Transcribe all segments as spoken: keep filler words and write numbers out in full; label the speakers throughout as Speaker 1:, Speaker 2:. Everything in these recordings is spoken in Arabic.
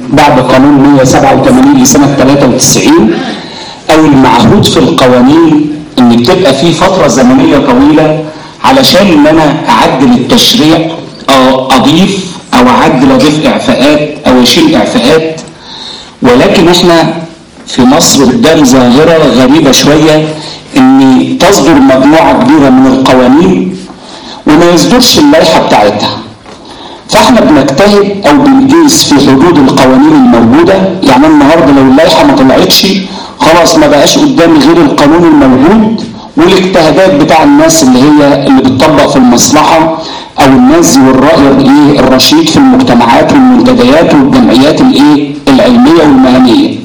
Speaker 1: بعد قانون مية وسبعة وثمانين لسنة ثلاثة وتسعين، او المعهود في القوانين ان بتبقى في فترة زمنية طويلة علشان ان انا اعدل التشريع او اضيف او اعدل اضيف اعفاءات او اشيل اعفاءات. ولكن احنا في مصر قدام ظاهرة غريبة شوية، ان تصدر مجموعة كبيرة من القوانين وما يصدرش اللائحة بتاعتها. فاحنا بنجتهد او بنقيس في حدود القوانين الموجودة. يعني النهاردة لو اللائحة ما طلعتش خلاص ما بقاش قدامي غير القانون الموجود والاجتهادات بتاع الناس اللي هي اللي بتطبق في المصلحة او الناس والرأي الايه الرشيد في المجتمعات والمنتديات والجمعيات الايه العلمية والمهنية.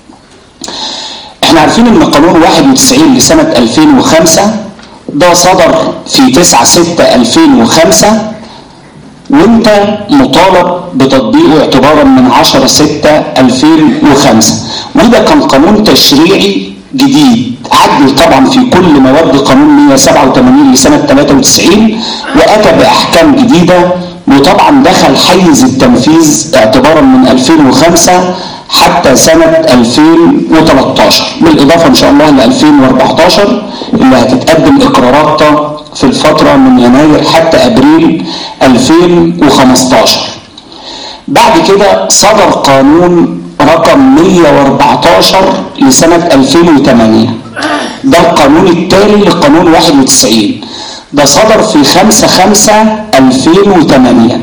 Speaker 1: احنا عارفين ان قانون واحد وتسعين لسنة ألفين وخمسة ده صدر في تسعة ستة ألفين وخمسة، وانت مطالب بتطبيقه اعتبارا من عشرة ستة ألفين وخمسة. وده كان قانون تشريعي جديد عدل طبعا في كل مواد قانون مية وسبعة وثمانين لسنة ثلاثة وتسعين، واتى باحكام جديدة، وطبعا دخل حيز التنفيذ اعتبارا من ألفين وخمسة حتى سنة ألفين وثلاثة عشر، بالاضافة ان شاء الله ل ألفين وأربعة عشر اللي هتتقدم اقراراتها في الفترة من يناير حتى ابريل ألفين وخمسة عشر. بعد كده صدر قانون رقم مية وأربعة عشر لسنة ألفين وثمانية، ده القانون التالي لقانون واحد وتسعين، ده صدر في خمسة خمسة ألفين وثمانية،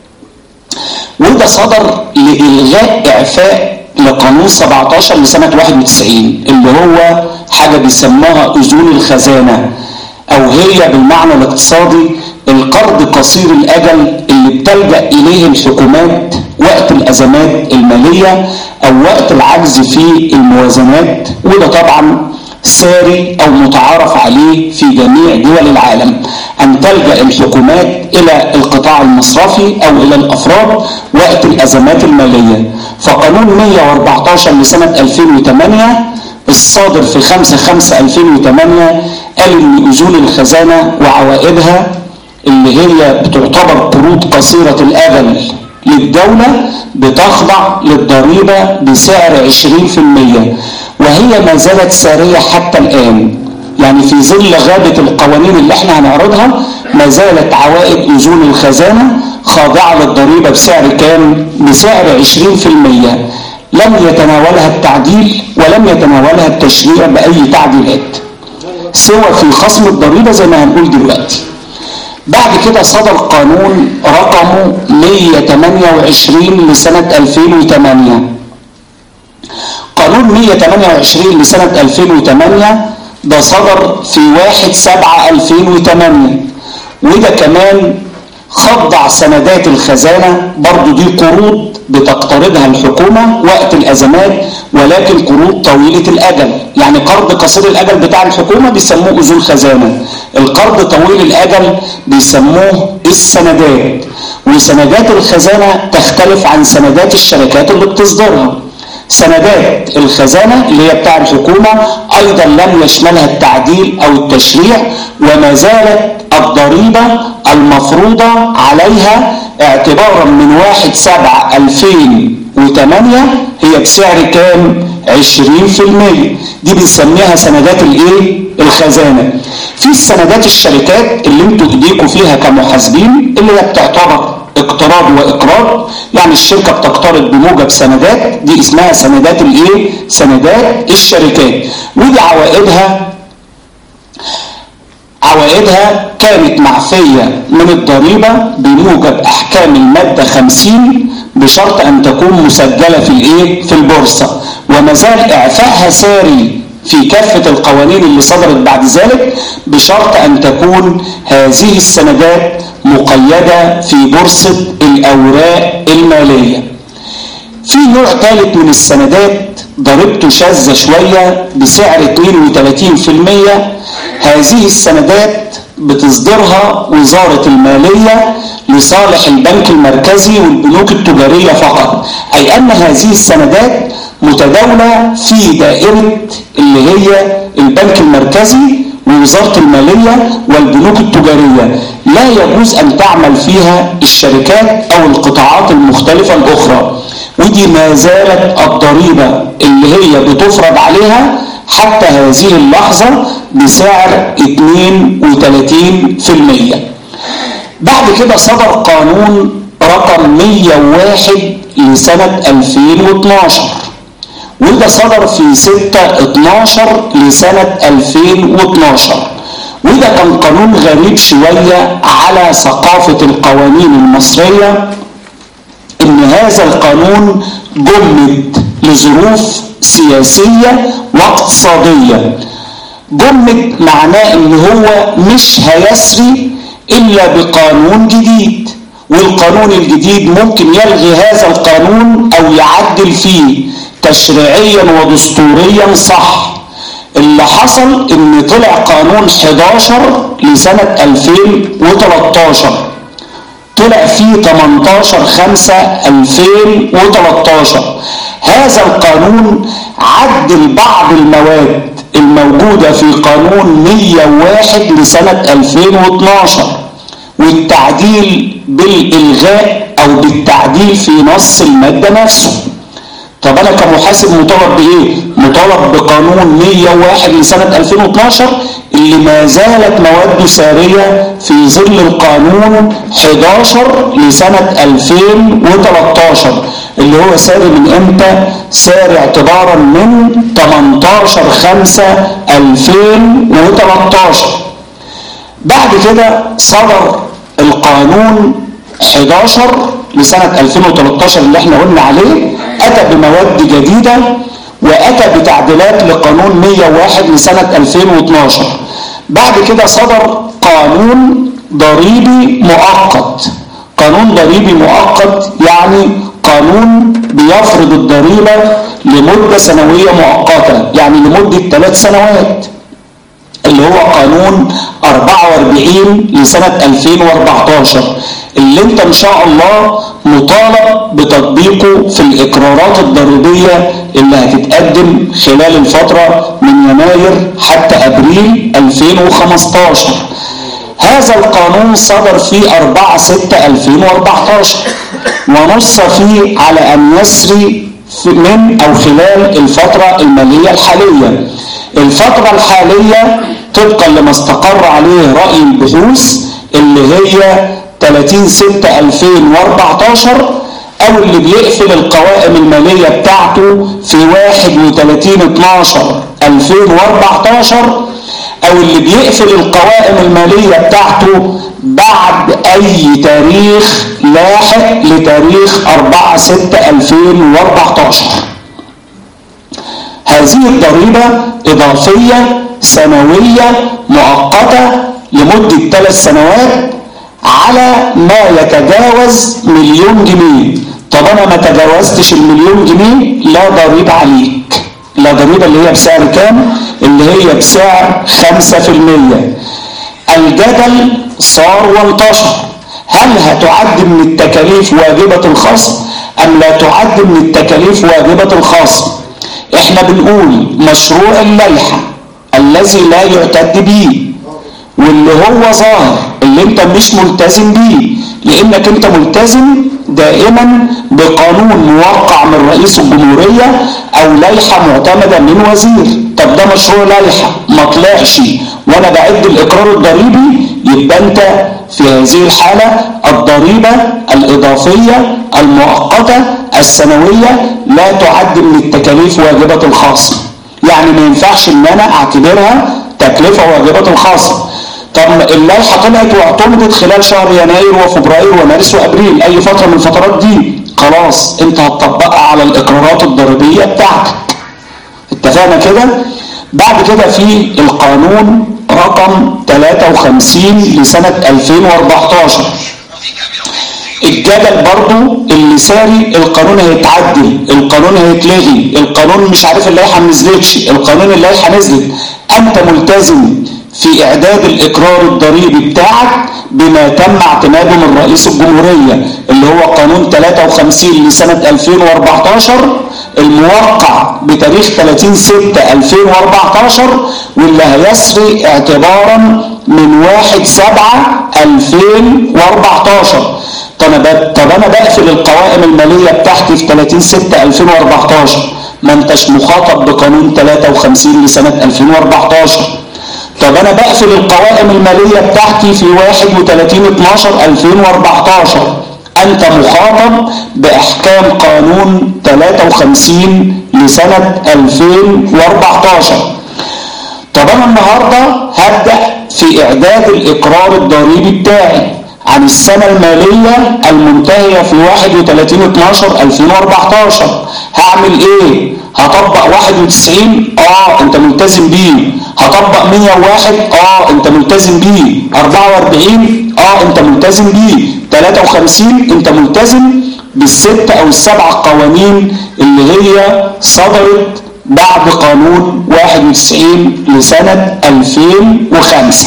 Speaker 1: وده صدر لإلغاء إعفاء لقانون سبعة عشر لسنة واحد وتسعين اللي هو حاجة بيسموها أذون الخزانة، أو هي بالمعنى الاقتصادي القرض قصير الأجل اللي بتلجأ إليه الحكومات وقت الأزمات المالية أو وقت العجز في الموازنات. وده طبعا ساري أو متعارف عليه في جميع دول العالم، أن تلجأ الحكومات إلى القطاع المصرفي أو إلى الأفراد وقت الأزمات المالية. فقانون مية وأربعة عشر لسنة ألفين وثمانية الصادر في خمسة خمسة ألفين وثمانية قال إن أذون الخزانة وعوائدها اللي هي بتعتبر قروض قصيرة الأجل للدولة بتخضع للضريبة بسعر عشرين في المية، وهي ما زالت سارية حتى الآن. يعني في ظل غابة القوانين اللي احنا هنعرضها ما زالت عوائد أذون الخزانة خاضعة للضريبة بسعر كام؟ بسعر عشرين في المية، لم يتناولها التعديل ولم يتناولها التشريع بأي تعديلات سوى في خصم الضريبة زي ما هنقول دلوقتي. بعد كده صدر قانون رقمه مية وثمانية وعشرين لسنة ألفين وثمانية. قانون مية وثمانية وعشرين لسنة ألفين وثمانية ده صدر في واحد سبعة ألفين وثمانية، وده كمان خضع سندات الخزانة، برضو دي قروض بتقترضها الحكومة وقت الأزمات ولكن قروض طويلة الأجل. يعني قرض قصير الأجل بتاع الحكومة بيسموه أذون خزانة، القرض طويل الأجل بيسموه السندات. وسندات الخزانة تختلف عن سندات الشركات اللي بتصدرها. سندات الخزانة اللي هي بتاع الحكومة أيضا لم يشملها التعديل أو التشريع، وما زالت الضريبة المفروضة عليها اعتبارا من واحد سبعة ألفين وثمانية هي بسعر كام؟ عشرين في المية. دي بنسميها سندات الايه؟ الخزانة. في السندات الشركات اللي انتوا ايديكوا فيها كمحاسبين اللي هي بتعتبر اقتراض واقراض، يعني الشركة بتقترض بموجب سندات، دي اسمها سندات الايه؟ سندات الشركات. ودي عوائدها عوائدها كانت معفية من الضريبة بموجب احكام المادة خمسين بشرط ان تكون مسجلة في الايه؟ في البورصة، وما زال اعفائها ساري في كافة القوانين اللي صدرت بعد ذلك بشرط ان تكون هذه السندات مقيدة في بورصة الاوراق المالية. في نوع ثالث من السندات ضريبته شاذة شوية بسعر اثنين وثلاثين في المية. هذه السندات بتصدرها وزارة المالية لصالح البنك المركزي والبنوك التجارية فقط، أي أن هذه السندات متداولة في دائرة اللي هي البنك المركزي ووزارة المالية والبنوك التجارية، لا يجوز أن تعمل فيها الشركات أو القطاعات المختلفة الأخرى. ودي ودي ما زالت الضريبة اللي هي بتفرض عليها حتى هذه اللحظة بسعر اثنين وثلاثين بالمئة. بعد كده صدر قانون رقم مئة وواحد لسنة ألفين واثناشر، وده صدر في ستة اتناشر لسنة ألفين واثناشر، وده كان قانون غريب شوية على ثقافة القوانين المصرية. ان هذا القانون جمد لظروف سياسية واقتصادية. جمد معناه ان هو مش هيسري الا بقانون جديد، والقانون الجديد ممكن يلغي هذا القانون او يعدل فيه تشريعيا ودستوريا صح. اللي حصل ان طلع قانون حداشر لسنة ألفين وتلتاشر، طلع فيه تمنتاشر خمسة ألفين وتلتاشر. هذا القانون عدل بعض المواد الموجودة في قانون مئة وواحد لسنة ألفين واثناشر، والتعديل بالإلغاء أو بالتعديل في نص المادة نفسه. طب أنا كمحاسب مطالب بإيه؟ مطالب بقانون مئة وواحد لسنة ألفين واثناشر اللي ما زالت مواده سارية في ظل القانون حداشر لسنة ألفين وتلتاشر اللي هو ساري من امتى؟ ساري اعتبارا من تمنتاشر خمسة ألفين وتلتاشر. بعد كده صدر القانون حداشر لسنة ألفين وتلتاشر اللي احنا قلنا عليه، أتى بمواد جديدة وأتى بتعديلات لقانون مئة وواحد لسنة ألفين واثناشر. بعد كده صدر قانون ضريبي مؤقت. قانون ضريبي مؤقت يعني قانون بيفرض الضريبة لمدة سنوية مؤقتة، يعني لمدة ثلاث سنوات، اللي هو قانون أربعة وأربعين لسنة ألفين وأربعتاشر اللي انت ان شاء الله مطالب بتطبيقه في الإقرارات الضريبية اللي هتتقدم خلال الفترة من يناير حتى أبريل ألفين وخمستاشر. هذا القانون صدر في أربعة ستة ألفين وأربعتاشر ونص فيه على أن يسري من أو خلال الفترة المالية الحالية. الفترة الحالية طبقا لما استقر عليه رأي البحوث اللي هي ثلاثين ستة ألفين وأربعتاشر، أو اللي بيقفل القوائم المالية بتاعته في واحد وثلاثين اتناشر ألفين وأربعتاشر، أو اللي بيقفل القوائم المالية بتاعته بعد أي تاريخ لاحق لتاريخ أربعة ستة ألفين وأربعتاشر. هذه الضريبة إضافية سنوية مؤقتة لمدة ثلاث سنوات على ما يتجاوز مليون جنيه. طب أنا ما تجاوزتش المليون جنيه لا ضريبة عليك. لا ضريبة اللي هي بسعر كام؟ اللي هي بسعر خمسة في المية. الجدل صار وانتشر، هل هتعد من التكاليف واجبة الخصم أم لا تعد من التكاليف واجبة الخصم؟ احنا بنقول مشروع اللائحة الذي لا يعتد به واللي هو ظاهر اللي انت مش ملتزم به، لانك انت ملتزم دائما بقانون موقع من رئيس الجمهورية او لائحة معتمدة من وزير. طب ده مشروع لائحة ما طلعش وانا بعد الاقرار الضريبي، يبقى انت في هذه الحالة الضريبة الاضافية المؤقتة السنوية لا تعد من التكاليف واجبة الخاصة. يعني ما ينفعش ان انا اعتبرها تكلفة واجبة الخاصة. طب اللائحة طلعت واعتمدت خلال شهر يناير وفبراير ومارس وابريل، اي فترة من الفترات دي، خلاص انت هتطبقها على الاقرارات الضريبية بتاعتك. اتفقنا كده؟ بعد كده في القانون رقم ثلاثة وخمسين لسنة ألفين وأربعتاشر. الجدل برضو اللي ساري، القانون هيتعدل، القانون هيتلغي، القانون مش عارف اللائحة منزلتش، القانون اللائحة نزلت. انت ملتزم في اعداد الاقرار الضريبي بتاعك بما تم اعتماده من رئيس الجمهورية اللي هو قانون ثلاثة وخمسين لسنة ألفين وأربعتاشر الموقع بتاريخ ثلاثين ستة ألفين وأربعتاشر، واللي هيسري اعتبارا من واحد سبعة ألفين وأربعتاشر. طب انا بقفل القوائم الماليه بتاعتي في ثلاثين ستة ألفين وأربعتاشر، ما انتش مخاطب بقانون ثلاثة وخمسين لسنه ألفين وأربعتاشر. طب انا بقفل القوائم الماليه بتاعتي في واحد وثلاثين اتناشر ألفين وأربعتاشر، انت مخاطب باحكام قانون ثلاثة وخمسين لسنه ألفين وأربعتاشر. طب انا النهارده هبدا في اعداد الاقرار الضريبي بتاعي عن السنه الماليه المنتهيه في واحد وثلاثين اتناشر ألفين وأربعتاشر. هعمل ايه؟ هطبق واحد وتسعين اه انت ملتزم بيه، هطبق مية وواحد اه انت ملتزم بيه، أربعة وأربعين اه انت ملتزم بيه، ثلاثة وخمسين انت ملتزم بالست او السبع قوانين اللي هي صدرت بعد قانون واحد وتسعين لسنه ألفين وخمسة.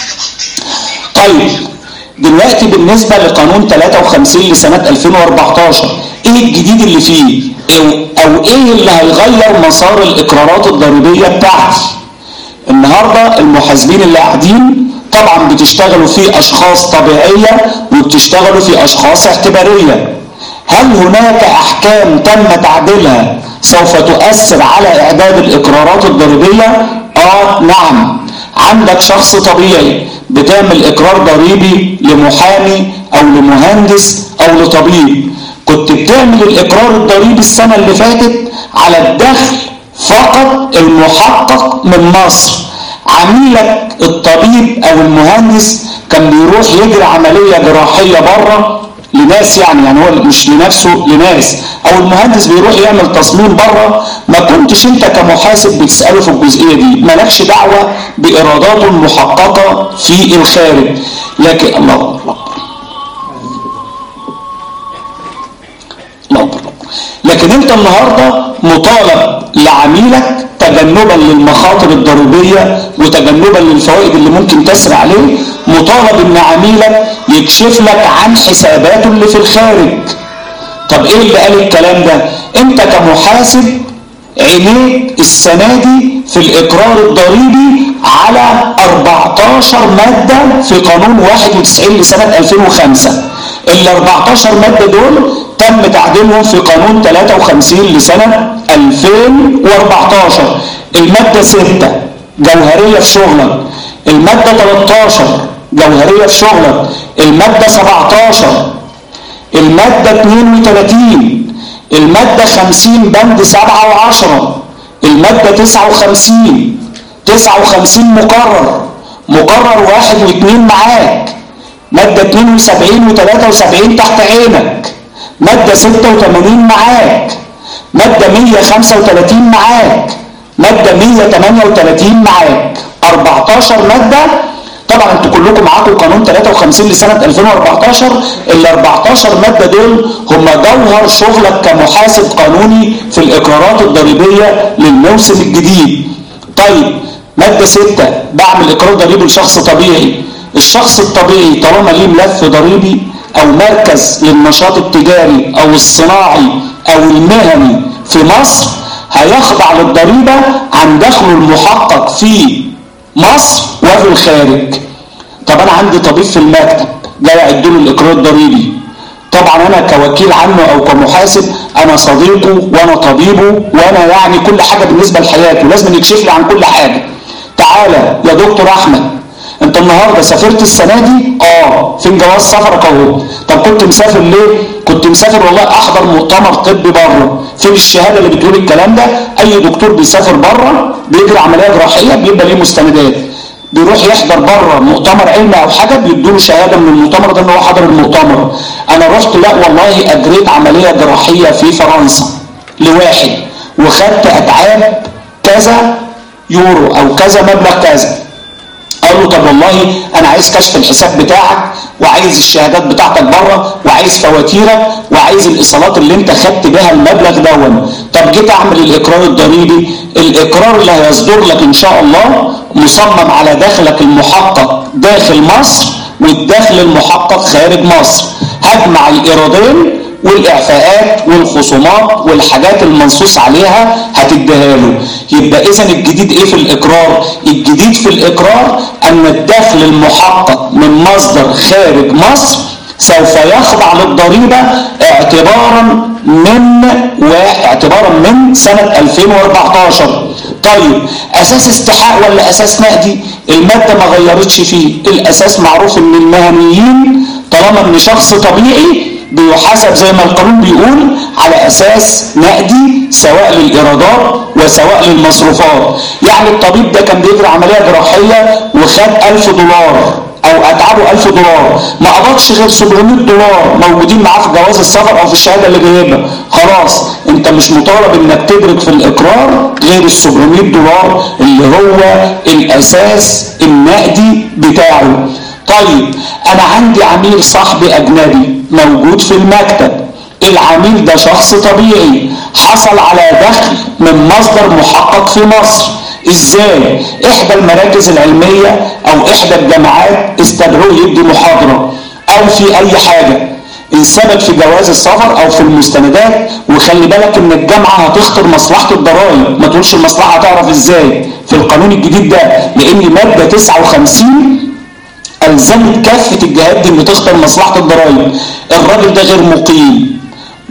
Speaker 1: طيب دلوقتي بالنسبه لقانون ثلاثة وخمسين لسنه ألفين وأربعتاشر، ايه الجديد اللي فيه او ايه اللي هيغير مسار الاقرارات الضريبيه بتاعتي؟ النهارده المحاسبين اللي قاعدين طبعا بتشتغلوا في اشخاص طبيعيه وبتشتغلوا في اشخاص اعتباريه. هل هناك احكام تم تعديلها سوف تؤثر على اعداد الاقرارات الضريبيه؟ اه نعم. عندك شخص طبيعي بتعمل اقرار ضريبي لمحامي او لمهندس او لطبيب، كنت بتعمل الاقرار الضريبي السنه اللي فاتت على الدخل فقط المحقق من مصر. عميلك الطبيب او المهندس كان بيروح يجري عمليه جراحيه بره لناس، يعني يعني هو مش لنفسه، لناس، او المهندس بيروح يعمل تصميم بره، ما كنتش انت كمحاسب بتساله في الجزئيه دي، مالكش دعوه بايراداته المحققه في الخارج. لكن الله اكبر الله اكبر لكن انت النهارده مطالب لعميلك تجنبا للمخاطر الضريبيه وتجنبا للفوائد اللي ممكن تسري عليه، مطالب ان عميلك يكشف لك عن حساباته اللي في الخارج. طب ايه اللي قال الكلام ده؟ انت كمحاسب عينيك السنه دي في الاقرار الضريبي على أربعتاشر ماده في قانون واحد وتسعين لسنه ألفين وخمسة. ال أربعتاشر ماده دول تم تعديلهم في قانون ثلاثة وخمسين لسنه ألفين وأربعتاشر. الماده ستة جوهريه في شغلك، الماده تلتاشر جوهريه في شغلك، الماده سبعتاشر، الماده اتنين وتلاتين، الماده خمسين بند سبعة وعشرة، الماده تسعة وخمسين، تسعة وخمسين مقرر، مقرر واحد واثنين معاك، ماده اتنين وسبعين وتلاتة وسبعين تحت عينك، ماده ستة وثمانين معاك، ماده مية وخمسة وتلاتين معاك، ماده مية وتمانية وتلاتين معاك، أربعتاشر ماده. طبعا انتوا كلكم معاكم قانون ثلاثة وخمسين لسنه ألفين وأربعتاشر. ال أربعتاشر ماده دول هم جوهر شغلك كمحاسب قانوني في الاقرارات الضريبيه للموسم الجديد. طيب ماده ستة بعمل اقرار ضريبي لشخص طبيعي. الشخص الطبيعي طالما ليه ملف ضريبي او مركز للنشاط التجاري او الصناعي او المهني في مصر هيخضع للضريبه عن دخله المحقق في مصر وفي الخارج. طب انا عندي طبيب في المكتب جاي اعد له الاقرار الضريبي، طبعا انا كوكيل عنه او كمحاسب انا صديقه وانا طبيبه وانا يعني كل حاجه بالنسبه لحياته، لازم يكشف لي عن كل حاجه. تعالى يا دكتور احمد انت النهارده سافرت السنه دي؟ اه. فين جواز سفرك؟ اهو. طب كنت مسافر ليه؟ كنت مسافر والله احضر مؤتمر طبي بره. فين الشهاده اللي بتقول الكلام ده؟ اي دكتور بيسافر بره بيجري عمليه جراحيه بيبقى ليه مستندات، بيروح يحضر بره مؤتمر علمي او حاجه بيدوا له شهاده من المؤتمر ده ان هو حضر المؤتمر. انا رحت لا والله اجريت عمليه جراحيه في فرنسا لواحد وخدت اتعاب كذا يورو او كذا مبلغ كذا. قال له طب والله انا عايز كشف الحساب بتاعك وعايز الشهادات بتاعتك بره وعايز فواتيرك وعايز الايصالات اللي انت خدت بها المبلغ دون. طب جيت اعمل الاقرار الضريبي، الاقرار اللي هيصدر لك ان شاء الله مصمم على دخلك المحقق داخل مصر والدخل المحقق خارج مصر. هجمع الايرادين والاعفاءات والخصومات والحاجات المنصوص عليها هتديها له. يبقى اذا الجديد ايه في الاقرار؟ الجديد في الاقرار ان الدخل المحقق من مصدر خارج مصر سوف يخضع للضريبة اعتبارا من واعتبارا من سنة ألفين وأربعتاشر. طيب اساس استحقاق ولا اساس نقدي؟ المادة ما غيرتش فيه، الاساس معروف ان المهنيين طالما ان شخص طبيعي بيحاسب زي ما القانون بيقول على اساس نقدي سواء للايرادات وسواء للمصروفات. يعني الطبيب ده كان بيجري عملية جراحية وخد ألف دولار او اتعبه ألف دولار، ما قبضش غير سبعمية دولار موجودين معاه في جواز السفر او في الشهاده اللي جايبها، خلاص انت مش مطالب انك تدرك في الاقرار غير ال سبعمية دولار اللي هو الاساس النقدي بتاعه. طيب انا عندي عميل صاحبي اجنبي موجود في المكتب، العميل ده شخص طبيعي حصل على دخل من مصدر محقق في مصر. ازاي؟ احدى المراكز العلمية او احدى الجامعات استدعوه يدي محاضرة او في اي حاجة، ان ثبت في جواز السفر او في المستندات. وخلي بالك ان الجامعة هتخطر مصلحة الضرائب، ما تقولش المصلحة هتعرف ازاي في القانون الجديد ده، لان مادة تسعة وخمسين الزمت كافة الجهات دي ان تخطر مصلحة الضرائب. الراجل ده غير مقيم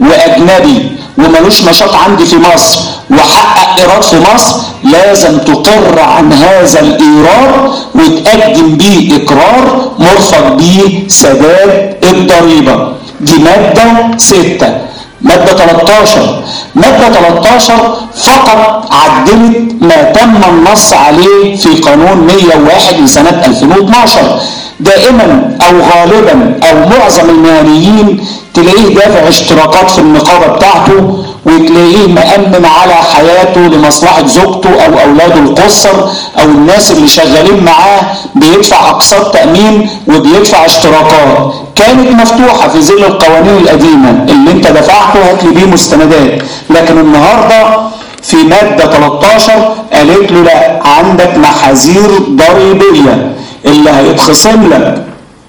Speaker 1: واجنبي وملوش نشاط عندي في مصر وحقق ايراد في مصر، لازم تقر عن هذا الايراد وتقدم بيه اقرار مرفق بيه سداد الضريبه. دي ماده ستة. ماده تلتاشر ماده تلتاشر فقط عدلت ما تم النص عليه في قانون مية وواحد لسنه ألفين واثناشر. دائما او غالبا او معظم المهنيين تلاقيه دافع اشتراكات في النقابه بتاعته، وتلاقيه مأمن على حياته لمصلحة زوجته أو أولاده القصر أو الناس اللي شغالين معاه، بيدفع أقساط تأمين وبيدفع اشتراكات كانت مفتوحة في ظل القوانين القديمة. اللي انت دفعته هات لي بيه مستندات. لكن النهاردة في مادة تلتاشر قالت له لا، عندك محاذير ضريبية اللي هيتخصم لك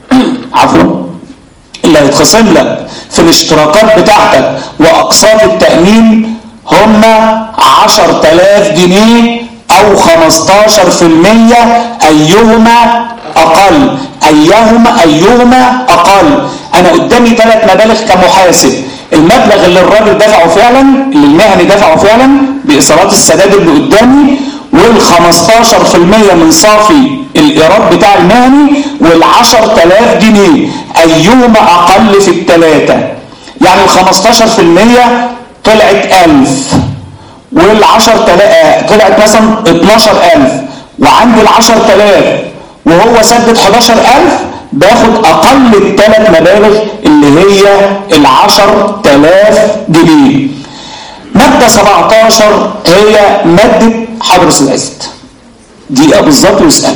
Speaker 1: عفوا اللي هيتخصم لك في الاشتراكات بتاعتك واقساط التأمين هم عشرة آلاف جنيه او خمستاشر في المية ايهما اقل ايهما ايهما اقل. انا قدامي ثلاث مبالغ كمحاسب، المبلغ اللي الراجل دفعه فعلا اللي المهني دفعه فعلا بايصالات السداد اللي قدامي، وال خمستاشر في المية من صافي الايراد بتاع المهني، وال عشرة آلاف جنيه ايهما اقل في الثلاثه. يعني ال خمستاشر في المية طلعت ألف، وال عشرة آلاف طلعت مثلا اتناشر ألف، وعندي ال عشرة آلاف وهو سدد حداشر ألف، باخد اقل الثلاث مبالغ اللي هي ال عشرة آلاف جنيه. ماده سبعتاشر هي ماده حضر العزت. دقيقه بالظبط واساله.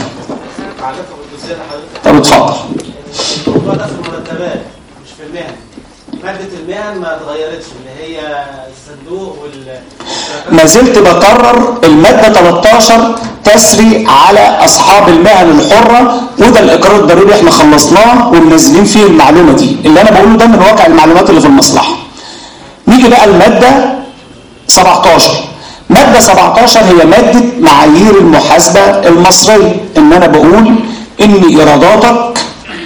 Speaker 1: طب اتفضل.
Speaker 2: الموضوع ده في المرتبات مش في المهن. ماده المهن ما اتغيرتش اللي هي الصندوق وال
Speaker 1: ما زلت بكرر الماده تلتاشر تسري على اصحاب المهن الحره، وده الاقرار الضريبي احنا خلصناه ومنزلين فيه المعلومه دي. اللي انا بقوله ده من واقع المعلومات اللي في المصلحه. نيجي بقى الماده سبعتاشر. ماده سبعتاشر هي ماده معايير المحاسبه المصريه. ان انا بقول ان ايراداتك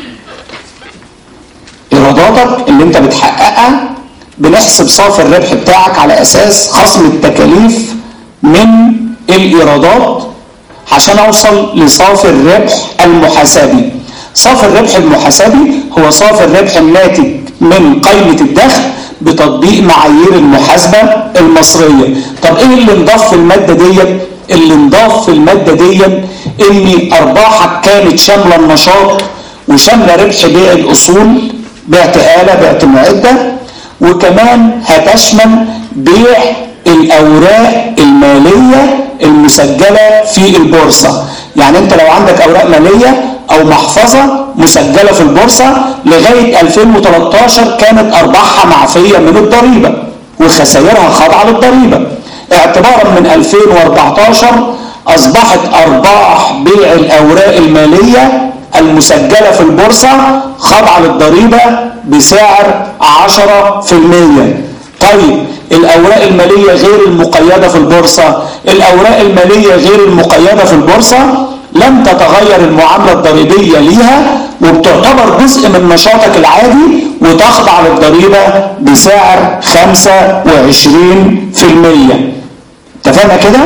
Speaker 1: ايراداتك اللي انت بتحققها بنحسب صافي الربح بتاعك على اساس خصم التكاليف من الايرادات عشان اوصل لصافي الربح المحاسبي. صافي الربح المحاسبي هو صافي الربح الناتج من قائمة الدخل بتطبيق معايير المحاسبة المصرية. طب ايه اللي انضاف في المادة دي؟ اللي انضاف في المادة دي ان ارباحك كانت شاملة النشاط وشاملة ربح بيع الاصول، بعت آلة، بعت معدة، وكمان هتشمل بيع الاوراق المالية المسجلة في البورصة. يعني انت لو عندك اوراق مالية او محفظة مسجلة في البورصة لغاية ألفين وتلتاشر كانت ارباحها معفية من الضريبة وخسائرها خاضعة للضريبة. اعتبارا من ألفين وأربعتاشر اصبحت ارباح بيع الاوراق المالية المسجلة في البورصة خاضعة للضريبة بسعر عشرة في المية. طيب الأوراق المالية غير المقيدة في البورصة، الأوراق المالية غير المقيدة في البورصة لم تتغير المعاملة الضريبية ليها وبتعتبر جزء من نشاطك العادي وتخضع للضريبة بسعر خمسة وعشرين في المية. اتفقنا كده؟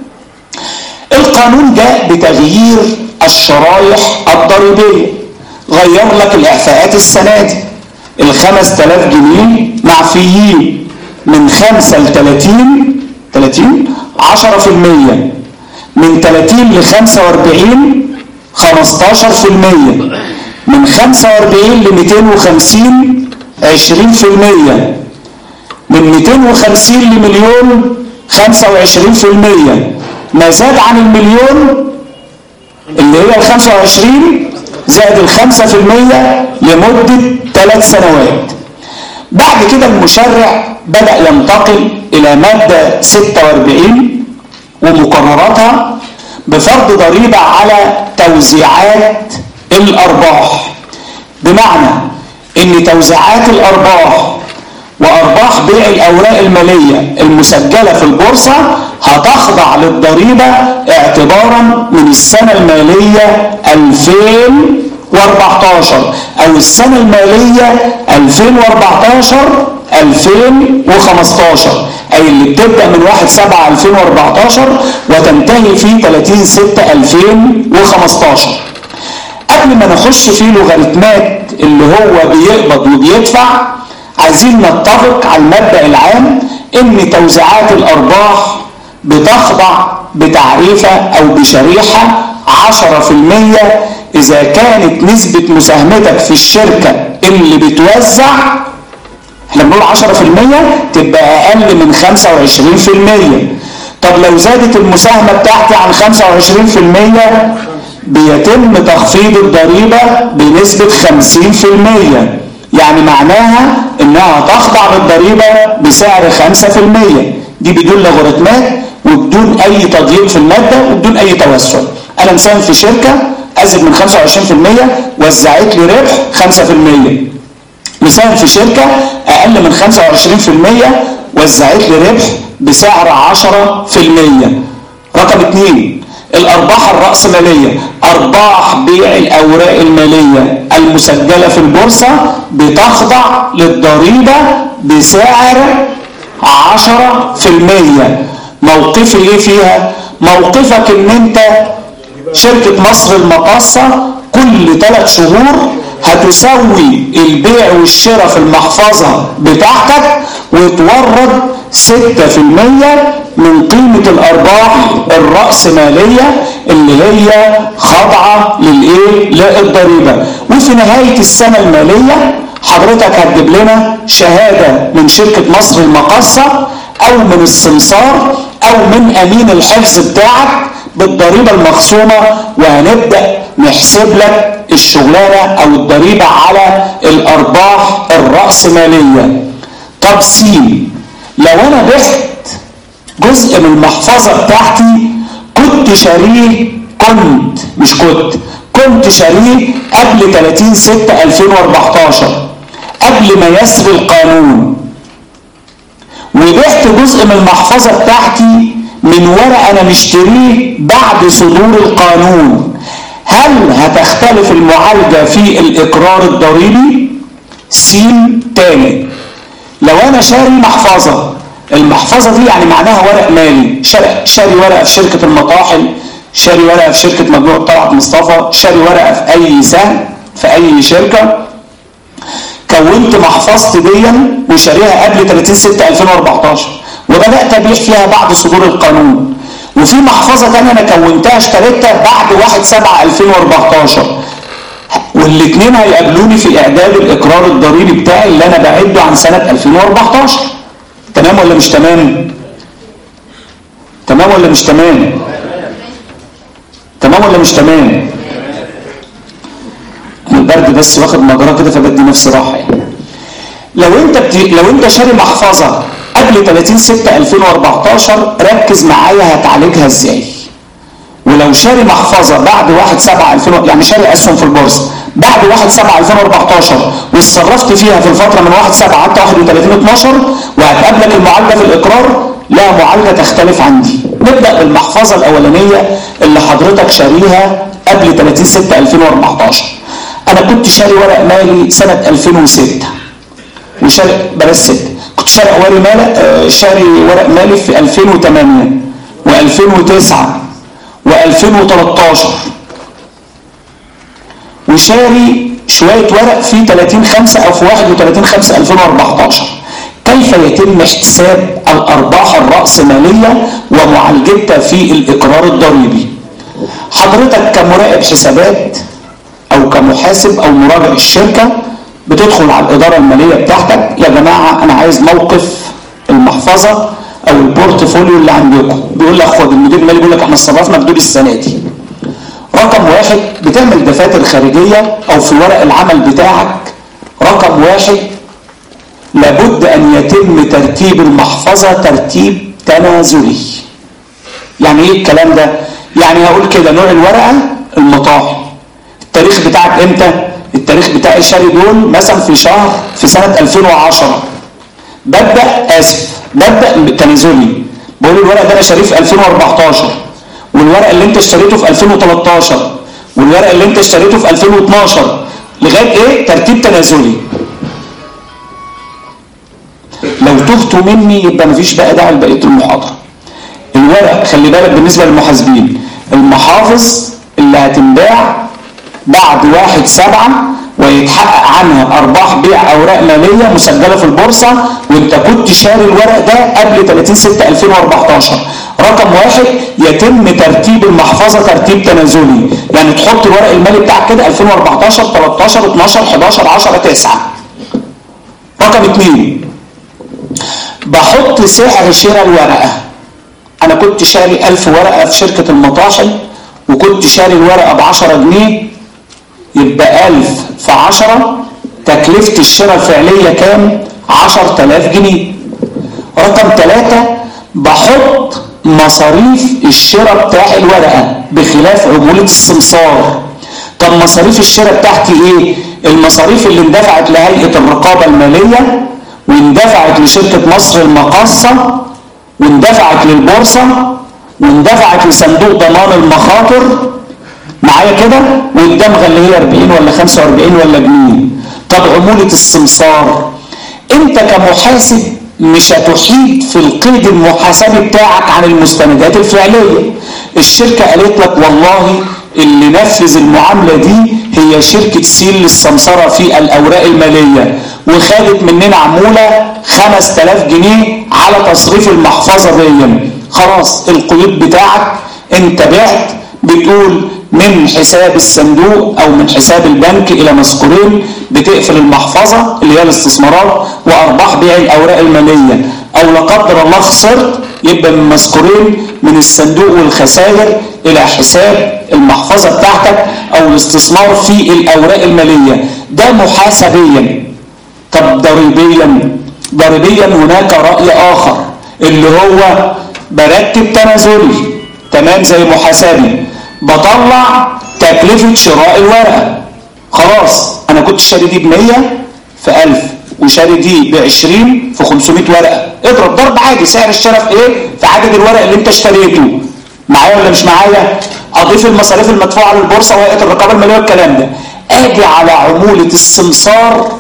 Speaker 1: القانون جاء بتغيير الشرائح الضريبية، غير لك الإعفاءات السنة دي، الخمس تلاف جنيه معفيين من خمسة لتلاتين تلاتين عشرة في المية، من تلاتين لخمسة واربعين خمستاشر في المية، من خمسة واربعين لميتين وخمسين عشرين في المية، من ميتين وخمسين لمليون خمسة وعشرين في المية. ما زاد عن المليون اللي هي الخمسة وعشرين زائد الخمسة في المية لمدة ثلاث سنوات. بعد كده المشرع بدأ ينتقل إلى مادة ستة واربعين ومقرراتها بفرض ضريبة على توزيعات الأرباح، بمعنى إن توزيعات الأرباح وأرباح بيع الأوراق المالية المسجلة في البورصة هتخضع للضريبة اعتبارا من السنة المالية ألفين واربعتاشر أو السنة المالية ألفين واربعتاشر ألفين وخمستاشر، أي اللي بتبدأ من واحد سبعة ألفين واربعتاشر وتنتهي في تلاتين ستة ألفين وخمستاشر. قبل ما نخش في لوغاريتمات اللي هو بيقبض وبيدفع، عايزين نتفق على المبدأ العام ان توزيعات الارباح بتخضع بتعريفة او بشريحة عشرة في المية اذا كانت نسبة مساهمتك في الشركة اللي بتوزع، احنا بنقول عشرة في المية، تبقى اقل من خمسة وعشرين في المية. طب لو زادت المساهمة بتاعتي عن خمسة وعشرين في المية بيتم تخفيض الضريبة بنسبة خمسين في المية، يعني معناها انها تخضع للضريبة بسعر خمسة في المية. دي بدون لوغاريتمات وبدون اي تضييق في المادة وبدون اي توسع. انا مساهم في شركة ازيد من خمسة وعشرين في المية وزعت لي ربح خمسة في المية، مساهم في شركة اقل من خمسة وعشرين في المية وزعت لي ربح بسعر عشرة في المية. رقم اتنين، الارباح الرأسمالية، ارباح بيع الاوراق المالية المسجلة في البورصة بتخضع للضريبة بسعر عشرة في المية. موقفي ايه فيها؟ موقفك ان انت شركة مصر المقاصة كل ثلاث شهور هتسوي البيع والشراء في المحفظة بتاعتك وتورد ستة في المية من قيمة الأرباح الرأسمالية اللي هي خاضعة للإيه؟ للضريبة. وفي نهاية السنة المالية حضرتك هتجيب لنا شهادة من شركة مصر المقاصة أو من السمسار أو من أمين الحفظ بتاعك بالضريبة المخصومة، وهنبدأ نحسب لك الشغلانة أو الضريبة على الأرباح الرأسمالية. طب سين، لو أنا بعت جزء من المحفظة بتاعتي كنت شاريه كنت مش كنت كنت شاريه قبل تلاتين ستة ألفين واربعتاشر قبل ما يسري القانون، وبعت جزء من المحفظة بتاعتي من ورق أنا مشتريه بعد صدور القانون، هل هتختلف المعالجة في الإقرار الضريبي؟ سين تاني، لو أنا شاري محفظة، المحفظة دي يعني معناها ورق مالي، شاري ورقة في شركة المطاحن، شاري ورقة في شركة مجموعة طلعت مصطفى، شاري ورقة في أي سهم في أي شركة، كونت محفظتي دي وشاريها قبل تلاتين ستة ألفين واربعتاشر وبدأت أبيع فيها بعد صدور القانون، وفي محفظة تانية أنا كونتها اشتريتها بعد واحد سبعة ألفين واربعتاشر، والاثنين هيقابلوني في إعداد الإقرار الضريبي بتاعي اللي أنا بعده عن سنة ألفين واربعتاشر. تمام ولا مش تمام؟ تمام ولا مش تمام؟ تمام ولا مش تمام؟ البرد بس واخد مجرى كده فبدي نفسي راحة يعني. لو انت بت... لو انت شاري محفظة قبل تلاتين ستة ألفين واربعتاشر ركز معايا هتعالجها ازاي. ولو شاري محفظه بعد واحد سبعة ألفين يعني شاري اسهم في البورصه بعد واحد سبعة ألفين وأربعتاشر واتصرفت فيها في الفتره من واحد سبعة حتى واحد وثلاثين اتناشر وهتقابلك المعالجه في الاقرار، لا معالجه تختلف عندي. نبدا بالمحفظه الاولانيه اللي حضرتك شاريها قبل ثلاثين ستة ألفين وأربعتاشر. انا كنت شاري ورق مالي سنه ألفين وستة وشاري بلاش ستة، كنت شاري ورق مالي شاري ورق مالي في ألفين وثمانية وألفين وتسعة وألفين وتلتاشر وشاري شويه ورق في ثلاثين خمسة او في واحد وثلاثين خمسة ألفين وأربعتاشر. كيف يتم احتساب الارباح الرأسمالية ومعالجتها في الاقرار الضريبي؟ حضرتك كمراقب حسابات او كمحاسب او مراجع الشركة بتدخل على الادارة المالية بتاعتك، يا جماعة انا عايز موقف المحفظة او البورتفوليو اللي عندكم. بيقول لك خد، المدير المالي بيقول لك احنا صرفنا بدول السنة دي. رقم واحد بتعمل دفاتر خارجية او في ورق العمل بتاعك رقم واحد لابد ان يتم ترتيب المحفظة ترتيب تنازلي. يعني ايه الكلام ده؟ يعني هقول كده نوع الورقة المطاح، التاريخ بتاعك امتى؟ التاريخ بتاعي شاري دول مثلا في شهر في سنة ألفين وعشرة، ببدأ اسف ببدأ تنازلي، بقول الورق ده انا شاريه في ألفين وأربعتاشر والورق اللي انت اشتريته في ألفين وتلتاشر والورق اللي انت اشتريته في ألفين واتناشر لغاية ايه؟ ترتيب تنازلي. لو تهتوا مني يبقى مفيش بقى داعي لبقيه المحاضره. الورق خلي بالك بالنسبه للمحاسبين، المحافظ اللي هتنباع بعد واحد سبعة ويتحقق عنها ارباح بيع اوراق ماليه مسجله في البورصه وانت كنت شاري الورق ده قبل ثلاثين ستة ألفين وأربعتاشر. رقم واحد يتم ترتيب المحفظه ترتيب تنازلي، يعني تحط الورق المالي بتاعك كده ألفين وأربعتاشر تلتاشر اتناشر حداشر عشرة تسعة. رقم اثنين بحط سعر شراء الورقة. أنا كنت شاري ألف ورقة في شركة المطاحن وكنت شاري الورقة بعشرة جنيه، يبقى ألف في عشرة تكلفة الشراء الفعلية كام؟ عشر تلاف جنيه. رقم ثلاثة بحط مصاريف الشراء بتاع الورقة بخلاف عمولة السمسار. طب مصاريف الشراء بتاعتي إيه؟ المصاريف اللي اندفعت لهيئة الرقابة المالية واندفعت لشركة مصر المقاصة واندفعت للبورصة واندفعت لصندوق ضمان المخاطر معايا كده، والدمغة اللي هي أربعين ولا خمسة وأربعين ولا جنيه. طب عمولة السمسار انت كمحاسب مش هتحيد في القيد المحاسبي بتاعك عن المستندات الفعلية. الشركة قالت لك والله اللي نفذ المعاملة دي هي شركة سيل للسمسرة في الأوراق المالية وخدت مننا عمولة خمس تلاف جنيه على تصريف المحفظة دي. خلاص القيود بتاعك انت بعت، بتقول من حساب الصندوق او من حساب البنك الى مذكورين، بتقفل المحفظة اللي هي الاستثمارات وارباح بيع الاوراق المالية، او لا قدر الله خسرت يبقى من مذكورين من الصندوق والخسائر الى حساب المحفظة بتاعتك او الاستثمار في الاوراق المالية. ده محاسبيا. طب ضريبيا، ضريبيا هناك رأي اخر اللي هو برتب تنازلي تمام زي محاسبي، بطلع تكلفة شراء الورقة. خلاص انا كنت شاري دي بمية في ألف وشاري دي بعشرين في خمسمائة ورقة، اضرب ضرب عادي سعر الشراء في ايه؟ في عدد الورق اللي انت اشتريته. معايا ولا مش معايا؟ اضيف المصاريف المدفوعة للبورصة وهيئة الرقابة المالية والكلام ده، اجي على عمولة السمسار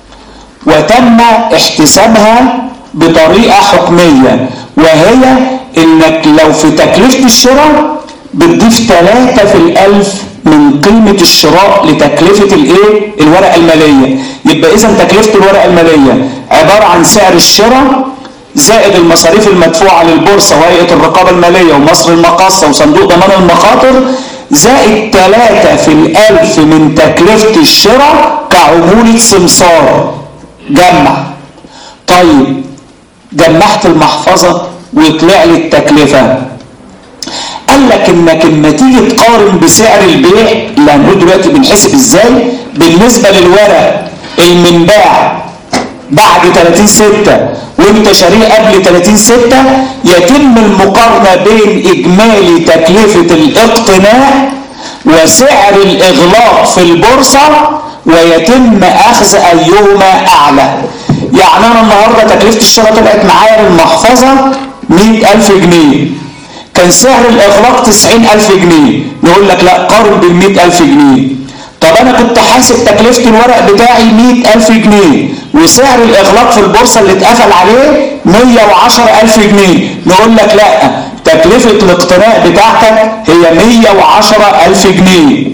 Speaker 1: وتم احتسابها بطريقة حكمية، وهي انك لو في تكلفة الشراء بتضيف ثلاثة في الألف من قيمة الشراء لتكلفة الايه؟ الورقة المالية. يبقى اذا تكلفة الورقة المالية عبارة عن سعر الشراء زائد المصاريف المدفوعة للبورصة وهيئة الرقابة المالية ومصر المقاصة وصندوق ضمان المخاطر زائد ثلاثة في الألف من تكلفة الشراء كعمولة سمسار. جمع. طيب جمعت المحفظة ويطلع لي التكلفة، قال لك انك اما تيجي تقارن بسعر البيع، لانه دلوقتي بنحسب ازاي بالنسبة للورق المنباع بعد ثلاثين ستة وانت شاريه قبل ثلاثين ستة، يتم المقارنة بين اجمالي تكلفة الاقتناء وسعر الاغلاق في البورصة ويتم اخذ ايهما اعلى. يعني انا النهاردة تكلفة الشراء طلعت معايا للمحفظة مئة ألف جنيه، كان سعر الاغلاق تسعين ألف جنيه، نقول لك لا قارن بالمئة ألف جنيه. طب انا كنت حاسب تكلفة الورق بتاعي مئة ألف جنيه وسعر الاغلاق في البورصة اللي اتقفل عليه مئة وعشرة ألف جنيه، نقول لك لا تكلفة الاقتناء بتاعتك هي مئة وعشرة ألف جنيه.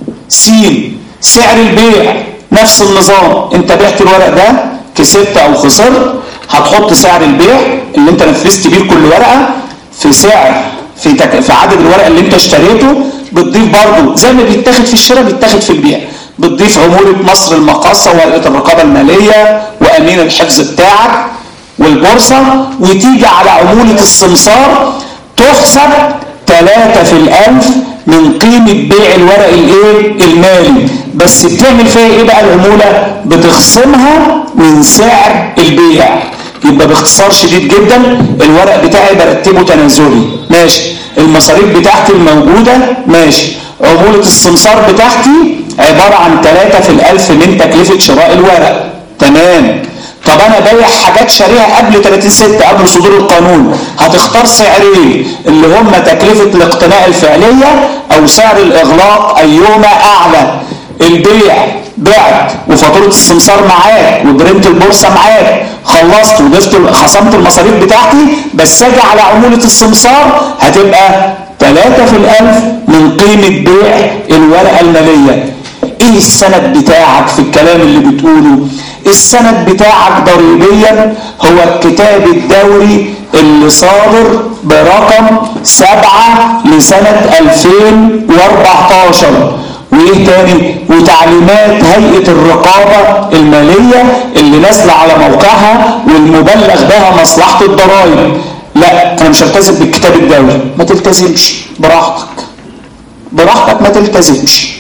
Speaker 1: سين سعر البيع نفس النظام، انت بعت الورق ده كسبت او خسرت، هتحط سعر البيع اللي انت نفذت بيه كل ورقة في سعر في, تك... في عدد الورق اللي انت اشتريته، بتضيف برضه زي ما بيتاخد في الشراء بيتاخد في البيع، بتضيف عمولة مصر المقاصة وهيئة الرقابة المالية وأمين الحفظ بتاعك والبورصة، وتيجي على عمولة السمسار تحسب ثلاثة في الألف من قيمة بيع الورق الايه المالي. بس بتعمل فيها ايه بقى العمولة؟ بتخصمها من سعر البيع. يبقى باختصار شديد جدا الورق بتاعي برتبه تنازلي ماشي، المصاريف بتاعتي الموجودة ماشي، عمولة السمسار بتاعتي عبارة عن ثلاثة في الألف من تكلفة شراء الورق تمام. طب أنا بايع حاجات شاريها قبل ثلاثين ستة قبل صدور القانون، هتختار سعرين اللي هم تكلفة الاقتناء الفعلية أو سعر الإغلاق أيهما أعلى. البيع بعت وفاتورة السمسار معاك وبرنت البورصة معاك، خلصت وضفت خصمت المصاريف بتاعتي، بس اجي على عمولة السمسار هتبقى ثلاثة في الألف من قيمة بيع الورقة المالية. ايه السند بتاعك في الكلام اللي بتقوله؟ السند بتاعك ضريبيا هو الكتاب الدوري اللي صادر برقم سبعة لسنة ألفين وأربعتاشر، وايه تاني؟ وتعليمات هيئة الرقابة المالية اللي نازله على موقعها والمبلغ بها مصلحة الضرائب. لا انا مش هلتزم بالكتاب الدولي، ما تلتزمش براحتك، براحتك ما تلتزمش،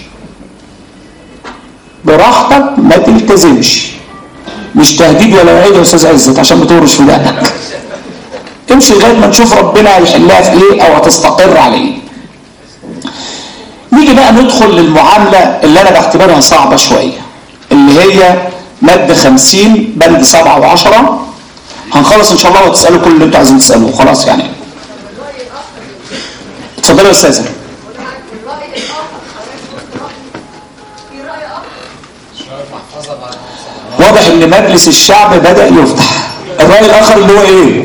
Speaker 1: براحتك ما تلتزمش، مش تهديد ولا وعيد يا استاذ عزت عشان ما تورش في دقنك، امشي لغايه ما نشوف ربنا هيحلها في ايه او هتستقر على ايه. نيجي بقى ندخل للمعاملة اللي أنا بعتبرها صعبة شوية، اللي هي مادة خمسين بند سبعة وعشرة. هنخلص إن شاء الله وتسألوا كل اللي أنتوا عايزين تسألوه خلاص يعني. اتفضلوا يا أستاذة. واضح إن مجلس الشعب بدأ يفتح. الرأي الآخر اللي هو إيه؟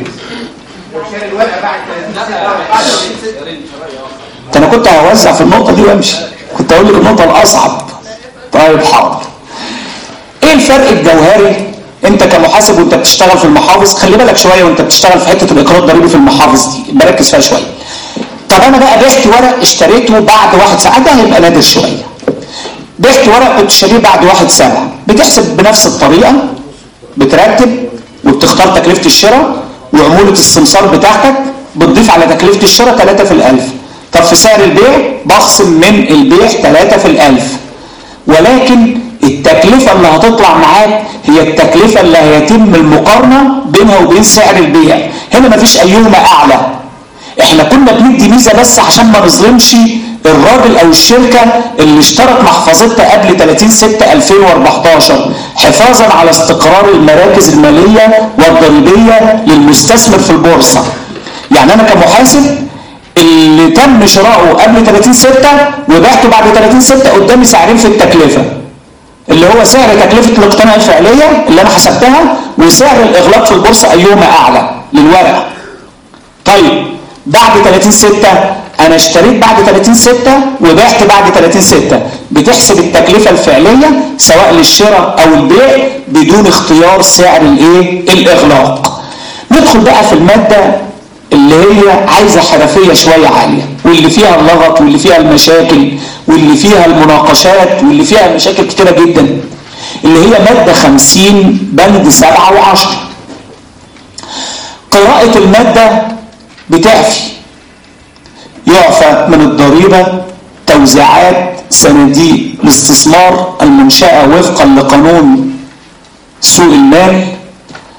Speaker 1: أنا كنت هوزع في النقطة دي وامشي، كنت أقول لك النقطة الأصعب. طيب حاضر. إيه الفرق الجوهري؟ أنت كمحاسب وأنت بتشتغل في المحافظ، خلي بالك شوية وأنت بتشتغل في حتة الإقرار الضريبي في المحافظ دي، بركز فيها شوية. طب أنا بقى بعت ورق اشتريته بعد واحد ساعة، ده هيبقى نادر شوية. بعت ورق كنت شاريه بعد واحد سبعة، بتحسب بنفس الطريقة، بترتب وبتختار تكلفة الشراء وعمولة السمسار بتاعتك، بتضيف على تكلفة الشراء ثلاثة في الألف. طب في سعر البيع بخصم من البيع ثلاثة في الألف، ولكن التكلفة اللي هتطلع معاك هي التكلفة اللي هيتم المقارنة بينها وبين سعر البيع. هنا مفيش أيهما أعلى. احنا كنا بندي ميزة بس عشان ما نظلمش الراجل أو الشركة اللي اشترت محفظتها قبل ثلاثين ستة ألفين وأربعتاشر حفاظا على استقرار المراكز المالية والضريبية للمستثمر في البورصة. يعني أنا كمحاسب اللي تم شراؤه قبل ثلاثين ستة وبعته بعد ثلاثين ستة قدامي سعرين في التكلفة، اللي هو سعر تكلفة الاقتناء الفعلية اللي أنا حسبتها وسعر الإغلاق في البورصة أيهما أعلى للورق. طيب بعد ثلاثين ستة أنا اشتريت بعد ثلاثين ستة وبعت بعد ثلاثين ستة، بتحسب التكلفة الفعلية سواء للشراء أو البيع بدون اختيار سعر الإيه؟ الإغلاق. ندخل بقى في المادة اللي هي عايزة حرفية شوية عالية، واللي فيها اللغط واللي فيها المشاكل واللي فيها المناقشات واللي فيها مشاكل كتيرة جدا، اللي هي مادة خمسين بند سبعة وعشرة. قراءة المادة بتعفي، يعفى من الضريبة توزيعات صناديق الاستثمار المنشأة وفقا لقانون سوق المال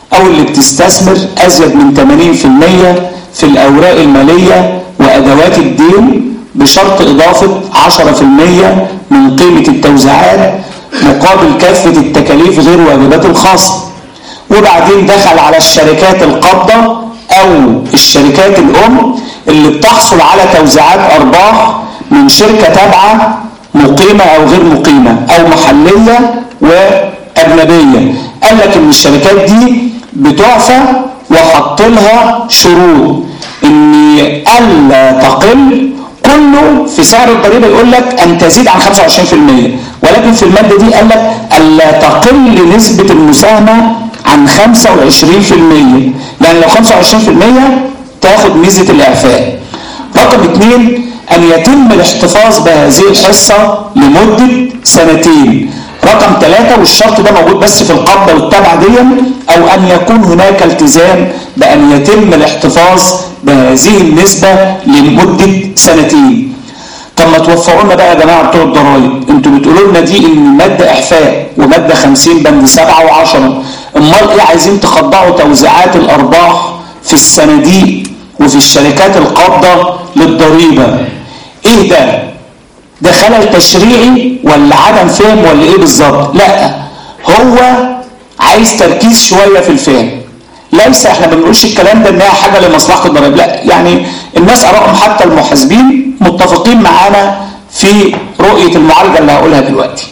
Speaker 1: او اللي بتستثمر ازيد من ثمانين بالمئة في الاوراق المالية وادوات الدين بشرط اضافة عشرة بالمئة من قيمة التوزيعات مقابل كافة التكاليف غير واجبات الخاصة. وبعدين دخل على الشركات القابضة او الشركات الام اللي بتحصل على توزيعات ارباح من شركة تابعة مقيمة او غير مقيمة او محلية واجنبية. قال لك ان الشركات دي بتعفى وحط لها شروط ان الا تقل كله في سعر الضريبة، يقول لك ان تزيد عن خمسة وعشرين بالمئة، ولكن في المادة دي قال لك الا تقل نسبة المساهمة عن خمسة وعشرين بالمئة، يعني لو خمسة وعشرين بالمئة تاخد ميزة الاعفاء. رقم اثنين ان يتم الاحتفاظ بهذه الحصة لمدة سنتين. رقم ثلاثة، والشرط ده موجود بس في القبضة والتبع دي، او ان يكون هناك التزام بان يتم الاحتفاظ بهذه النسبة لمدة سنتين. طب ما توفقوا لنا بقى يا جماعة بتوع الضرايب، انتوا بتقولوا لنا دي ان مادة احفاء ومادة خمسين بند سبعة وعشرة، امال ايه عايزين تخضعوا توزيعات الارباح في الصناديق وفي الشركات القابضة للضريبة؟ ايه ده؟ ده خلل تشريعي ولا عدم فهم ولا ايه بالظبط؟ لا، هو عايز تركيز شوية في الفهم. ليس احنا ما بنقولش الكلام ده انها حاجة لمصلحة الضرائب، لا، يعني الناس ارائهم حتى المحاسبين متفقين معانا في رؤية المعالجة اللي هقولها دلوقتي.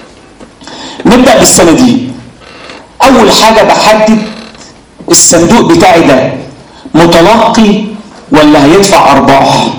Speaker 1: نبدأ بالصناديق. اول حاجة بحدد الصندوق بتاعي ده متلقي ولا هيدفع ارباح.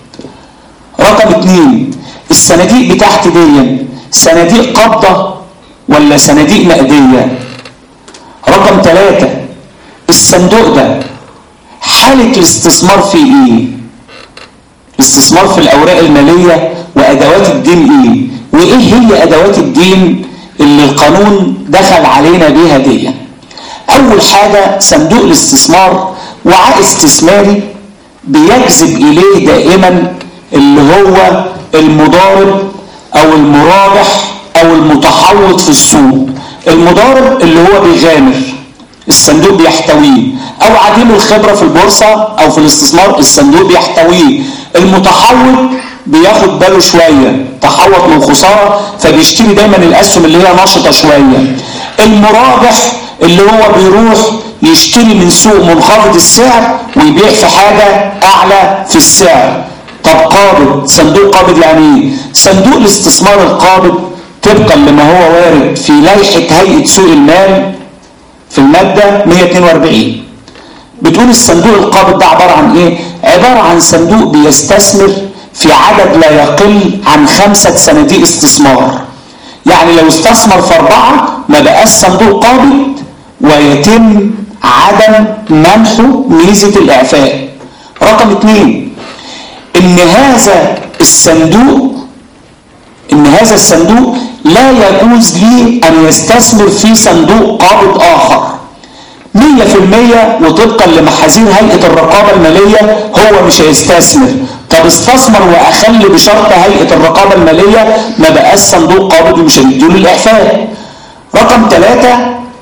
Speaker 1: رقم اتنين، الصناديق بتاعتي دي صناديق قبضة ولا صناديق نقدية. رقم ثلاثة، الصندوق ده حالة الاستثمار فيه ايه؟ استثمار في الاوراق المالية وادوات الدين ايه؟ وايه هي ادوات الدين اللي القانون دخل علينا بيها دي؟ اول حاجة صندوق الاستثمار وعاء استثماري بيجذب اليه دائما اللي هو المضارب او المرابح او المتحوط في السوق. المضارب اللي هو بيغامر الصندوق بيحتويه، او عديم الخبرة في البورصة او في الاستثمار الصندوق بيحتويه. المتحوط بياخد باله شوية، تحوط من خسارة فبيشتري دايما الاسهم اللي هي نشطة شوية. المرابح اللي هو بيروح يشتري من سوق منخفض السعر ويبيع في حاجة اعلى في السعر. طب قابض، صندوق قابض يعني ايه؟ صندوق الاستثمار القابض طبقا لما هو وارد في لائحة هيئة سوق المال في المادة مئة واثنين وأربعين بتقول الصندوق القابض ده عبارة عن ايه؟ عبارة عن صندوق بيستثمر في عدد لا يقل عن خمسة صناديق استثمار. يعني لو استثمر في أربعة ما بقاش صندوق قابض ويتم عدم منحه ميزة الإعفاء. رقم اثنين، ان هذا الصندوق ان هذا الصندوق لا يجوز لي ان يستثمر في صندوق قابض اخر مية بالمية، وطبقا لمحاذير هيئة الرقابة المالية هو مش هيستثمر. طب استثمر واخل بشرط هيئة الرقابة المالية ما بقاش صندوق قابض ومش هيديله الاعفاء. رقم ثلاثة،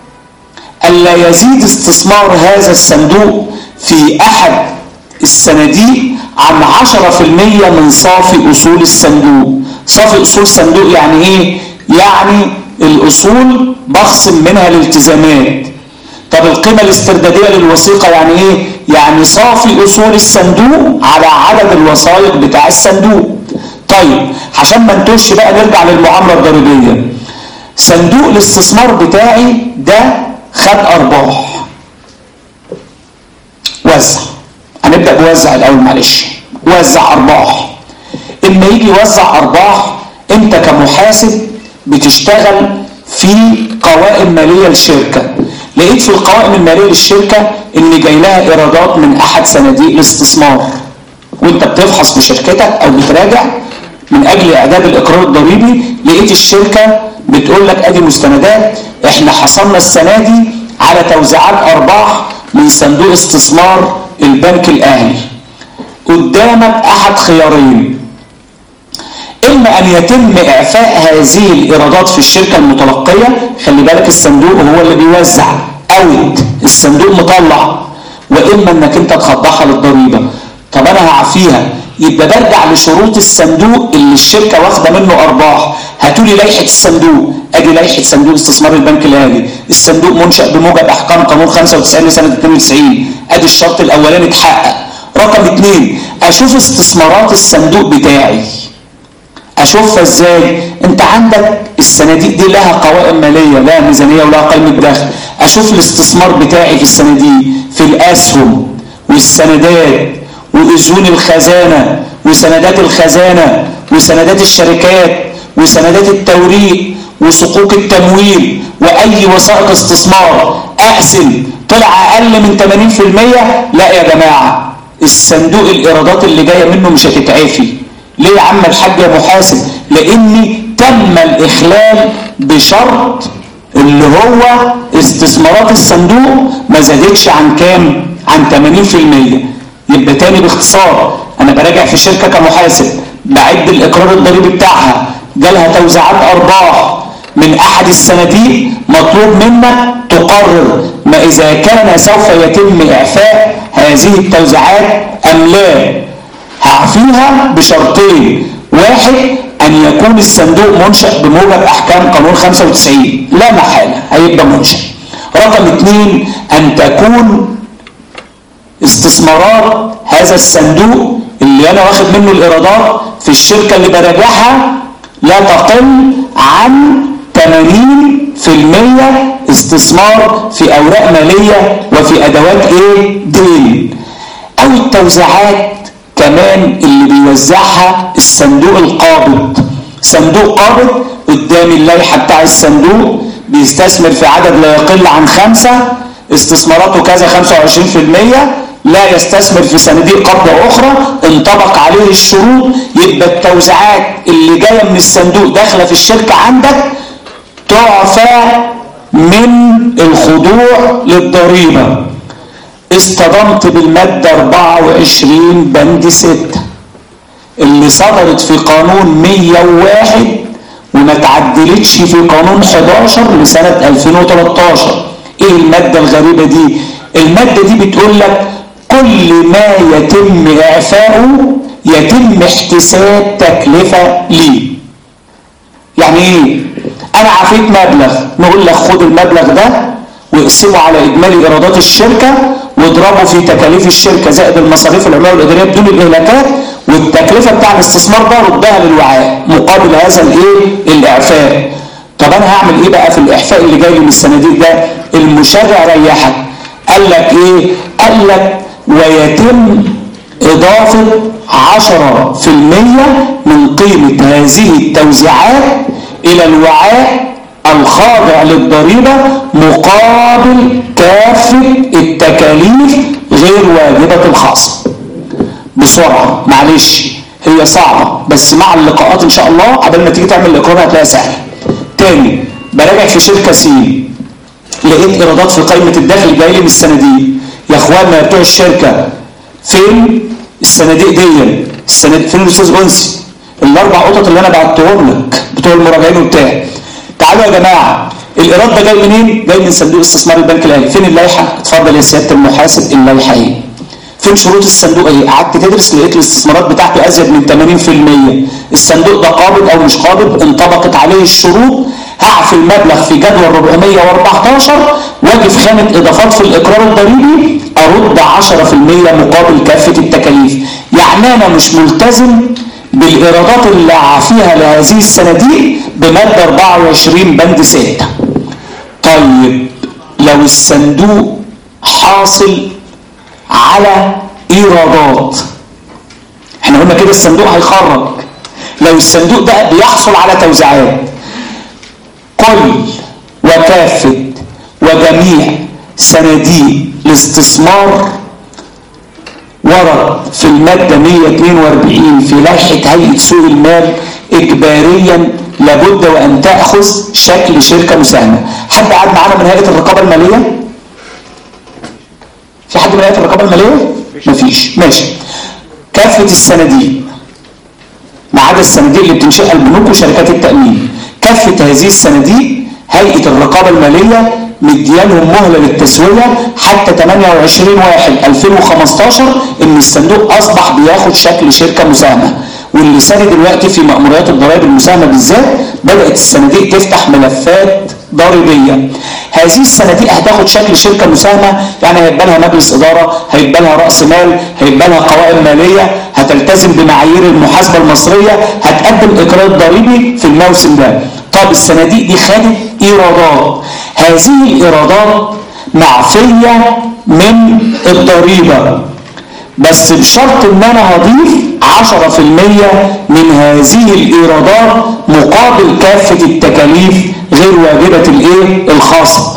Speaker 1: الا يزيد استثمار هذا الصندوق في احد الصناديق عن عشرة بالمئة من صافي اصول الصندوق. صافي اصول الصندوق يعني ايه؟ يعني الاصول بخصم منها الالتزامات. طب القيمة الاستردادية للوثيقة يعني ايه؟ يعني صافي اصول الصندوق على عدد الوثائق بتاع الصندوق. طيب عشان ما نتوش بقى نرجع للمعاملة الضريبية. صندوق الاستثمار بتاعي ده خد ارباح، وزع. هنبدأ بوزع الاول، معلش. وزع ارباح. اما يجي يوزع ارباح، انت كمحاسب بتشتغل في قوائم مالية للشركة. لقيت في القوائم المالية للشركة ان جاي لها ايرادات من احد صناديق الاستثمار، وانت بتفحص في شركتك او بتراجع من اجل اعداد الاقرار الضريبي، لقيت الشركة بتقول لك ادي مستندات احنا حصلنا السنة دي على توزيعات ارباح من صندوق استثمار البنك الاهلي. قدامك احد خيارين، اما ان يتم اعفاء هذه الايرادات في الشركة المتلقية، خلي بالك الصندوق هو اللي بيوزع اوت الصندوق مطلع، واما انك انت تخضعها للضريبه. طب انا هعفيها، يبقى برجع لشروط الصندوق اللي الشركه واخده منه ارباح. هاتوا لي لائحه الصندوق، ادي لائحه صندوق استثمار البنك الاهلي. الصندوق منشأ بموجب احكام قانون خمسة وتسعين لسنه اتنين وتسعين، ادي الشرط الاولاني اتحقق. رقم اتنين، اشوف استثمارات الصندوق بتاعي، اشوفها ازاي؟ انت عندك الصناديق دي لها قوائم ماليه، لها ميزانيه ولها قائمه دخل. اشوف الاستثمار بتاعي في الصناديق، في الاسهم والسندات واذون الخزانه وسندات الخزانه وسندات الشركات وسندات التوريق وصكوك التمويل واي وثائق استثمار. اقسم طلع اقل من ثمانين في المية، لا يا جماعه الصندوق الايرادات اللي جايه منه مش هتتعافي. ليه يا عم الحاج يا محاسب؟ لاني تم الاخلال بشرط اللي هو استثمارات الصندوق ما زادتش عن كام؟ عن ثمانين في المية. يبقى تاني باختصار، انا براجع في شركه كمحاسب، بعد الاقرار الضريبي بتاعها، جالها توزيعات ارباح من احد الصناديق، مطلوب منك تقرر ما اذا كان سوف يتم اعفاء هذه التوزيعات ام لا. هعفيها بشرطين، واحد ان يكون الصندوق منشأ بموجب احكام قانون خمسة وتسعين، لا محالة هيبقى منشأ. رقم اثنين، ان تكون استثمارات هذا الصندوق اللي انا واخد منه الايرادات في الشركة اللي براجعها لا تقل عن ثمانين في المية استثمار في اوراق مالية وفي ادوات ايه؟ دين. او التوزيعات كمان اللي بيوزعها الصندوق القابض. صندوق قابض قدام اللائحة بتاع الصندوق بيستثمر في عدد لا يقل عن خمسة، استثماراته كذا خمسة وعشرين في المية، لا يستثمر في صناديق قابضة أخرى، انطبق عليه الشروط. يبقى التوزيعات اللي جاية من الصندوق داخلة في الشركة عندك تعفى من الخضوع للضريبة. اصطدمت بالمادة أربعة وعشرين بند ستة اللي صدرت في قانون مية وواحد وما تعدلتش في قانون حداشر لسنة ألفين وتلتاشر. ايه المادة الغريبة دي؟ المادة دي بتقول لك كل ما يتم اعفاؤه يتم احتساب تكلفة ليه. يعني ايه؟ انا عفيت مبلغ، نقول لك خد المبلغ ده واقسمه على اجمالي ايرادات الشركه واضربه في تكاليف الشركه زائد المصاريف العموميه والاداريه بدون الاهلاكات، والتكلفه بتاع الاستثمار ده ردها للوعاء مقابل هذا الايه؟ الاعفاء. طب انا هعمل ايه بقى في الاعفاء اللي جاي لي من الصناديق ده؟ المشرع ريحك، قال لك ايه؟ قال لك ويتم اضافه عشرة في المية من قيمه هذه التوزيعات الى الوعاء الخاضع للضريبة مقابل كافة التكاليف غير واجبة الخاصة. بسرعة معلش هي صعبة بس مع اللقاءات ان شاء الله قبل ما تيجي تعمل الاقرار هتلاقيها سهلة. تاني، براجع في شركة سي، لقيت ايرادات في قائمة الدخل جاي لي من الصناديق. يا اخوانا بتوع الشركة فين الصناديق دي؟ الصناديق فين الاستاذ انسي؟ الاربع قطط اللي انا بعتهم لك بتوع المراجعين وبتاعي. تعالوا يا جماعه، الايراد ده جاي منين؟ جاي من صندوق استثمار البنك الاهلي. فين اللائحه؟ اتفضل يا سياده المحاسب اللائحه ايه؟ فين شروط الصندوق ايه؟ قعدت تدرس لقيت الاستثمارات بتاعته ازيد من ثمانين في المية. الصندوق ده قابض او مش قابض، انطبقت عليه الشروط. هعفي المبلغ في جدول أربعمية وأربعتاشر واجي في خانه اضافات في الاقرار الضريبي ارد عشرة في المية مقابل كافه التكاليف. يعني انا مش ملتزم بالايرادات اللي عافيها لهذه الصناديق بماده أربعة وعشرين بند ستة. طيب لو الصندوق حاصل على ايرادات، احنا قلنا كده الصندوق هيخرج. لو الصندوق ده بيحصل على توزيعات، كل وكافه وجميع صناديق الاستثمار ورد في المادة مية واتنين وأربعين في لائحة هيئة سوق المال إجباريا لابد وأن تأخذ شكل شركة مساهمة. حد قاعد معانا من هيئة الرقابة المالية؟ في حد من هيئة الرقابة المالية؟ مفيش. ماشي. كافة الصناديق ما عدا الصناديق اللي بتنشئها البنوك وشركات التأمين، كافة هذه الصناديق هيئة الرقابة المالية مديالهم مهله للتسويه حتى ثمانية وعشرين واحد ألفين وخمستاشر ان الصندوق اصبح بياخد شكل شركه مساهمه. واللسان دلوقتي في مأموريات الضرائب المساهمه بالذات بدات الصناديق تفتح ملفات ضريبيه. هذه الصناديق هتاخد شكل شركه مساهمه، يعني هيبقى لها مجلس اداره، هيبقى لها راس مال، هيبقى لها قوائم ماليه، هتلتزم بمعايير المحاسبه المصريه، هتقدم اقرار ضريبي في الموسم ده. طب الصناديق دي خدت ايرادات، هذه الايرادات معفيه من الضريبه، بس بشرط ان انا هضيف عشرة في المية من هذه الايرادات مقابل كافه التكاليف غير واجبه الايه الخاصه.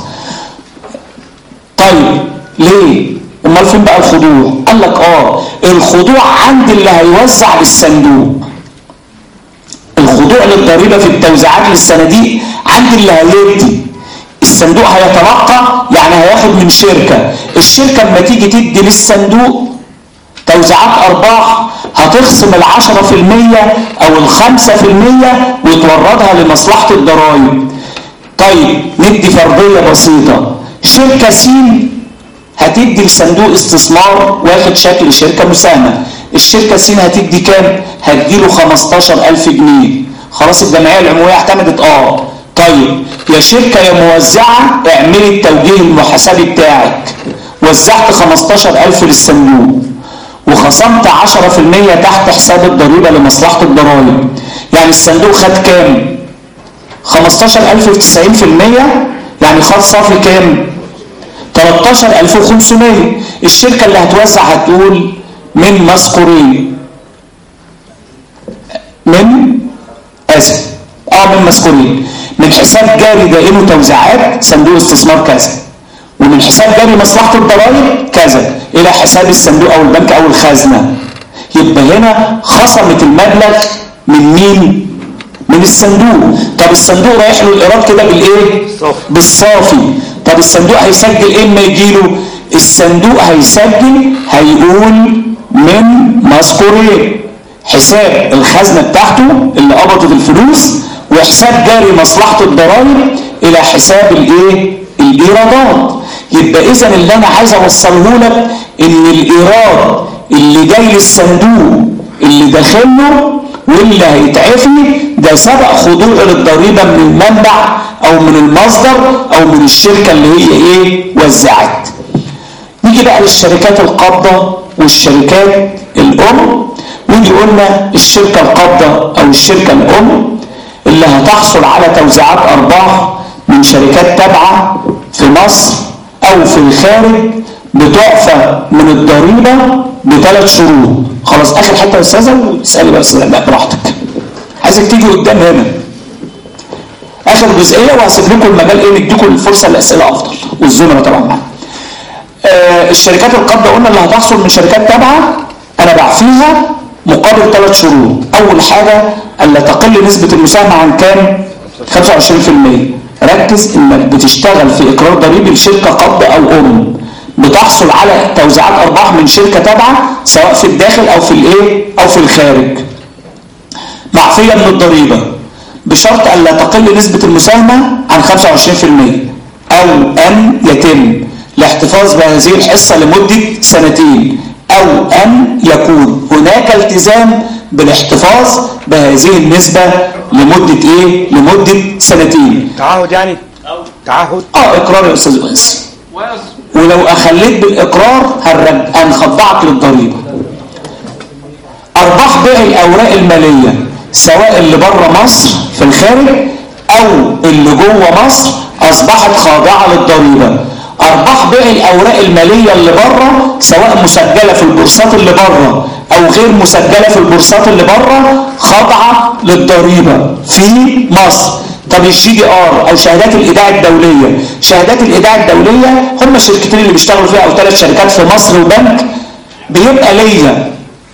Speaker 1: طيب ليه؟ امال فين بقى الخضوع؟ قال لك اه الخضوع عند اللي هيوزع للصندوق. الخضوع للضريبه في التوزيعات للصناديق عند اللي هيدي. الصندوق هيتلقى، يعني هياخد من شركه، الشركه لما تيجي تدي للصندوق توزيعات ارباح هتخصم العشرة في المية او الخمسة في المية وتوردها لمصلحه الضرائب. طيب ندي فرضيه بسيطه، شركه سين هتدي لصندوق استثمار واخد شكل شركه مساهمه، الشركه سين هتدي كام؟ هتديله خمستاشر ألف جنيه. خلاص الجمعيه العموميه اعتمدت اه طيب يا شركه يا موزعه اعملي التوجيه المحاسبي بتاعك، وزعت خمستاشر ألف للصندوق وخصمت عشرة في المية تحت حساب الضريبه لمصلحه الضرائب، يعني الصندوق خد كام؟ خمستاشر ألف في تسعين في المية، يعني خد صافي كام؟ تلتاشر ألف وخمسمية. الشركه اللي هتوزع هتقول من مذكورين من اسف اه من مذكورين من حساب جاري دائم وتوزيعات صندوق استثمار كذا، ومن حساب جاري مصلحه الضرائب كذا الى حساب الصندوق او البنك او الخزنه. يبقى هنا خصمت المبلغ من مين؟ من الصندوق. طب الصندوق رايح له الايراد كده بالايه؟ بالصافي. طب الصندوق هيسجل ايه اما يجي له؟ الصندوق هيسجل هيقول من مذكورين حساب الخزنه بتاعته اللي قبضت الفلوس وحساب جاري مصلحه الضرائب الى حساب الايه؟ الايرادات. يبقى اذا اللي انا عايز اوصله لك ان الايراد اللي جاي للصندوق اللي داخله واللي هيتعفي ده سبق خضوعه للضريبه من المنبع او من المصدر او من الشركه اللي هي ايه؟ وزعت. نيجي بقى للشركات القابضه والشركات الام، ونيجي قلنا الشركه القابضه او الشركه الام اللي هتحصل على توزيعات ارباح من شركات تابعه في مصر او في الخارج بتعفى من الضريبه بثلاث شروط. خلاص اخر حته يا استاذه وتسالي بقى استاذه بقى براحتك، عايزك تيجي قدام هنا اخر جزئيه وهسيب لكم المجال ايه نديكم الفرصه للاسئله افضل والزملاء طبعا معانا. آه الشركات القابضه قلنا اللي هتحصل من شركات تابعه انا بعفيها مقابل ثلاث شروط. اول حاجه الا تقل نسبه المساهمه عن كام؟ خمسة وعشرين في المية. ركز انك بتشتغل في اقرار ضريبي لشركه قابضه او ام بتحصل على توزيعات ارباح من شركه تابعه سواء في الداخل او في الايه او في الخارج، معفيه من الضريبه بشرط الا تقل نسبه المساهمه عن خمسة وعشرين في المية او ان يتم الاحتفاظ بهذه الحصه لمده سنتين او ان يكون هناك التزام بالاحتفاظ بهذه النسبه لمده ايه؟ لمده سنتين.
Speaker 3: تعهد يعني؟ تعهد؟
Speaker 1: اه اقرار يا استاذ واسف. ولو اخليت بالاقرار هنخضعك للضريبه. ارباح بيع الاوراق الماليه سواء اللي بره مصر في الخارج او اللي جوه مصر اصبحت خاضعه للضريبه. ارباح بيع الاوراق الماليه اللي بره سواء مسجله في البورصات اللي بره او غير مسجله في البورصات اللي بره خاضعه للضريبه في مصر. طب الجي دي ار او شهادات الايداع الدوليه، شهادات الايداع الدوليه هم الشركتين اللي بيشتغلوا فيها او ثلاث شركات في مصر وبنك. بيبقى ليا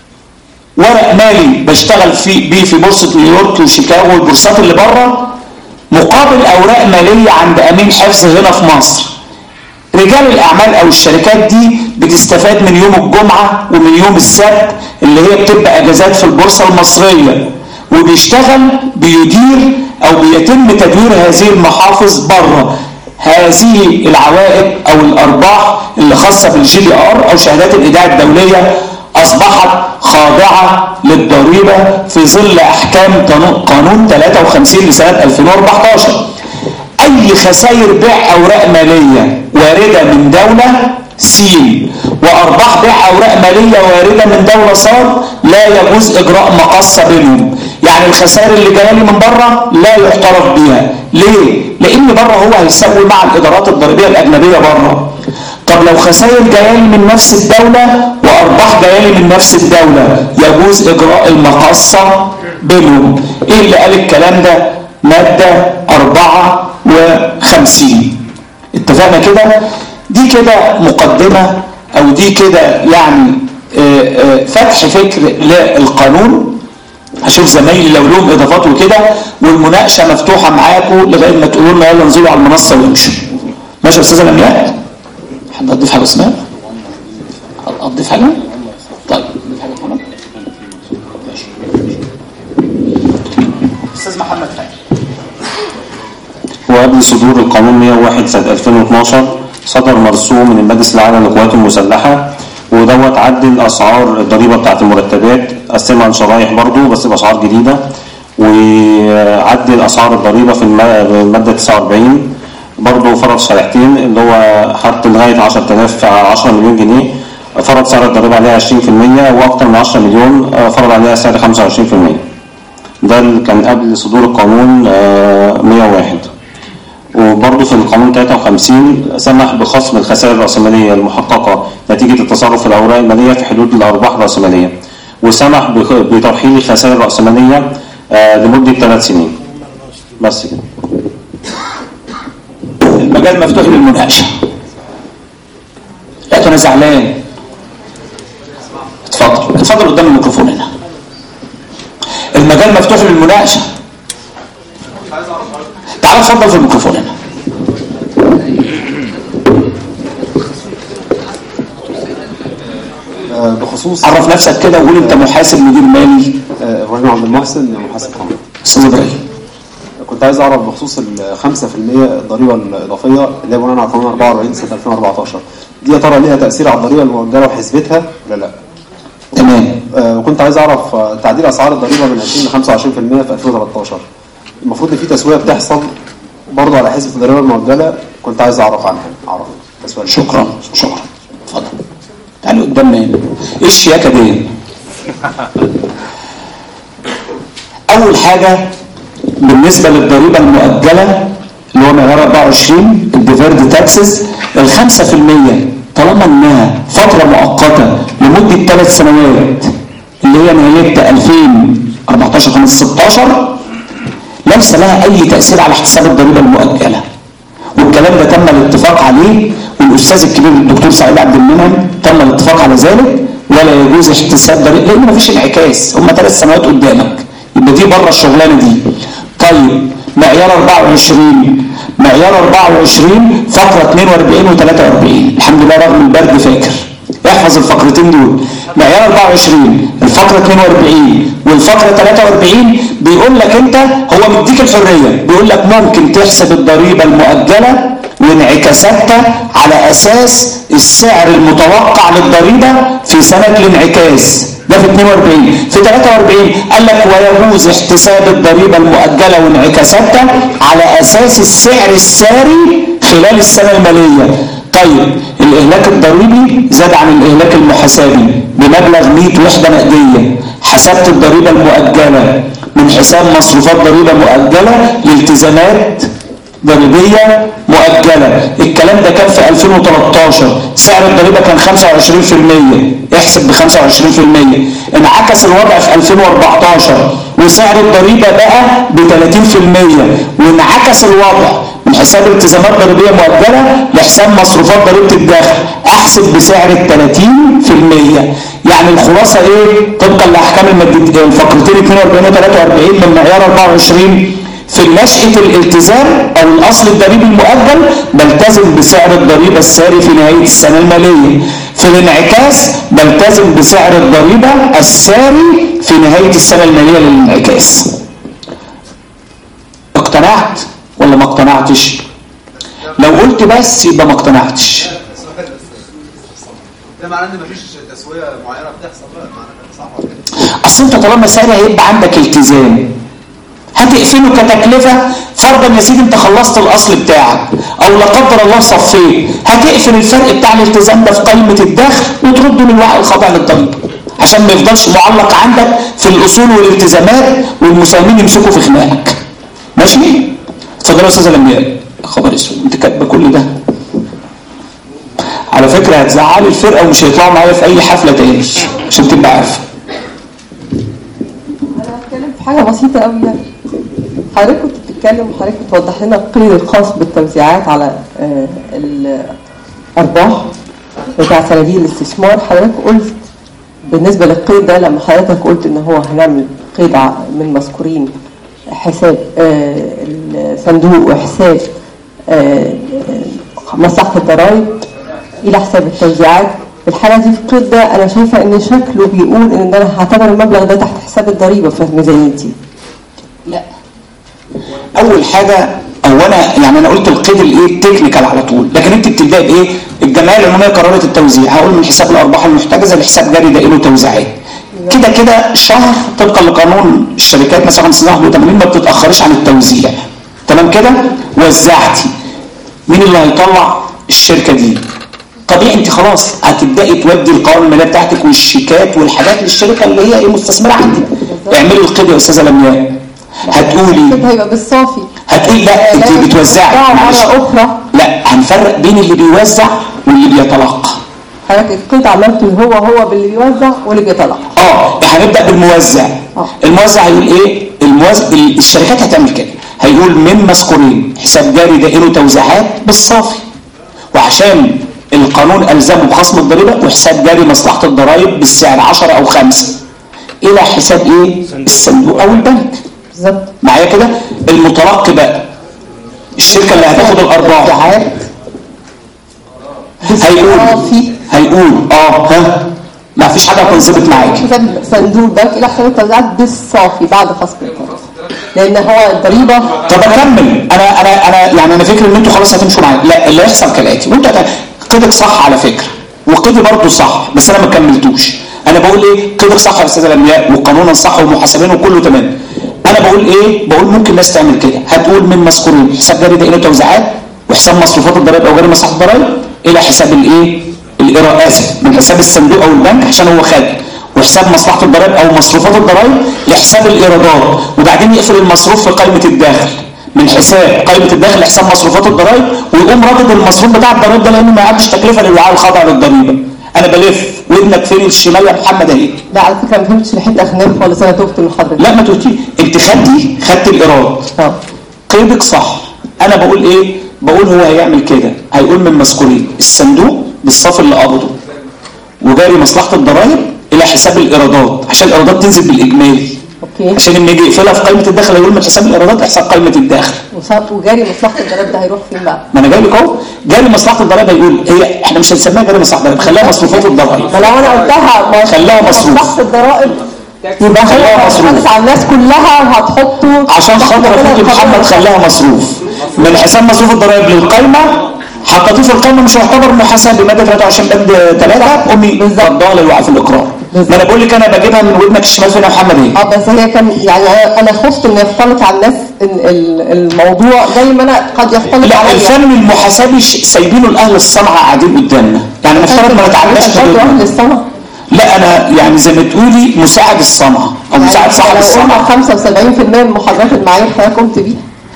Speaker 1: ورق مالي بشتغل فيه بيه في بورصه نيويورك وشيكاغو والبورصات اللي بره مقابل اوراق ماليه عند امين حفظ هنا في مصر. رجال الاعمال او الشركات دي بتستفاد من يوم الجمعه ومن يوم السبت اللي هي بتبقى اجازات في البورصه المصريه، وبيشتغل بيدير او بيتم تدوير هذه المحافظ بره. هذه العوائد او الارباح اللي خاصه بالجي دي ار او شهادات الايداع الدوليه اصبحت خاضعه للضريبه في ظل احكام قانون ثلاثة وخمسين لسنه ألفين وأربعتاشر. اي خسائر بيع اوراق ماليه وارده من دوله سين وارباح بيع اوراق ماليه وارده من دوله صاد لا يجوز اجراء مقاصه بينهم. يعني الخسائر اللي جايه لي من بره لا يعترف بيها. ليه؟ لان بره هو هيسوي مع الادارات الضريبيه الاجنبيه بره. طب لو خسائر جايه لي من نفس الدوله وارباح جايه لي من نفس الدوله يجوز اجراء المقاصه بينهم. ايه اللي قال الكلام ده؟ ماده أربعة وخمسين. اتفقنا كده؟ دي كده مقدمه او دي كده يعني فتح فكر للقانون. هشوف زمايلي لو لهم اضافات وكده، والمناقشه مفتوحه معاكم لغايه ما تقولوا لنا يلا انزلوا على المنصه وامشوا. ماشي يا استاذه لمياء؟ حد هتضيف حاجه اسمها؟ هتضيف حاجه؟ طيب هتضيف حاجه كمان؟ ماشي. استاذ محمد فهمي.
Speaker 4: وقبل صدور القانون مئة وواحد سنه ألفين واثناشر صدر مرسوم من المجلس الاعلى للقوات المسلحه، ودوت عدل اسعار الضريبه بتاعت المرتبات، قسمها لشرايح برضو بس باسعار جديده، وعدل اسعار الضريبه في الماده تسعة وأربعين برضو فرض شريحتين اللي هو حط لغايه عشرة آلاف عشرة مليون جنيه فرض سعر الضريبه عليها عشرين في المية، واكثر من عشرة مليون فرض عليها سعر خمسة وعشرين في المية. ده اللي كان قبل صدور القانون مئة وواحد. وبرضه في القانون ثلاثة وخمسين سمح بخصم الخسائر الرأسمالية المحققة نتيجة التصرف في الأوراق المالية في حدود الأرباح الرأسمالية، وسمح بترحيل الخسائر الرأسمالية لمدة ثلاث سنين. بس كده.
Speaker 1: المجال مفتوح للمناقشة. لا أنا زعلان. اتفضل اتفضل قدام الميكروفون هنا. المجال مفتوح للمناقشة. تعال اتفضل في الميكروفون هنا.
Speaker 5: بخصوص
Speaker 1: عرف نفسك كده وقول انت محاسب مدير مالي.
Speaker 5: ابراهيم عبد المحسن محاسب قانوني.
Speaker 1: استاذ ابراهيم،
Speaker 5: كنت عايز اعرف بخصوص ال خمسة في المية الضريبه الاضافيه اللي هي بناء على قانون أربعة وأربعين سنه ألفين وأربعتاشر، دي يا ترى ليها تاثير على الضريبه المؤجله وحسبتها ولا لا؟
Speaker 1: تمام.
Speaker 5: وكنت عايز اعرف تعديل اسعار الضريبه من عشرين ل خمسة وعشرين في المية في ألفين وثلاثة عشر. المفروض ان في تسويه بتحصل برضه على حسبه الضريبه المؤجله، كنت عايز اعرف عنها. اعرف تسويه.
Speaker 1: شكرا شكرا. اتفضل تعالوا قدامنا هنا. ايه الشياكه دي؟ اول حاجه بالنسبه للضريبه المؤجله اللي هو معيار أربعة وعشرين الديفيرد تاكسز، ال خمسة في المية طالما انها فتره مؤقته لمده ثلاث سنوات اللي هي نهايه ألفين وأربعتاشر خمسة ستاشر ليس لها اي تاثير على احتساب الضريبه المؤجله. والكلام ده تم الاتفاق عليه، والاستاذ الكبير الدكتور سعيد عبد المنعم تم الاتفاق على ذلك. ولا يجوز احتساب ضريبه لان مفيش انعكاس، هم ثلاث سنوات قدامك، يبقى دي بره الشغلانه دي. طيب معيار أربعة وعشرين معيار أربعة وعشرين فقره اثنين وأربعين و ثلاثة وأربعين الحمد لله رغم البرد فاكر. احفظ الفقرتين دول. معيار أربعة وعشرين الفقره اثنين وأربعين والفقره ثلاثة وأربعين بيقول لك انت هو مديك الحريه، بيقول لك ممكن تحسب الضريبه المؤجله وانعكاساتها على اساس السعر المتوقع للضريبه في سنه الانعكاس. ده في اثنين وأربعين. في ثلاثة وأربعين قال لك ويجوز احتساب الضريبه المؤجله وانعكاساتها على اساس السعر الساري خلال السنه الماليه. طيب الاهلاك الضريبي زاد عن الاهلاك المحاسبي بمبلغ مئة وحده نقديه. حسبت الضريبه المؤجله من حساب مصروفات ضريبه مؤجله لالتزامات ضريبيه مؤجله. الكلام ده كان في ألفين وثلاثة عشر، سعر الضريبه كان خمسة وعشرين في المية، احسب ب خمسة وعشرين في المية. انعكس الوضع في ألفين وأربعتاشر وسعر الضريبه بقى ب ثلاثين في المية، وانعكس الوضع من حساب التزامات ضريبيه مؤجله لحساب مصروفات ضريبه الدخل، احسب بسعر ال ثلاثين في المية. يعني الخلاصه ايه؟ طبقا لاحكام المادتين الفقرتين اثنين وأربعين و ثلاثة وأربعين من معيار أربعة وعشرين في نشأة الالتزام او الاصل الضريبي المؤجل بلتزم بسعر الضريبه الساري في نهايه السنه الماليه. في الانعكاس بلتزم بسعر الضريبه الساري في نهايه السنه الماليه للانعكاس. اقتنعت ولا ما اقتنعتش؟ لو قلت بس يبقى ما اقتنعتش.
Speaker 5: ده معناه ان مفيش تسويه معينه بتحصل بقى، معناه صح ولا كده؟
Speaker 1: اصل انت طالما سعر هيبقى عندك التزام هتقفله كتكلفه. فرضا يا سيدي انت خلصت الاصل بتاعك او لا قدر الله صفيت، هتقفل الفرق بتاع الالتزام ده في قائمه الدخل وترده للوعي الخاضع للضريبه عشان ما يفضلش معلق عندك في الاصول والالتزامات والمساهمين يمسكوا في خناقك. ماشي؟ اتفضل يا استاذه لمياء. خبر اسود انت كاتبه كل ده. على فكره هتزعلي الفرقه ومش هيطلعوا معايا في اي حفله تاني عشان تبقى عارفه.
Speaker 6: انا هتكلم في حاجه بسيطه قوي يعني. حضرتك كنت بتتكلم وحضرتك بتوضح لنا القيد الخاص بالتوزيعات على آه الارباح بتاع صناديق الاستثمار. حضرتك قلت بالنسبه للقيد ده لما حضرتك قلت ان هو هنعمل قيد من مذكورين حساب آه الصندوق وحساب آه مصلحه الضرائب الى حساب التوزيعات. في الحاله دي القيد ده انا شايفه ان شكله بيقول ان انا هعتبر المبلغ ده تحت حساب الضريبه في ميزانيتي. لا،
Speaker 1: اول حاجه او انا يعني انا قلت القيد الايه التكنيكال على طول، لكن انت بتبداي بايه؟ الجمعيه العموميه قررت التوزيع، هقول من حساب الارباح المحتجزه لحساب جاري دائري توزيعات. كده كده شهر طبقا لقانون الشركات مثلا خمسة واحد وثمانين ما بتتاخرش عن التوزيع. تمام كده؟ وزعتي. مين اللي هيطلع الشركه دي؟ طبيعي انت خلاص هتبداي تودي القوائم الماليه بتاعتك والشيكات والحاجات للشركه اللي هي ايه مستثمره عندك. اعملي القيد يا استاذه لمياء. هتقولي
Speaker 6: هيبقى بالصافي.
Speaker 1: هتقولي لا انت بتوزعي
Speaker 6: مره اخرى.
Speaker 1: لا هنفرق بين اللي بيوزع واللي بيتلقى.
Speaker 6: حضرتك القيد عملته هو هو باللي بيوزع واللي بيتلقى.
Speaker 1: اه هنبدا بالموزع. أوه. الموزع هيقول ايه؟ الموزع الشركات هتعمل كده، هيقول من مذكورين حساب جاري دائري توزيعات بالصافي، وعشان القانون ألزمه بخصم الضريبة وحساب جاري مصلحة الضرائب بالسعر عشرة أو خمسة إلى حساب إيه؟ الصندوق أو البنك.
Speaker 6: بالظبط.
Speaker 1: معايا كده؟ المتلقي بقى الشركة اللي هتاخد الأرباح هيقول هيقول اه ها ما فيش حاجة هتنظبط معاك.
Speaker 6: حساب صندوق البنك إلى حساب التوزيعات بالصافي بعد خصم الضريبة. لان هو الضريبه.
Speaker 1: طب اكمل. انا انا انا يعني انا فاكر ان انتوا خلاص هتمشوا معايا. لا اللي هيحصل كالاتي، وانت قيدك صح على فكره وقيدي برضه صح بس انا ما كملتوش. انا بقول ايه؟ قيدك صح يا استاذه لمياء وقانونا صح والمحاسبين وكله تمام. انا بقول ايه؟ بقول ممكن الناس تعمل كده، هتقول من مذكورين حساب جاري دائري توزيعات وحساب مصروفات الضرائب او غير مصلحه الضرائب الى حساب الايه؟ الايراد، اسف من حساب الصندوق او البنك عشان هو خارج، وحساب مصلحه الضرائب او مصروفات الضرائب لحساب الايرادات، وبعدين يقفل المصروف في قائمه الدخل من حساب قائمه الدخل لحساب مصروفات الضرائب ويقوم رادد المصروف بتاع الضرائب ده لانه ما يعدش تكلفه للوعاء الخاضع للضريبه. انا بلف ودنك فين الشمال يا محمد اهي.
Speaker 6: لا على فكره ما فهمتش الحته اخرانيه خالص، انا تهت من حضرتك.
Speaker 1: لا ما تهتي، انت خدتي خدت الايراد. اه قيدك صح. انا بقول ايه؟ بقول هو هيعمل كده، هيقول من مذكورين الصندوق بالصافي اللي قبضه وجاري مصلحه الضرائب الى حساب الايرادات عشان الايرادات تنزل بالاجمالي. اوكي. عشان لما يجي يقفلها في قائمه الدخل يقول من حساب الايرادات لحساب قائمه الدخل.
Speaker 6: وجاري مصلحه الضرائب ده هيروح فين بقى؟
Speaker 1: ما انا جاي لك اهو. جاري مصلحه الضرائب هيقول هي احنا مش هنسميها جاري مصلحه الضرائب، خليها مصروفات الضرائب.
Speaker 6: ما لو انا قلتها
Speaker 1: خليها مصروف
Speaker 6: مصلحه الضرائب يبقى خليها مصروف على الناس كلها وهتحطوا
Speaker 1: عشان خاطر اخوك محمد خلاها مصروف من حساب مصروف الضرائب للقائمه. حطيتيه في القائمه مش هيعتبر محاسب بماده ثلاثة وعشرين بند ثلاثة قومي ضدها للوقف الاقرار. ما انا بقول لك انا بجيبها من ودنك الشمال فين يا محمد ايه؟
Speaker 6: اه بس هي كان يعني انا خفت ان يختلط على الناس الموضوع زي ما انا قد يختلط عليا.
Speaker 1: لا الفن المحاسبي سايبينه لاهل الصنعه قاعدين قدامنا، يعني نفترض ما نتعداش
Speaker 6: اهل الصنعه.
Speaker 1: لا انا يعني زي ما تقولي مساعد الصنعه او مساعد صاحب الصنعه.
Speaker 6: خمسة وسبعين بالمية من المحاضرات المعايير حضرتك قمت بيها.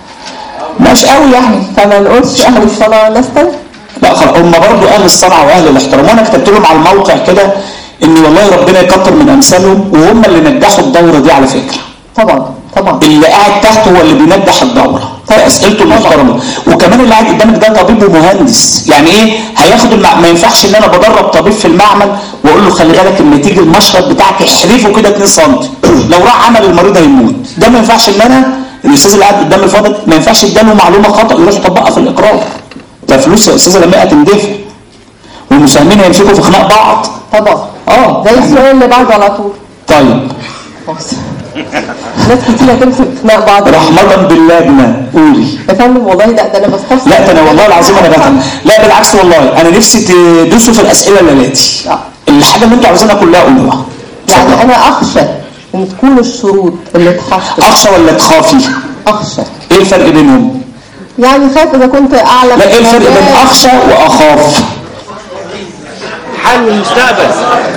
Speaker 1: مش قوي يعني،
Speaker 6: فما نقولش اهل الصنعه ناس ثانيه.
Speaker 1: لا خلاص هم برضه اهل الصنعه واهل الاحترام، وانا كتبت لهم على الموقع كده ان والله ربنا يكتر من امثالهم وهم اللي نجحوا الدوره دي على فكره.
Speaker 6: طبعا طبعا
Speaker 1: اللي قاعد تحت هو اللي بينجح الدوره في اسئلته المحترمه، وكمان اللي قاعد قدامك ده طبيب ومهندس. يعني ايه هياخد المع... ما ينفعش ان انا بدرب طبيب في المعمل واقول له خلي بالك لما تيجي المشرط بتاعك احرفه كده اتنين سم لو راح عمل المريض هيموت. ده ما ينفعش ان انا الاستاذ اللي قاعد قدام الفاضل ما ينفعش اداله معلومه خطا يروح يطبقها في الاقرار. ده فلوس يا استاذه لما هتندفع والمساهمين هيمسكوا في خناق بعض.
Speaker 6: طبعا
Speaker 1: اه
Speaker 6: زي السؤال اللي بعده على طول.
Speaker 1: طيب
Speaker 6: ناس كتير هتمسك خناق بعض.
Speaker 1: رحمة باللجنة قولي.
Speaker 6: يا فندم والله ده ده انا بستفسر.
Speaker 1: لا ده انا والله العظيم انا بفهم. لا بالعكس والله انا نفسي تدوسوا في الاسئله الليلاتي. الحاجه اللي انتوا عاوزينها كلها قولوها.
Speaker 6: يعني انا اخشى ان تكون الشروط اللي اتحطت.
Speaker 1: اخشى ولا تخافي؟
Speaker 6: اخشى.
Speaker 1: ايه الفرق بينهم؟
Speaker 6: يعني خايف اذا كنت اعلم.
Speaker 1: لا ايه الفرق بين اخشى واخاف؟
Speaker 3: حل المستقبل.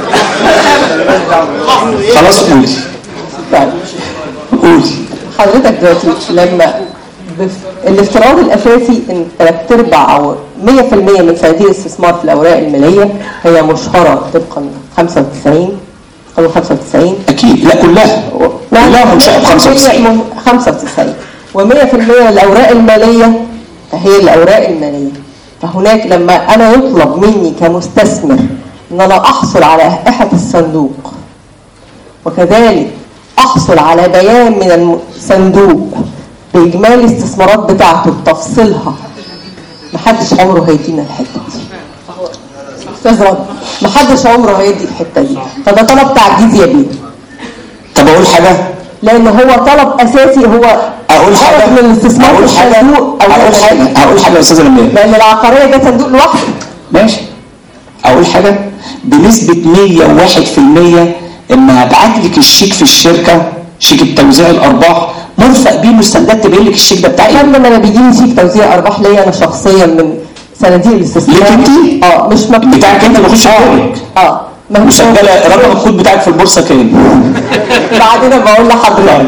Speaker 1: خلاص قولي.
Speaker 6: طيب
Speaker 1: قولي.
Speaker 6: حضرتك دلوقتي لما بف... الافتراض الاساسي ان ثلاث ارباع او مية في المية من صناديق الاستثمار في الاوراق الماليه هي مشهره طبقا خمسة وتسعين او خمسة وتسعين.
Speaker 1: اكيد لا كلها كلها منشاه ب خمسة وتسعين
Speaker 6: خمسة وتسعين ومية في المية من الاوراق الماليه فهي الاوراق الماليه. فهناك لما انا يطلب مني كمستثمر ان انا احصل على لائحه الصندوق وكذلك احصل على بيان من الصندوق باجمالي الاستثمارات بتاعته بتفصيلها، محدش عمره هيدينا الحته دي. استاذ رد محدش عمره هيدي الحته دي، فده طلب تعجيزي يا بيه.
Speaker 1: طب اقول حاجه؟
Speaker 6: لان هو طلب اساسي. هو
Speaker 1: اقول حاجه
Speaker 6: من الاستثمار
Speaker 1: اقول
Speaker 6: في
Speaker 1: حاجه
Speaker 6: الصندوق او
Speaker 1: اقول حاجه اقول حاجه يا استاذ رميل.
Speaker 6: لان العقاريه ده صندوق لوحده.
Speaker 1: ماشي. اقول حاجه بنسبه مية وواحد في المية اما هبعت لك الشيك في الشركه، شيك التوزيع الارباح مرفق بيه مستندات تبين لك الشيك ده بتاعي.
Speaker 6: لما انا بيجي لي شيك توزيع ارباح ليا انا شخصيا من صناديق الاستثمار.
Speaker 1: ليك انت؟
Speaker 6: اه مش مكتوب
Speaker 1: بتاعك انت اللي بيخش عليك.
Speaker 6: اه
Speaker 1: مسجله رقم الكود بتاعك في البورصه كام؟
Speaker 6: بعدين بقول لحضرتك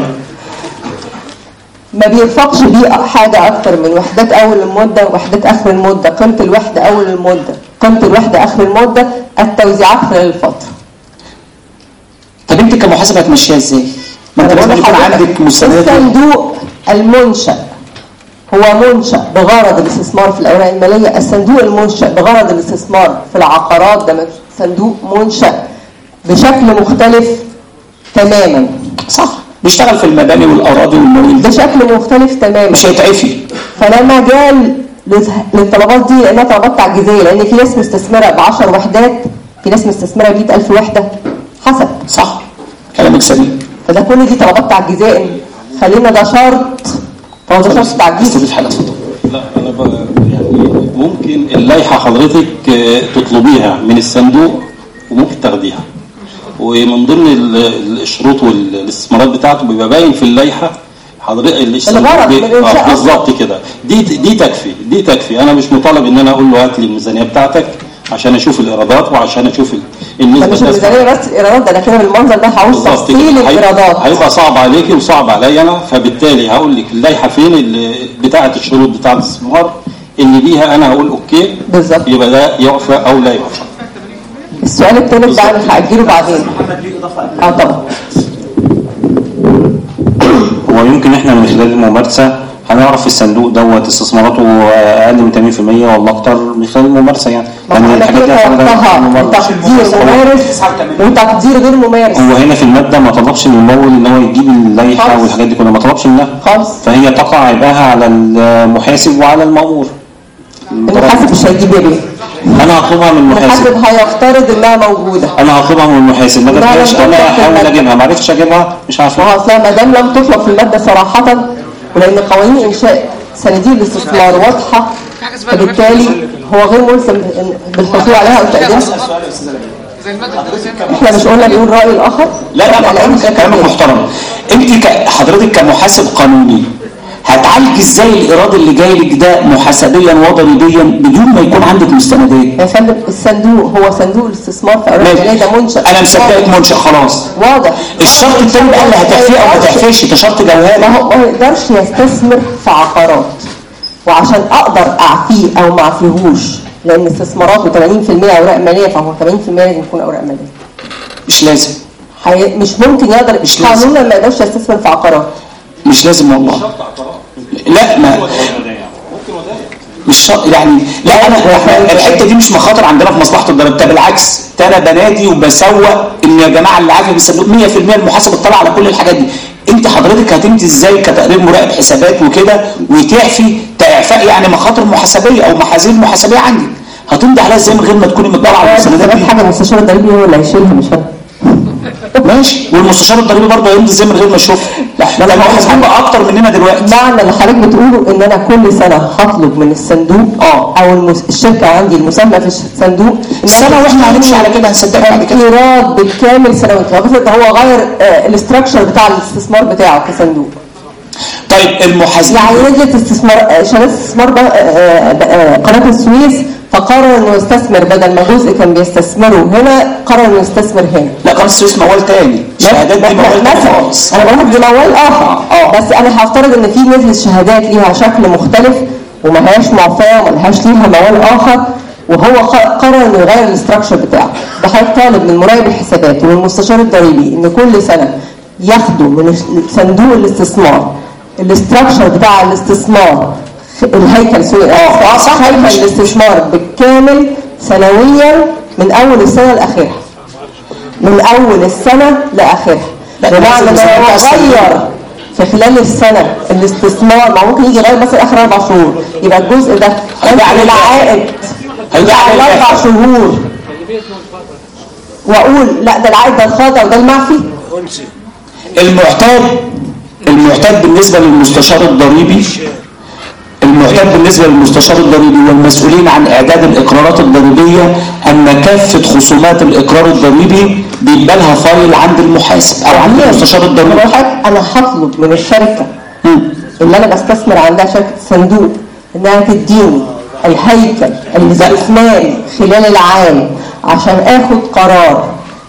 Speaker 6: ما بيرفقش بيه حاجه اكتر من وحدات اول المده ووحدات اخر المده. قيمه الوحده اول المده، قيمه الوحده اخر المده، التوزيعات خلال الفتره.
Speaker 1: طب انت كمحاسب هتمشيها ازاي؟ ما انت لازم يكون عندك مستندات.
Speaker 6: الصندوق المنشأ هو منشأ بغرض الاستثمار في الاوراق الماليه. الصندوق المنشأ بغرض الاستثمار في العقارات ده صندوق منشأ بشكل مختلف تماما.
Speaker 1: صح، بيشتغل في المباني والاراضي والموارد
Speaker 6: بشكل مختلف تماما،
Speaker 1: مش هيتعفي.
Speaker 6: فلا مجال للطلبات دي لانها طلبات تعجيزيه، لان في ناس مستثمره ب عشر وحدات، في ناس مستثمره ب مية ألف وحده حسب.
Speaker 1: صح كلامك سليم.
Speaker 6: فده كل دي طلبات تعجيزيه. خلينا ده شرط، فهو ده شرط تعجيزي.
Speaker 1: في حاجه اتفضل.
Speaker 7: لا انا بقى يعني ممكن اللائحه حضرتك تطلبيها من الصندوق وممكن تاخديها، ومن ضمن الشروط والاستثمارات بتاعته بيبقى باين في اللائحه حضرتك
Speaker 6: الغرض
Speaker 7: بالظبط كده. دي دي تكفي دي تكفي انا مش مطالب ان انا اقول له هات لي الميزانيه بتاعتك عشان اشوف الايرادات وعشان اشوف النسبه.
Speaker 6: مش الميزانيه بس الايرادات ده، لكن بالمنظر ده هعوز تفصيل الايرادات.
Speaker 7: هيبقى صعب عليكي وصعب عليا انا، فبالتالي هقول لك اللائحه فين اللي بتاعه الشروط بتاعه الاستثمار اللي بيها انا هقول اوكي
Speaker 6: بالظبط،
Speaker 7: يبقى ده يوافق او لا يوافق.
Speaker 6: السؤال الثالث بقى انا هاجيله بعدين. اه طبعا.
Speaker 4: هو يمكن احنا من خلال الممارسه هنعرف الصندوق دوت استثماراته اقل من ثمانين في المية ولا اكتر من خلال الممارسه يعني.
Speaker 6: يعني الحاجات دي تقدير ممارس وتقدير غير ممارس.
Speaker 4: هو هنا في الماده ما طلبش من الممول ان هو يجيب اللائحه والحاجات دي كلها، ما طلبش منها
Speaker 6: خالص.
Speaker 4: فهي تقع عبئها على المحاسب وعلى المأمور.
Speaker 6: المحاسب مش هيجيب يا بيه.
Speaker 4: انا هطلبها من المحاسب.
Speaker 6: المحاسب هيفترض انها موجوده.
Speaker 4: انا هطلبها من المحاسب، ما جبتهاش انا هحاول اجيبها، ما عرفتش اجيبها مش عارف.
Speaker 6: ما هو اصلا ما دام لم تطلب في الماده صراحه، ولان قوانين انشاء صناديق الاستثمار واضحه، فبالتالي هو غير ملزم بالحصول عليها او تقديمها. احنا مش قلنا بنقول راي الاخر؟
Speaker 1: لا لا لا كلامك محترم. انت حضرتك كمحاسب قانوني هتعالجي ازاي الايراد اللي جاي لك ده محاسبيا وضريبيا بدون ما يكون عندك مستندات؟
Speaker 6: يا فندم الصندوق هو صندوق الاستثمار في اوراق الماليه، ده منشأ.
Speaker 1: انا مصدقك منشأ خلاص
Speaker 6: واضح.
Speaker 1: الشرط الثاني بقى اللي هتحفيه او ما تحفيش ده شرط جوهري.
Speaker 6: ما هو ما يقدرش يستثمر في عقارات، وعشان اقدر اعفيه او ما اعفيهوش لان استثماراته ثمانين في المية اوراق ماليه، فهو ثمانين في المية لازم يكون اوراق ماليه.
Speaker 1: مش لازم.
Speaker 6: حي... مش ممكن يقدر قانونا ما يقدرش يستثمر في عقارات.
Speaker 1: مش لازم والله. لا ما مش شرط يعني. لا انا الحته دي مش مخاطر عندنا في مصلحه الضريبه، ده بالعكس ده انا بنادي وبسوق ان يا جماعه اللي عارف بالصندوق مية في المية المحاسب اطلع على كل الحاجات دي. انت حضرتك هتمتي ازاي كتقرير مراقب حسابات وكده وتعفي تعفاء يعني مخاطر محاسبيه او محاذير محاسبيه عندك، هتمضي عليها ازاي من غير ما تكوني مطلعه على المستندات دي؟
Speaker 6: حاجه مستشار الضريبي هو اللي هيشيلها مش انا.
Speaker 1: ماشي، والمستشار الضريبي برضه هيمضي ازاي من غير ما يشوف؟ لا ده المحاسبين بقى اكتر مننا دلوقتي.
Speaker 6: معنى اللي حضرتك بتقوله ان انا كل سنه هطلب من الصندوق
Speaker 1: اه
Speaker 6: او المس... الشركه عندي المسمى في الصندوق
Speaker 1: السنه، واحنا هنمشي على كده هنصدق بعد كده
Speaker 6: ايراد بالكامل سنوي. فبفرض هو غير آه الاستراكشر بتاع الاستثمار بتاعه في الصندوق.
Speaker 1: طيب المحاسبين
Speaker 6: يعني نزلت استثمار شهادات استثمار قناه السويس، فقرر انه يستثمر بدل ما جزء كان بيستثمره هنا قرر انه يستثمر هنا.
Speaker 1: لا قناه السويس موال تاني، شهادات دي موال تاني خالص.
Speaker 6: انا بقول لك دي موال اخر اه بس انا هفترض ان في نزلت شهادات ليها شكل مختلف وما هياش معفاه وما لهاش ليها موال اخر، وهو قرر انه يغير الاستراكشر بتاعه. ده حضرتك طالب من مراقب الحسابات ومن المستشار الضريبي ان كل سنه ياخدوا من صندوق الاستثمار الاستراكشر بتاع الاستثمار، الهيكل سوري اه صح هيكل الاستثمار بالكامل سنويا من اول السنه لاخرها، من اول السنه لاخرها. بمعنى ان هو غير في خلال السنه الاستثمار، ما ممكن يجي يغير مثلا اخر اربع شهور، يبقى الجزء ده يعني العائد يعني اربع شهور واقول لا ده العائد ده الخاطئ وده المعفي.
Speaker 1: المعتاد المعتاد بالنسبه للمستشار الضريبي المعتاد بالنسبه للمستشار الضريبي والمسؤولين عن اعداد الاقرارات الضريبيه ان كافه خصومات الاقرار الضريبي بيبقى لها فايل عند المحاسب او عند المستشار الضريبي.
Speaker 6: انا هطلب من الشركه اللي انا بستثمر عندها شركه الصندوق انها تديني الهيكل الاستثماري خلال العام عشان اخد قرار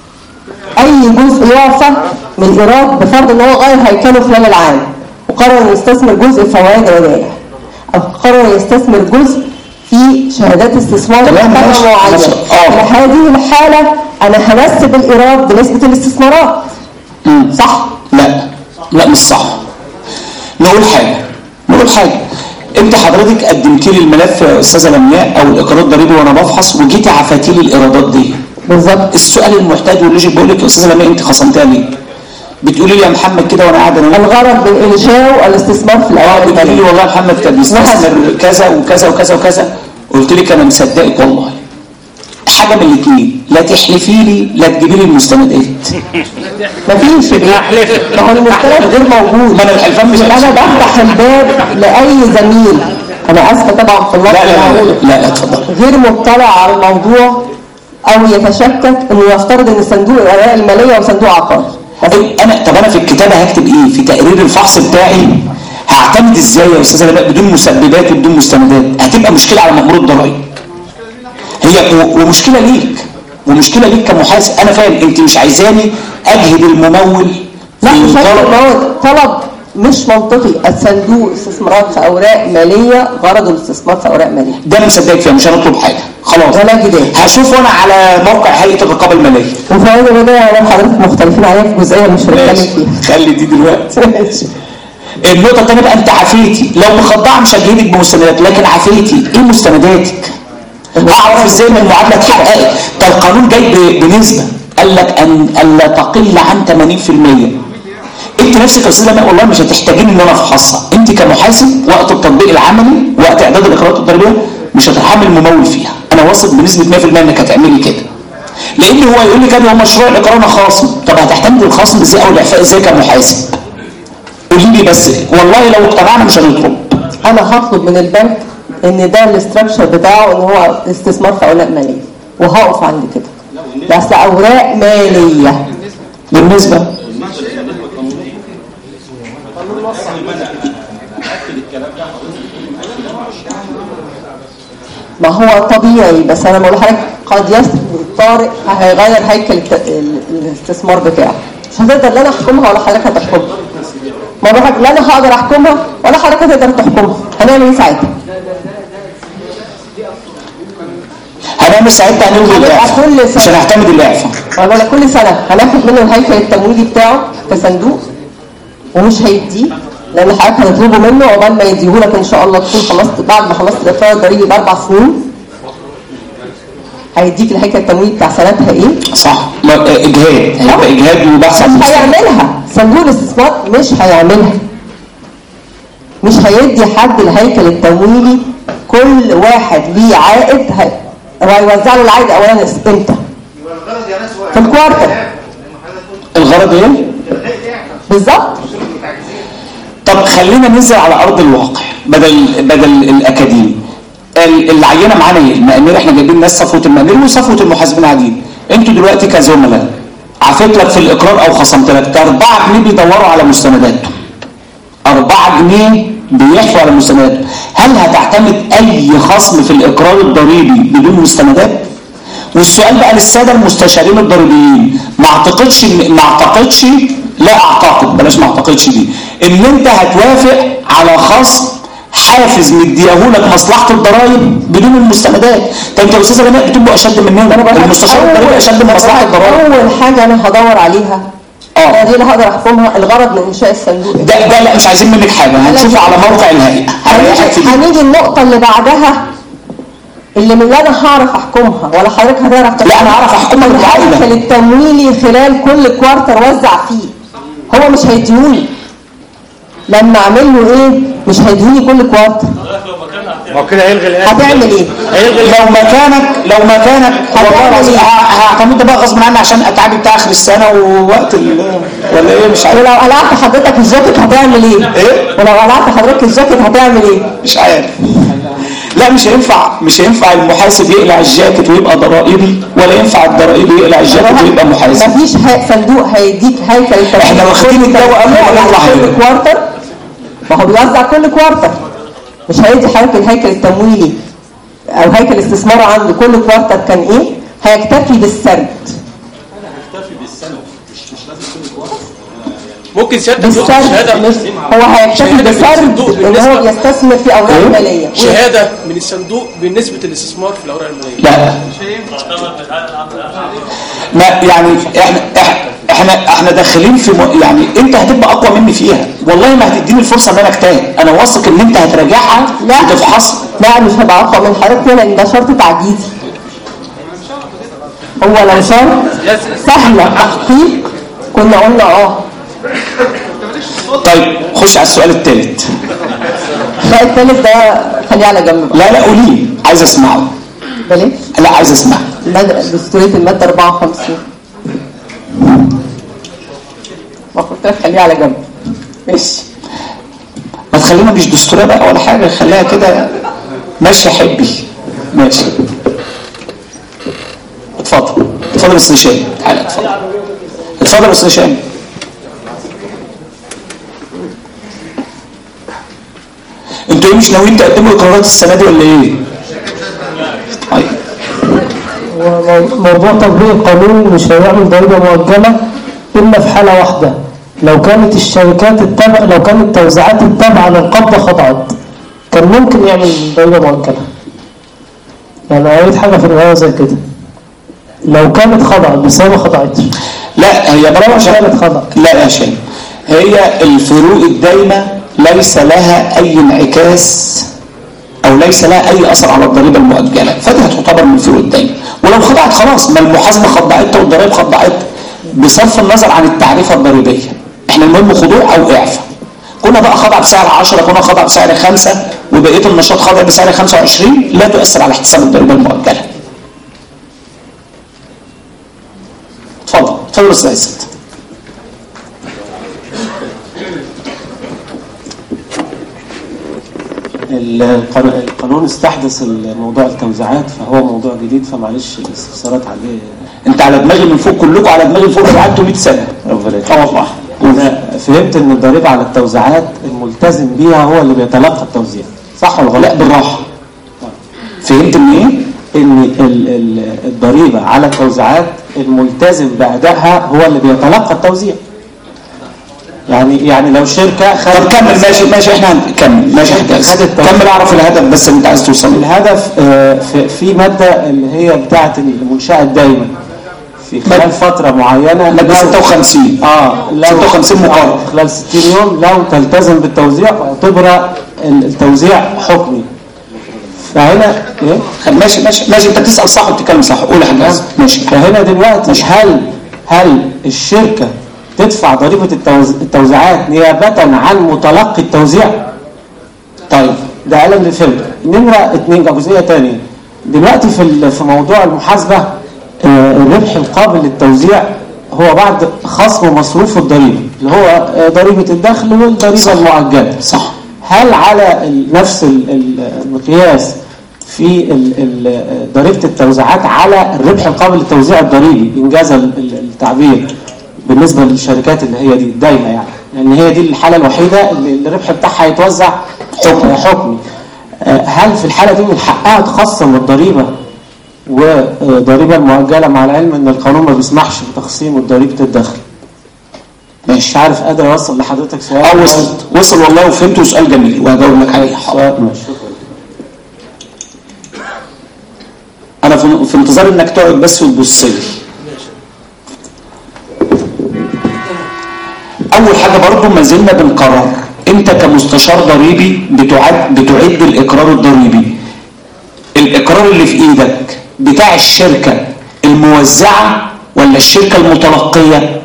Speaker 6: اي جزء يعفى من الايراد، بفرض ان هو غير هيكله خلال العام وقرر يستثمر جزء فوائد ربح او قرر يستثمر جزء في شهادات استثمار بمبلغ معين. في هذه الحاله انا هنسب الايراد بنسبه الاستثمارات.
Speaker 1: مم.
Speaker 6: صح؟
Speaker 1: لا لا مش صح. نقول حاجه نقول حاجه انت حضرتك قدمت لي الملف يا استاذه لمياء او الاقرار الضريبي وانا بفحص وجيتي عفتي لي الايرادات دي
Speaker 6: بالظبط.
Speaker 1: السؤال المحتاج واللوجيك بقول لك يا استاذه لمياء انت خصمتها ليه؟ بتقولي لي يا محمد كده وانا قاعد انا
Speaker 6: الغرض من انشاء الاستثمار في الاول.
Speaker 1: بتقولي لي والله محمد كان بيستثمر كذا وكذا وكذا وكذا، قلت لك انا مصدقك والله. حاجه من الاثنين، لا تحلفي لي لا تجيبي لي المستندات.
Speaker 6: مفيش ما هو المستند غير موجود.
Speaker 1: ما انا الحلفان مش
Speaker 6: انا بفتح الباب لاي زميل، انا اسفه طبعا في الله
Speaker 1: لا لا لا لا اتفضل،
Speaker 6: غير مطلع على الموضوع او يتشكك انه يفترض ان صندوق الاوراق الماليه وصندوق عقاري.
Speaker 1: انا طب انا في الكتابه هكتب ايه؟ في تقرير الفحص بتاعي هعتمد ازاي يا استاذه لباء بدون مسببات وبدون مستندات؟ هتبقى مشكله على مأمور الضرائب. هي ومشكله ليك ومشكله ليك كمحاسب. انا فاهم انت مش عايزاني اجهد الممول.
Speaker 6: لا مش طلب طلب مش منطقي. الصندوق استثمارات في اوراق ماليه غرضه الاستثمار في اوراق ماليه.
Speaker 1: ده انا مصدقك فيها، مش هنطلب حاجه خلاص
Speaker 6: ولا جدال.
Speaker 1: هشوف انا على موقع هيئه الرقابه الماليه.
Speaker 6: وفايده بدايه انا حضرتك مختلفين عليها في جزئيه مش هنتكلم فيها.
Speaker 1: خلي دي دلوقتي. النقطه الثانيه بقى، انت عافيتي لو مخضعه مش هجيبك بمستندات، لكن عافيتي ايه مستنداتك؟ اعرف ازاي ان المعادله اتحققت؟ ده القانون جاي بنسبه قال لك ان الا تقل عن ثمانين بالمئة. انت نفسك يا استاذه لمياء والله مش هتحتاجين ان انا افحصها، انت كمحاسب وقت التطبيق العملي وقت اعداد الاقرارات الضريبيه مش هتحمل الممول فيها. انا واثق بنسبه مئة بالمئة انك هتعملي كده، لان هو يقول لي كده هو مشروع الاقرار انا خاصم. طب هتحتمل الخصم ازاي او الاعفاء ازاي كمحاسب؟ قولي لي بس والله لو اقتنعنا مش هنطلب.
Speaker 6: انا هطلب من البنك ان ده الاستراكشر بتاعه ان هو استثمار في اوراق ماليه وهقف عند كده، بس اوراق ماليه
Speaker 1: بالنسبه
Speaker 6: ما هو طبيعي. بس انا بقول لحضرتك قد يصل طارئ هيغير هيكل الاستثمار بتاعه، مش هتقدر لا انا احكمها ولا حضرتك هتحكمها. ما بقولك لا انا هقدر احكمها ولا حضرتك هتقدر تحكمها. هنعمل ايه ساعتها؟
Speaker 1: هنعمل ساعتها هنلغي الاعفاء مش هنعتمد الاعفاء.
Speaker 6: انا بقول لك كل سنه هناخد منه الهيكل التمويلي بتاعه في صندوق ومش هيديه، لان حضرتك هتطلبه منه عقبال ما يديهولك ان شاء الله تكون خلصت بعد ما خلصت الاقرار الضريبي باربع سنين. هيديك الهيكل التمويلي بتاع سنتها ايه؟ صح.
Speaker 1: اجهاد هيبقى اجهاد وبحث عن
Speaker 6: مش هيعملها صندوق الاستثمار، مش هيعملها. مش هيدي حد الهيكل التمويلي. كل واحد ليه عائد هيوزع له العائد اولا امتى؟ في الكوارتر.
Speaker 1: الغرض ايه؟
Speaker 6: بالظبط.
Speaker 1: طب خلينا ننزل على ارض الواقع بدل بدل الاكاديمي. اللي عينه معانا ايه؟ المقامير، احنا جايبين ناس صفوه المقامير وصفوه المحاسبين عاديين. انتوا دلوقتي كزملاء عفيت لك في الاقرار او خصمت لك أربعة جنيه بيدوروا على مستنداته. أربعة جنيه بيحفوا على مستنداته. هل هتعتمد اي خصم في الاقرار الضريبي بدون مستندات؟ والسؤال بقى للساده المستشارين الضريبيين، ما اعتقدش ما اعتقدش لا اعتقد بلاش ما اعتقدش دي ان انت هتوافق على خصم حافز مديهولك مصلحه الضرائب بدون المستندات. طب انت يا استاذه جماعه بتبقوا اشد مننا، المستشار الضريبي اشد من مصلحه الضرائب.
Speaker 6: اول حاجه انا هدور عليها اه دي اللي هقدر احكمها، الغرض من انشاء الصندوق
Speaker 1: ده ده لا مش عايزين منك حاجه، هنشوف على موقع الهيئه.
Speaker 6: هنيجي النقطه اللي بعدها اللي من اللي انا هعرف احكمها ولا حضرتك هتعرف تحكمها؟
Speaker 1: لا انا هعرف احكمها بالعقل.
Speaker 6: الهيكل التمويلي خلال كل كوارتر وزع فيه، هو مش هيديهولي لما اعمل له ايه؟ مش هيديهولي كل كوارتر.
Speaker 3: هو كده هيلغي الآن.
Speaker 6: هتعمل ايه؟
Speaker 3: هيلغي
Speaker 1: لو مكانك لو مكانك والله هعتمد بقى غصب عني عشان اتعب بتاع اخر السنه ووقت ولا ايه مش عارف.
Speaker 6: ولو قلعت حضرتك الجاكيت هتعمل ايه؟
Speaker 1: ايه؟
Speaker 6: ولو قلعت حضرتك الجاكيت هتعمل ايه؟
Speaker 1: مش عارف. لا مش هينفع مش هينفع المحاسب يقلع الجاكيت ويبقى ضرائبي، ولا ينفع الضرائبي يقلع الجاكيت ويبقى محاسب.
Speaker 6: مفيش صندوق هيديك هيكل التمويل.
Speaker 1: احنا واخدين الدواء قبل ما نطلع
Speaker 6: كل كوارتر، ما هو بيوزع كل كوارتر، مش هيدي حضرتك الهيكل التمويلي او هيكل الاستثمار عنده كل كوارتر كان ايه؟ هيكتفي بالسرد.
Speaker 7: هيكتفي بالسنه مش مش لازم كل كوارتر.
Speaker 3: ممكن سيادة
Speaker 6: بالسرد
Speaker 3: شهادة
Speaker 6: مش هو هيكتفي بالسرد ان هو بيستثمر في اوراق الماليه.
Speaker 3: شهادة من الصندوق بالنسبة للاستثمار في الاوراق الماليه.
Speaker 1: لا ما يعني احنا احنا احنا داخلين في م... يعني انت هتبقى اقوى مني فيها، والله ما هتديني الفرصه ان انا اجتهد، انا واثق ان انت هتراجعها وتفحص.
Speaker 6: لا مش هبقى اقوى من حضرتك هنا لان ده شرط تعجيزي. هو لو شرط سهل تحقيق كنا قلنا اه.
Speaker 1: طيب خش على السؤال الثالث.
Speaker 6: لا الثالث ده خليه على جنب.
Speaker 1: لا لا قوليه عايز اسمعه.
Speaker 6: بلاش.
Speaker 1: لا عايز اسمعه.
Speaker 6: دستورية المادة أربعة وخمسين. المفروض خليها على جنب. ماشي.
Speaker 1: ما تخلينا مش دستورية بقى ولا حاجة، خليها كده ماشي يا حبي. ماشي. اتفضل. اتفضل بس نشام. تعالى اتفضل. اتفضل بس نشام. انتوا ايه مش ناويين تقدموا اقرارات السنة دي ولا ايه؟ طيب.
Speaker 8: موضوع تطبيق القانون مش هيعمل ضريبة مؤجلة إلا في حالة واحدة، لو كانت الشركات التابعة لو كانت التوزيعات التابعة للقبضة خضعت كان ممكن يعمل ضريبة مؤجلة. يعني قريت حاجة في الرواية زي كده، لو كانت خضعت بس هي ما خضعتش.
Speaker 1: لا هي برضه
Speaker 8: كانت خضعت.
Speaker 1: لا يا شيخ، هي الفروق الدايمة ليس لها أي انعكاس أو ليس لها أي أثر على الضريبة المؤجلة، فدي هتعتبر من الفروق الدايمة. ولو خضعت خلاص، ما المحاسبة خضعتها والضرائب خضعتها بصرف النظر عن التعريفة الضريبية. احنا المهم خضوع أو إعفاء. كنا بقى خضع بسعر عشرة، كنا خضع بسعر خمسة، وبقية النشاط خضع بسعر خمسة وعشرين، لا تؤثر على احتساب الضريبة المؤجلة. اتفضل اتفضل يا أستاذ عزت.
Speaker 9: القانون استحدث موضوع التوزيعات، فهو موضوع جديد، فمعلش الاستفسارات عليه.
Speaker 1: انت على دماغي من فوق، كلكم على دماغي من فوق، انا قعدت مية سنه.
Speaker 9: ربنا يكرمك.
Speaker 1: اه والله.
Speaker 9: انا فهمت ان الضريبه على التوزيعات الملتزم بيها هو اللي بيتلقى التوزيع، صح ولا غلط؟
Speaker 1: لا بالراحه. فهمت ان ايه؟
Speaker 9: ان الضريبه على التوزيعات الملتزم بادائها هو اللي بيتلقى التوزيع. يعني يعني لو شركه خدت.
Speaker 1: طب كمل. ماشي ماشي احنا هنكمل. ماشي خدت. كمل اعرف الهدف بس اللي انت عايز توصل.
Speaker 9: الهدف في في ماده اللي هي بتاعه المنشاه الدايمه في خلال فتره معينه.
Speaker 1: ماده ستة وخمسين.
Speaker 9: اه
Speaker 1: ستة وخمسين مقرر
Speaker 9: خلال ستين يوم لو تلتزم بالتوزيع اعتبر التوزيع حكمي. فهنا ايه؟
Speaker 1: ماشي ماشي ماشي انت بتسال صح وبتتكلم صح. قول يا حاج. ماشي.
Speaker 9: فهنا دلوقتي هل هل الشركه تدفع ضريبة التوزيعات نيابة عن متلقي التوزيع؟
Speaker 1: طيب
Speaker 9: ده أنا اللي فهمته. نمرة اتنين جزئية تانية دلوقتي في في موضوع المحاسبة، الربح القابل للتوزيع هو بعد خصم مصروف الضريبة اللي هو ضريبة الدخل والضريبة المؤجلة.
Speaker 1: صح.
Speaker 9: هل على نفس المقياس في ضريبة التوزيعات على الربح القابل للتوزيع الضريبي إنجاز التعبير بالنسبة للشركات اللي هي دي الدايمة، يعني لأن يعني هي دي الحالة الوحيدة اللي الربح بتاعها يتوزع حكمي. هل في الحالة دي من حقها تخصم الضريبة وضريبة المؤجلة مع العلم ان القانون ما بيسمحش بتخصيم ضريبة الدخل؟ مش عارف قادر اوصل لحضرتك سؤال.
Speaker 1: اه وصلت وصل والله وفهمته، سؤال جميل وهجاوب لك عليه.
Speaker 9: ماشي.
Speaker 1: انا في انتظار انك تقعد بس وتبص لي. اول حاجه برضو ما زلنا بنقرر، انت كمستشار ضريبي بتعد بتعد الاقرار الضريبي. الاقرار اللي في ايدك بتاع الشركه الموزعه ولا الشركه المتلقيه؟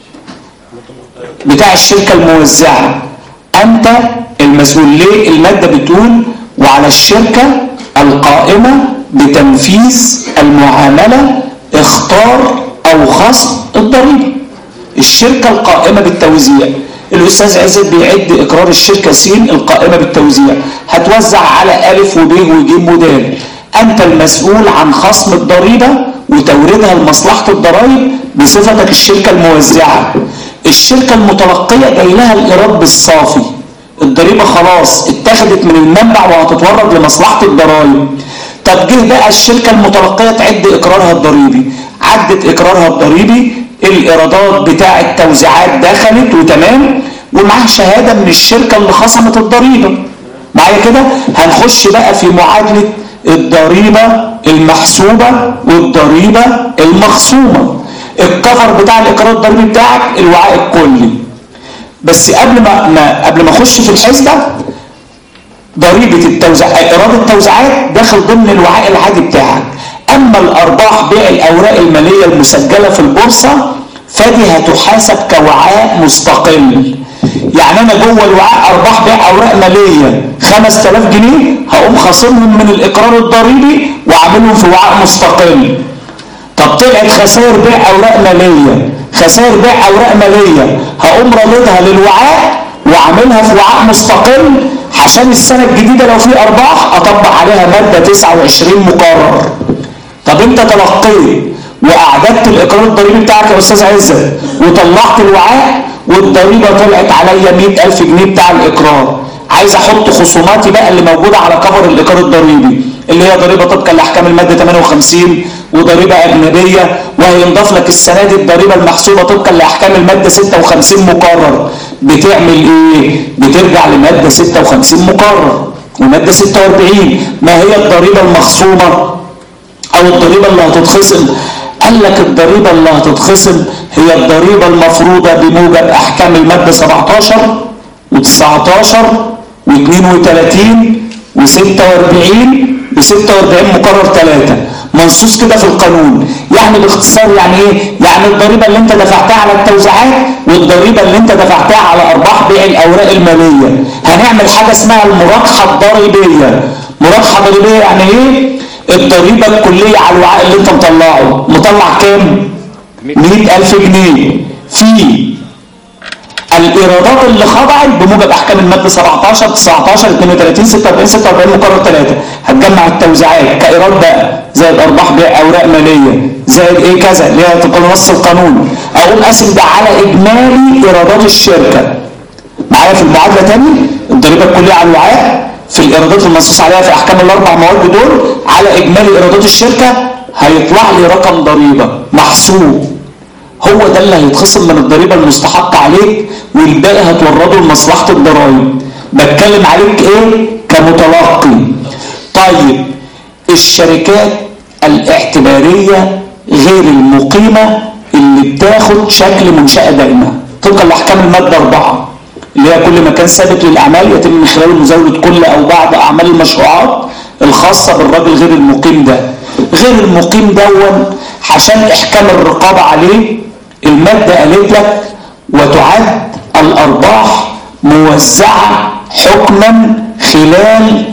Speaker 1: بتاع الشركه الموزعه. انت المسؤول. ليه؟ الماده بتقول وعلى الشركه القائمه بتنفيذ المعامله اختار او خصم الضريبه. الشركه القائمه بالتوزيع، الاستاذ عزت بيعد اقرار الشركه س القائمه بالتوزيع، هتوزع على الف وب وج ودال. انت المسؤول عن خصم الضريبه وتوردها لمصلحه الضرائب بصفتك الشركه الموزعه. الشركه المتلقيه جاي لها الايراد بالصافي، الضريبه خلاص اتخذت من المنبع وهتتورد لمصلحه الضرائب. طب جه بقى الشركه المتلقيه تعد اقرارها الضريبي، عدت اقرارها الضريبي، الايرادات بتاع التوزيعات دخلت وتمام، ومعاه شهاده من الشركه اللي خصمت الضريبه. معايا كده؟ هنخش بقى في معادله الضريبه المحسوبه والضريبه المخصومه. الكفر بتاع الاقرار الضريبي بتاعك الوعاء الكلي. بس قبل ما, ما قبل ما اخش في الحسبه، ضريبه التوزيع ايراد التوزيعات داخل ضمن الوعاء العادي بتاعك. اما الارباح بيع الاوراق الماليه المسجله في البورصه فدي هتحاسب كوعاء مستقل. يعني انا جوه الوعاء ارباح بيع اوراق ماليه خمسة آلاف جنيه، هقوم خاصمهم من الاقرار الضريبي وعاملهم في وعاء مستقل. طب طلعت خسائر بيع اوراق ماليه، خسائر بيع اوراق ماليه هقوم راددها للوعاء وعاملها في وعاء مستقل عشان السنه الجديده لو في ارباح اطبق عليها ماده تسعة وعشرين مقرر. طب انت تلقيت واعددت الاقرار الضريبي بتاعك يا استاذ عزت وطلعت الوعاء والضريبه طلعت عليا مئة ألف جنيه بتاع الاقرار، عايز احط خصوماتي بقى اللي موجوده على كفر الاقرار الضريبي اللي هي ضريبه طبقا لاحكام الماده ثمانية وخمسين وضريبه اجنبيه، وهينضاف لك السنه دي الضريبه المحسوبه طبقا لاحكام الماده ستة وخمسين مقرر. بتعمل ايه؟ بترجع لماده ستة وخمسين مقرر وماده ستة وأربعين. ما هي الضريبه المخصومه او الضريبه اللي هتتخصم؟ قال لك الضريبه اللي هتتخصم هي الضريبه المفروضه بموجب احكام الماده سبعتاشر وتسعتاشر واثنين وثلاثين وستة وأربعين وستة وأربعين مقرر ثلاثة منصوص كده في القانون. يعني باختصار يعني ايه؟ يعني الضريبه اللي انت دفعتها على التوزيعات والضريبه اللي انت دفعتها على ارباح بيع الاوراق الماليه. هنعمل حاجه اسمها المراجحه الضريبيه. مراجحه ضريبيه يعني ايه؟ الضريبه الكليه على الوعاء اللي انت مطلعه، مطلع كام؟ مئة ألف جنيه في الايرادات اللي خضعت بموجب احكام الماده سبعتاشر تسعتاشر اثنين وثلاثين ستة وأربعين ستة وأربعين مقرر ثلاثة. هتجمع التوزيعات كايراد بقى زائد ارباح بيع اوراق ماليه زائد ايه كذا اللي هي تبقى نص القانون، اقوم قاسم ده على اجمالي ايرادات الشركه. معايا في المعادله تاني؟ الضريبه الكليه على الوعاء في الايرادات المنصوص عليها في احكام الاربع مواد دول على اجمالي ايرادات الشركه، هيطلع لي رقم ضريبه محسوب هو ده اللي هيتخصم من الضريبه المستحقه عليك، والباقي هتورده لمصلحه الضرائب. بتكلم عليك ايه؟ كمتلقي. طيب الشركات الاعتباريه غير المقيمه اللي بتاخد شكل منشاه دائمه طبقا لاحكام الماده أربعة اللي هي كل مكان ثابت للاعمال يتم من خلاله مزاوله كل او بعض اعمال المشروعات الخاصه بالراجل غير المقيم ده. غير المقيم دون عشان احكام الرقابه عليه الماده قالت لك وتعد الارباح موزعه حكما خلال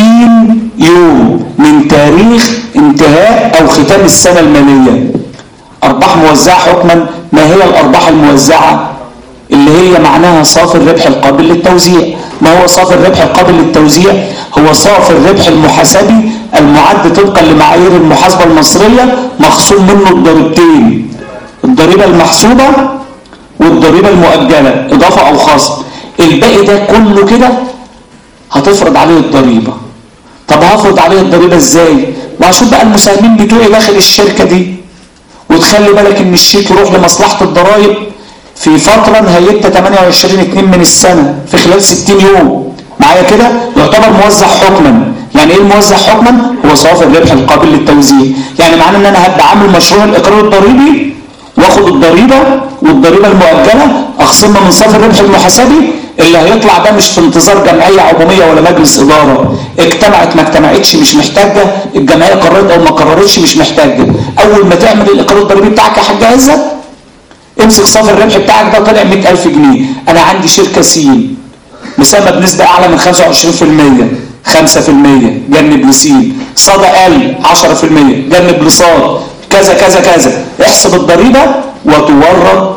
Speaker 1: ستين يوم من تاريخ انتهاء او ختام السنه الماليه. أرباح موزعة حكما. ما هي الأرباح الموزعة؟ اللي هي معناها صافي الربح القابل للتوزيع. ما هو صافي الربح القابل للتوزيع؟ هو صافي الربح المحاسبي المعد طبقا لمعايير المحاسبة المصرية مخصوم منه الضريبتين، الضريبة المحسوبة والضريبة المؤجلة إضافة أو خصم. الباقي ده كله كده هتفرض عليه الضريبة. طب هفرض عليه الضريبة ازاي؟ وهشوف بقى المساهمين بتوعي داخل الشركة دي، وتخلي بالك ان الشيك يروح لمصلحة الضرائب في فترة نهايتها ثمانية وعشرين اتنين من السنة في خلال ستين يوم. معايا كده؟ يعتبر موزع حكما. يعني ايه الموزع حكما؟ هو صافي الربح القابل للتوزيع. يعني معناه ان انا هبقى عامل مشروع الاقرار الضريبي واخد الضريبة والضريبة المؤجلة اخصمها من صافي الربح المحاسبي. اللي هيطلع ده مش في انتظار جمعية عمومية ولا مجلس إدارة، اجتمعت ما اجتمعتش مش محتاجة، الجمعية قررت أو ما قررتش مش محتاجة. أول ما تعمل الإقرار الضريبي بتاعك يا حاج عزت امسك صافي الربح بتاعك ده طلع مئة ألف جنيه. أنا عندي شركة سين مساهمة بنسبة أعلى من خمسة وعشرين بالمية، خمسة بالمية جنب لسين، صاد أقل عشرة بالمية جنب لصاد، كذا كذا كذا. احسب الضريبة وتورد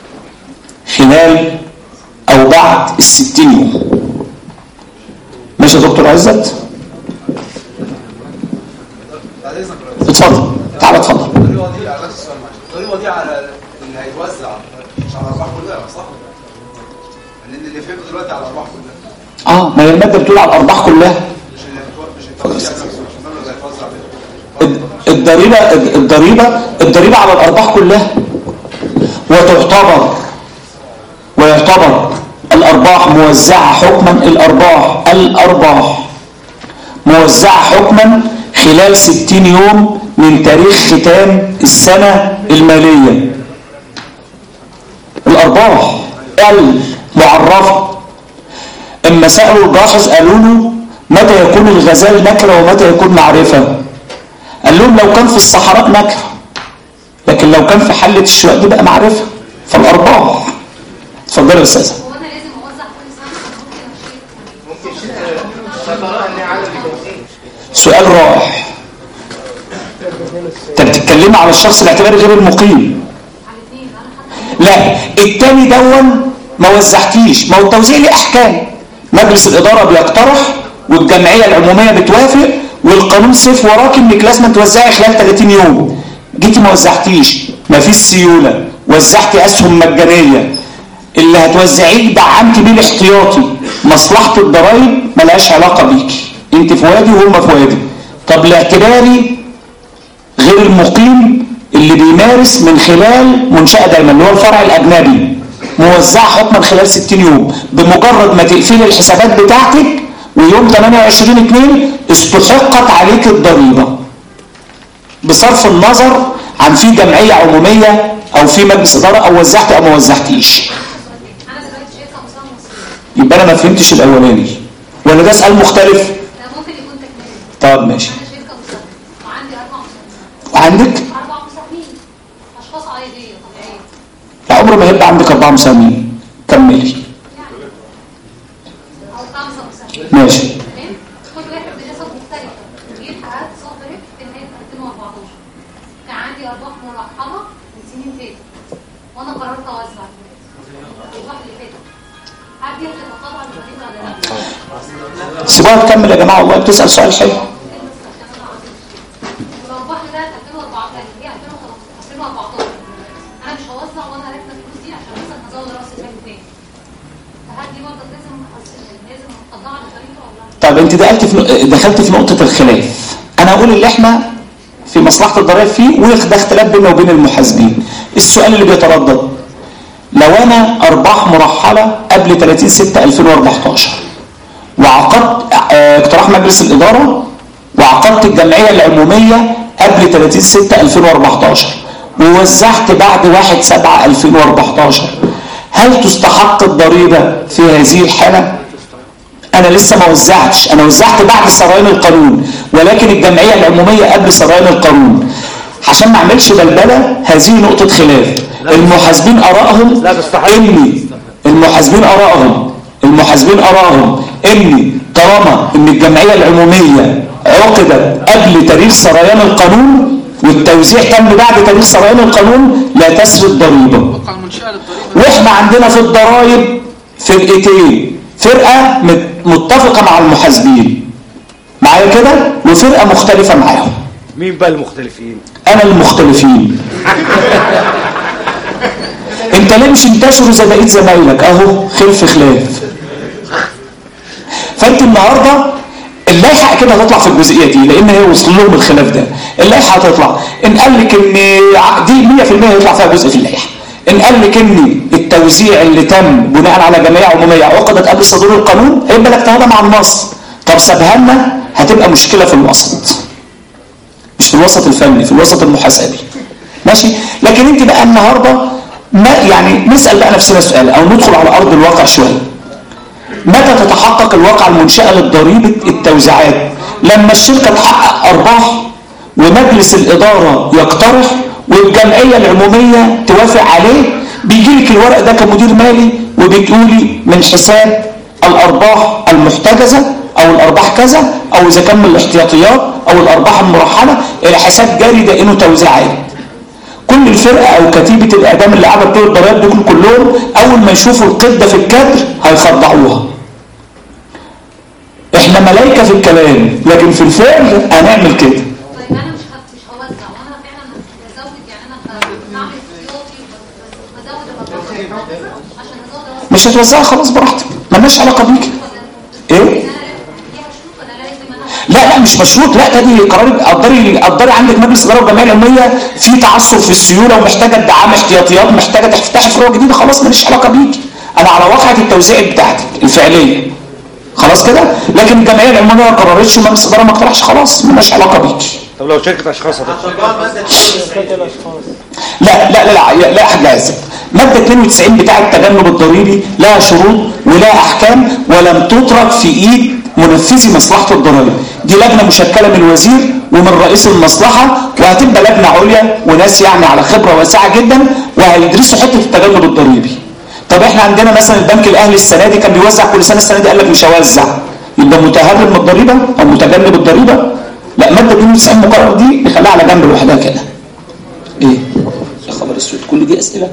Speaker 1: خلال أو بعد الستين يوم. ماشي يا دكتور عزت؟ اتفضل تعالى اتفضل.
Speaker 5: الطريقة دي على نفس السؤال معلش. الطريقة دي على اللي هيتوزع مش على الأرباح كلها صح؟ لأن اللي فهمته دلوقتي على الأرباح كلها.
Speaker 1: اه ما هي المادة بتقول على الأرباح كلها.
Speaker 5: مش اللي مش التوزيع نفسه مش المبلغ اللي هيتوزع بيه.
Speaker 1: الضريبة الضريبة الضريبة على الأرباح كلها، وتعتبر ويعتبر الأرباح موزعة حكما. الأرباح الأرباح موزعة حكما خلال ستين يوم من تاريخ ختام السنة المالية. الأرباح المعرفة. اما سألوا الباحث قالوا له متى يكون الغزال نكرة ومتى يكون معرفة؟ قال لهم لو كان في الصحراء نكرة، لكن لو كان في حلة الشواء دي بقى معرفة. فالأرباح. اتفضل يا أستاذ. سؤال رائع. انت بتتكلم على الشخص الاعتباري غير المقيم. لا التاني دون ما وزعتيش. ما هو التوزيع ليه احكام. مجلس الاداره بيقترح والجمعيه العموميه بتوافق والقانون سيف وراك انك لازم توزعي خلال ثلاثين يوم. جيتي ما وزعتيش، ما فيش سيوله، وزعتي اسهم مجانيه، اللي هتوزعيه دعمتي بيه الاحتياطي. مصلحه الضرايب ملهاش علاقه بيكي، انت في وادي وهم في وادي. طب الاعتباري غير المقيم اللي بيمارس من خلال منشأة دايما اللي هو الفرع الأجنبي موزع حكما خلال ستين يوم. بمجرد ما تقفلي الحسابات بتاعتك ويوم ثمانية وعشرين اتنين استحقت عليك الضريبة بصرف النظر عن في جمعية عمومية أو في مجلس إدارة أو وزعت أو ما وزعتيش. يبقى أنا ما فهمتش الأولاني ولا ده سؤال مختلف؟ طب ماشي. وعندك؟
Speaker 10: أربع مساهمين أشخاص عادية طبيعية.
Speaker 1: لا عمره ما هيبقى عندك أربعة مساهمين. كملي.
Speaker 10: أو خمسة مساهمين.
Speaker 1: ماشي.
Speaker 10: كل واحد بنسب مختلفة. جيت حققت صافي ربح في نهاية ألفين وأربعتاشر. كان عندي أرباح مرحلة من سنين فاتت. وأنا قررت أوزع الأرباح اللي فاتت. هل دي هتبقى طبعا الضريبة ولا لا؟
Speaker 1: سيبوها تكمل يا جماعة والله بتسأل سؤال حلو. طب انت دخلت في دخلت في نقطة الخلاف. انا اقول اللي احنا في مصلحة الضرائب فيه وده اختلاف بيننا وبين المحاسبين. السؤال اللي بيتردد لو انا ارباح مرحلة قبل ثلاثين ستة ألفين وأربعتاشر وعقدت اقتراح مجلس الادارة وعقدت الجمعية العمومية قبل ثلاثين ستة ألفين وأربعتاشر ووزعت بعد واحد سبعة ألفين وأربعتاشر، هل تستحق الضريبة في هذه الحالة؟ أنا لسه ما وزعتش، أنا وزعت بعد سريان القانون ولكن الجمعية العمومية قبل سريان القانون. عشان ما اعملش بلبلة هذه نقطة خلاف. المحاسبين آرائهم إني المحاسبين آرائهم المحاسبين آرائهم إني طالما إن الجمعية العمومية عقدت قبل تاريخ سريان القانون والتوزيع تم بعد تاريخ صدران القانون لا تسري الضريبه. واحنا عندنا في الضرائب فرقتين، فرقه متفقه مع المحاسبين معايا كده وفرقه مختلفه معاهم.
Speaker 11: مين بقى المختلفين؟
Speaker 1: انا المختلفين. انت ليه مش انتشروا زي بقيه زمايلك اهو خلف خلاف. فانت النهارده اللائحه اكيد هتطلع في الجزئيه دي لان هي وصل لهم الخلاف ده. اللائحه هتطلع ان قال لك ان دي مية في المية هيطلع فيها جزء في اللائحه. ان قال لك ان التوزيع اللي تم بناء على جمعيه عموميه عقدت قبل صدور القانون هيبقى لك هذا مع النص. طب سابها لنا هتبقى مشكله في الوسط، مش في الوسط الفني، في الوسط المحاسبي ماشي. لكن انت بقى النهارده ما يعني نسال بقى نفسنا سؤال او ندخل على ارض الواقع شويه. متى تتحقق الواقع المنشأة للضريبة التوزيعات؟ لما الشركة تحقق أرباح ومجلس الإدارة يقترح والجمعية العمومية توافق عليه، بيجي لك الورق ده كمدير مالي وبتقولي من حساب الأرباح المحتجزة أو الأرباح كذا أو إذا كان من الاحتياطيات أو الأرباح المرحلة إلى حساب جاري دائنه توزيعات. كل الفرقة أو كتيبة الإعدام اللي قاعدة بتوع الضرائب دول كلهم أول ما يشوفوا القدة في الكادر هيخضعوها. احنا ملايكة في الكلام لكن في الفعل هنعمل كده.
Speaker 10: طيب انا مش مش هوزع وانا فعلا بزود، يعني انا بعمل احتياطي بزود الارقام عشان ازود.
Speaker 1: مش هتوزعها خلاص براحتك مالناش علاقه بيك. ايه؟ لا لا مش مشروط، لا ده دي قرار قدري قدري عندك مجلس اداره والجمعيه العموميه في تعثر في السيوله ومحتاجه ادعام احتياطيات محتاجه تفتح فروع جديده خلاص ماليش علاقه بيك. انا على واقعه التوزيع بتاعتك الفعليه خلاص كده. لكن الجمعيه العموميه ما قررتش ومجلس الاداره ما اقترحش خلاص مالناش علاقه بيك.
Speaker 11: طب لو شركه اشخاص
Speaker 1: لا لا لا لا لا حاجه اسف. ماده اثنين وتسعين بتاع التجنب الضريبي لها شروط ولها احكام ولم تترك في ايد منفذي مصلحه الضرائب. دي لجنه مشكله من الوزير ومن رئيس المصلحه وهتبقى لجنه عليا وناس يعني على خبره واسعه جدا وهيدرسوا حته التجنب الضريبي. طب احنا عندنا مثلا البنك الاهلي السنه دي كان بيوزع كل سنه، السنه دي قال لك مش هوزع، يبقى متهرب من الضريبه او متجنب الضريبه؟ لا ماده اثنين وتسعين مقرر دي نخليها على جنب لوحدها كده. ايه يا خبر اسود كل دي اسئله.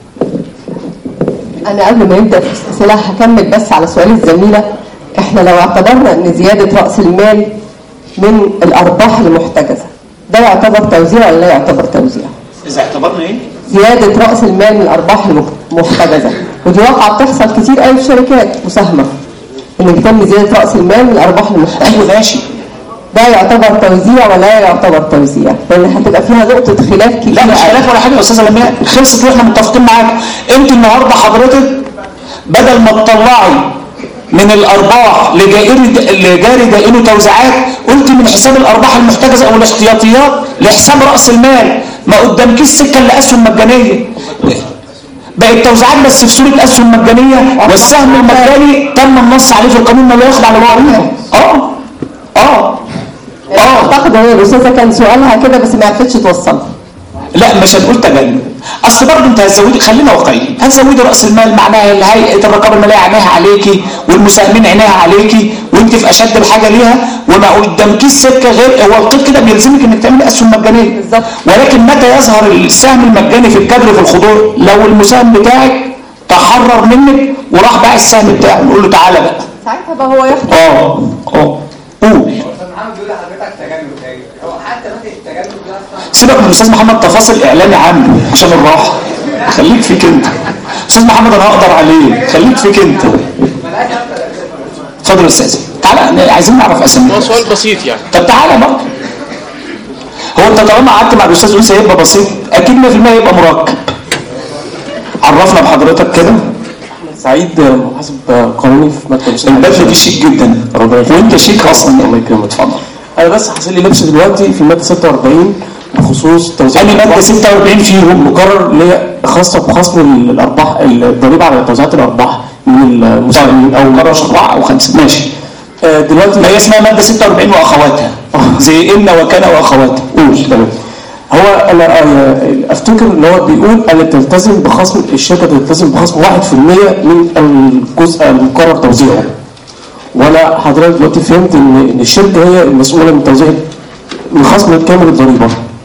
Speaker 6: انا قبل ما نبدا في الاسئله هكمل بس على سؤال الزميله. احنا لو اعتبرنا ان زياده راس المال من الارباح المحتجزه ده يعتبر توزيع ولا لا يعتبر توزيع؟
Speaker 1: اذا اعتبرنا ايه؟
Speaker 6: زياده راس المال من الارباح المحتجزه، ودي واقعه بتحصل كتير قوي في شركات مساهمه ان بيتم زياده راس المال من الارباح المحتجزه.
Speaker 1: ايوه ماشي.
Speaker 6: ده يعتبر توزيع ولا لا يعتبر توزيع؟ لان هتبقى فيها نقطه خلاف كتير.
Speaker 1: لا مش خلاف ولا حاجه يا استاذه لمياء، خلصت واحنا متفقين معاك. انت النهارده حضرتك بدل ما تطلعي من الارباح لجاري لجاري دائنه توزيعات قلت من حساب الارباح المحتجزه او الاحتياطيات لحساب راس المال. ما قدامكيش سكه الا اسهم مجانيه. بقت توزيعات بس في صوره اسهم مجانيه والسهم المجاني تم النص عليه في القانون ما لا يخضع لمعروضه. اه اه
Speaker 6: اه اعتقد ان الاستاذه كان سؤالها كده بس ما عرفتش توصلها.
Speaker 1: لا مش هنقول تجنب، اصل برضه انت هتزودي، خلينا واقعيين، هتزودي راس المال معناها هيئه الرقابه الماليه عينيها عليكي والمساهمين عينيها عليكي وانت في اشد الحاجه ليها وما قدامكيش سكه غير هو القيد كده بيلزمك انك تعملي اسهم مجانيه. بالظبط. ولكن متى يظهر السهم المجاني في الكادر في الخضوع؟ لو المساهم بتاعك تحرر منك وراح باع السهم بتاعه نقول له تعالى بقى.
Speaker 6: ساعتها بقى هو ياخد.
Speaker 1: اه اه قول. سيبك من الاستاذ محمد تفاصيل اعلامي عنه عشان الراحه، خليك فيك انت. استاذ محمد انا هقدر عليه، خليك فيك انت. اتفضل يا استاذ. تعالى عايزين نعرف اساميك.
Speaker 3: هو سؤال بسيط يعني.
Speaker 1: طب تعالى بقى. هو انت طالما قعدت مع الاستاذ انسى هيبقى بسيط، اكيد مية في المية هيبقى مركب. عرفنا بحضرتك كده.
Speaker 9: سعيد محاسب قانوني في مكتب مساعد.
Speaker 1: البدله دي شيك جدا وانت شيك اصلا. الله يكرمك اتفضل.
Speaker 9: انا بس حاصل لي لبس دلوقتي في الماده ستة وأربعين بخصوص توزيع.
Speaker 1: انا ماده ستة وأربعين فيهم
Speaker 9: مقرر اللي هي خاصه بخصم الارباح الضريبه على توزيعات الارباح من المساهمين او
Speaker 1: مره أربعة او خمسة ماشي.
Speaker 9: دلوقتي
Speaker 1: ما هي اسمها ماده ستة وأربعين واخواتها زي ان وكان واخواتها. قول.
Speaker 9: تمام. هو انا افتكر ان هو بيقول ان تلتزم بخصم الشركه تلتزم بخصم واحد في المية من الجزء المقرر توزيعه. وانا حضرتك دلوقتي فهمت ان الشركه هي المسؤوله من توزيع من خصم كامل الضريبه.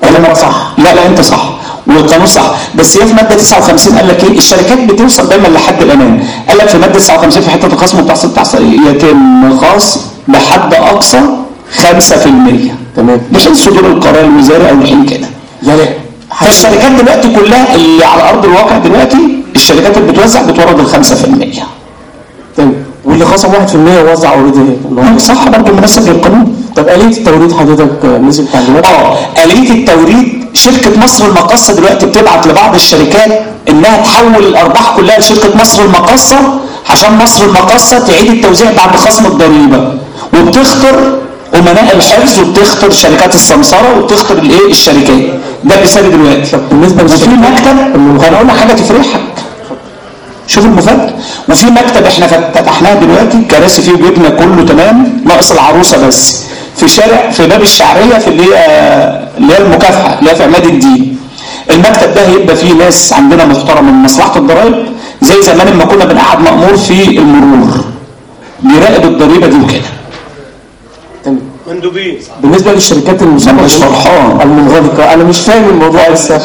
Speaker 1: كلامك صح. لا لا انت صح والقانون صح، بس هي في ماده تسعة وخمسين قال لك ايه؟ الشركات بتوصل دايما لحد الامان. قال لك في ماده تسعة وخمسين في حته الخصم بتحصل بتحصل يتم خصم بحد اقصى خمسة في المية.
Speaker 5: تمام.
Speaker 1: لحين صدور القرار الوزاري او لحين كده.
Speaker 5: يعني
Speaker 1: فالشركات دلوقتي كلها اللي على ارض الواقع دلوقتي الشركات اللي بتوزع بتورد ال خمسة في المية.
Speaker 5: تمام. واللي خصم واحد في المية وزع اوريدي.
Speaker 1: صح برضه مناسب للقانون.
Speaker 5: طب آلية التوريد حضرتك نزل تعليمات؟
Speaker 1: اه آلية التوريد شركة مصر المقاصة دلوقتي بتبعت لبعض الشركات انها تحول الارباح كلها لشركة مصر المقاصة عشان مصر المقاصة تعيد التوزيع بعد خصم الضريبة، وبتختار امناء الحفظ وبتختار شركات السمسرة وبتختار الايه الشركات. ده مثال دلوقتي.
Speaker 5: بالنسبة
Speaker 1: وفي مكتب انا اقول لك حاجة تفرحك. شوف المفاجأة. وفي مكتب احنا فتحناه دلوقتي كراسي فيه وجبنا كله تمام ناقص العروسة بس في شارع في باب الشعرية في اللي هي اللي هي المكافحة اللي هي في عماد الدين. المكتب ده هيبقى فيه ناس عندنا محترمة من مصلحة الضرائب زي زمان لما كنا بنقعد مأمور في المرور بيراقب الضريبة دي وكده.
Speaker 5: تمام.
Speaker 11: مندوبين.
Speaker 5: بالنسبة للشركات المسابقة
Speaker 1: مش فرحان
Speaker 5: المنغلقة انا مش فاهم الموضوع لسه.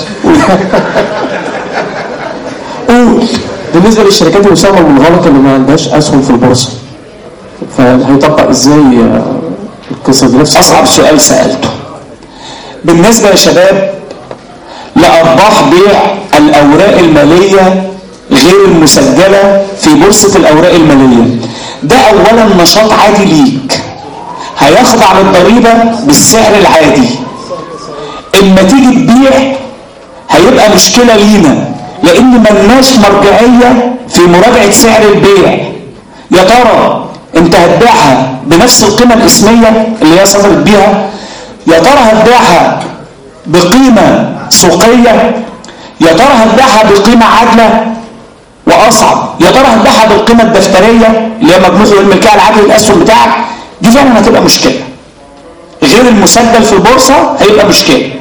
Speaker 5: قول. بالنسبة للشركات المسابقة المنغلقة اللي ما عندهاش اسهم في البورصة فهيطبق ازاي القصة دي؟ نفس
Speaker 1: اصعب سؤال سألته. بالنسبة يا شباب لأرباح بيع الأوراق المالية غير المسجلة في بورصة الأوراق المالية، ده أولا نشاط عادي ليك هيخضع للضريبة بالسعر العادي. اما تيجي تبيع هيبقى مشكلة لينا لأن ملناش مرجعية في مراجعة سعر البيع. يا ترى انت هتبيعها بنفس القيمة الاسمية اللي هي صدرت بيها؟ يا ترى هتبيعها بقيمة سوقية؟ يا ترى هتبيعها بقيمة عادلة؟ واصعب يا ترى هتبيعها بالقيمة الدفترية اللي هي مجموع الملكية العادلة للاسهم بتاعك؟ دي فعلا هتبقى مشكلة. غير المسجل في البورصة هيبقى مشكلة.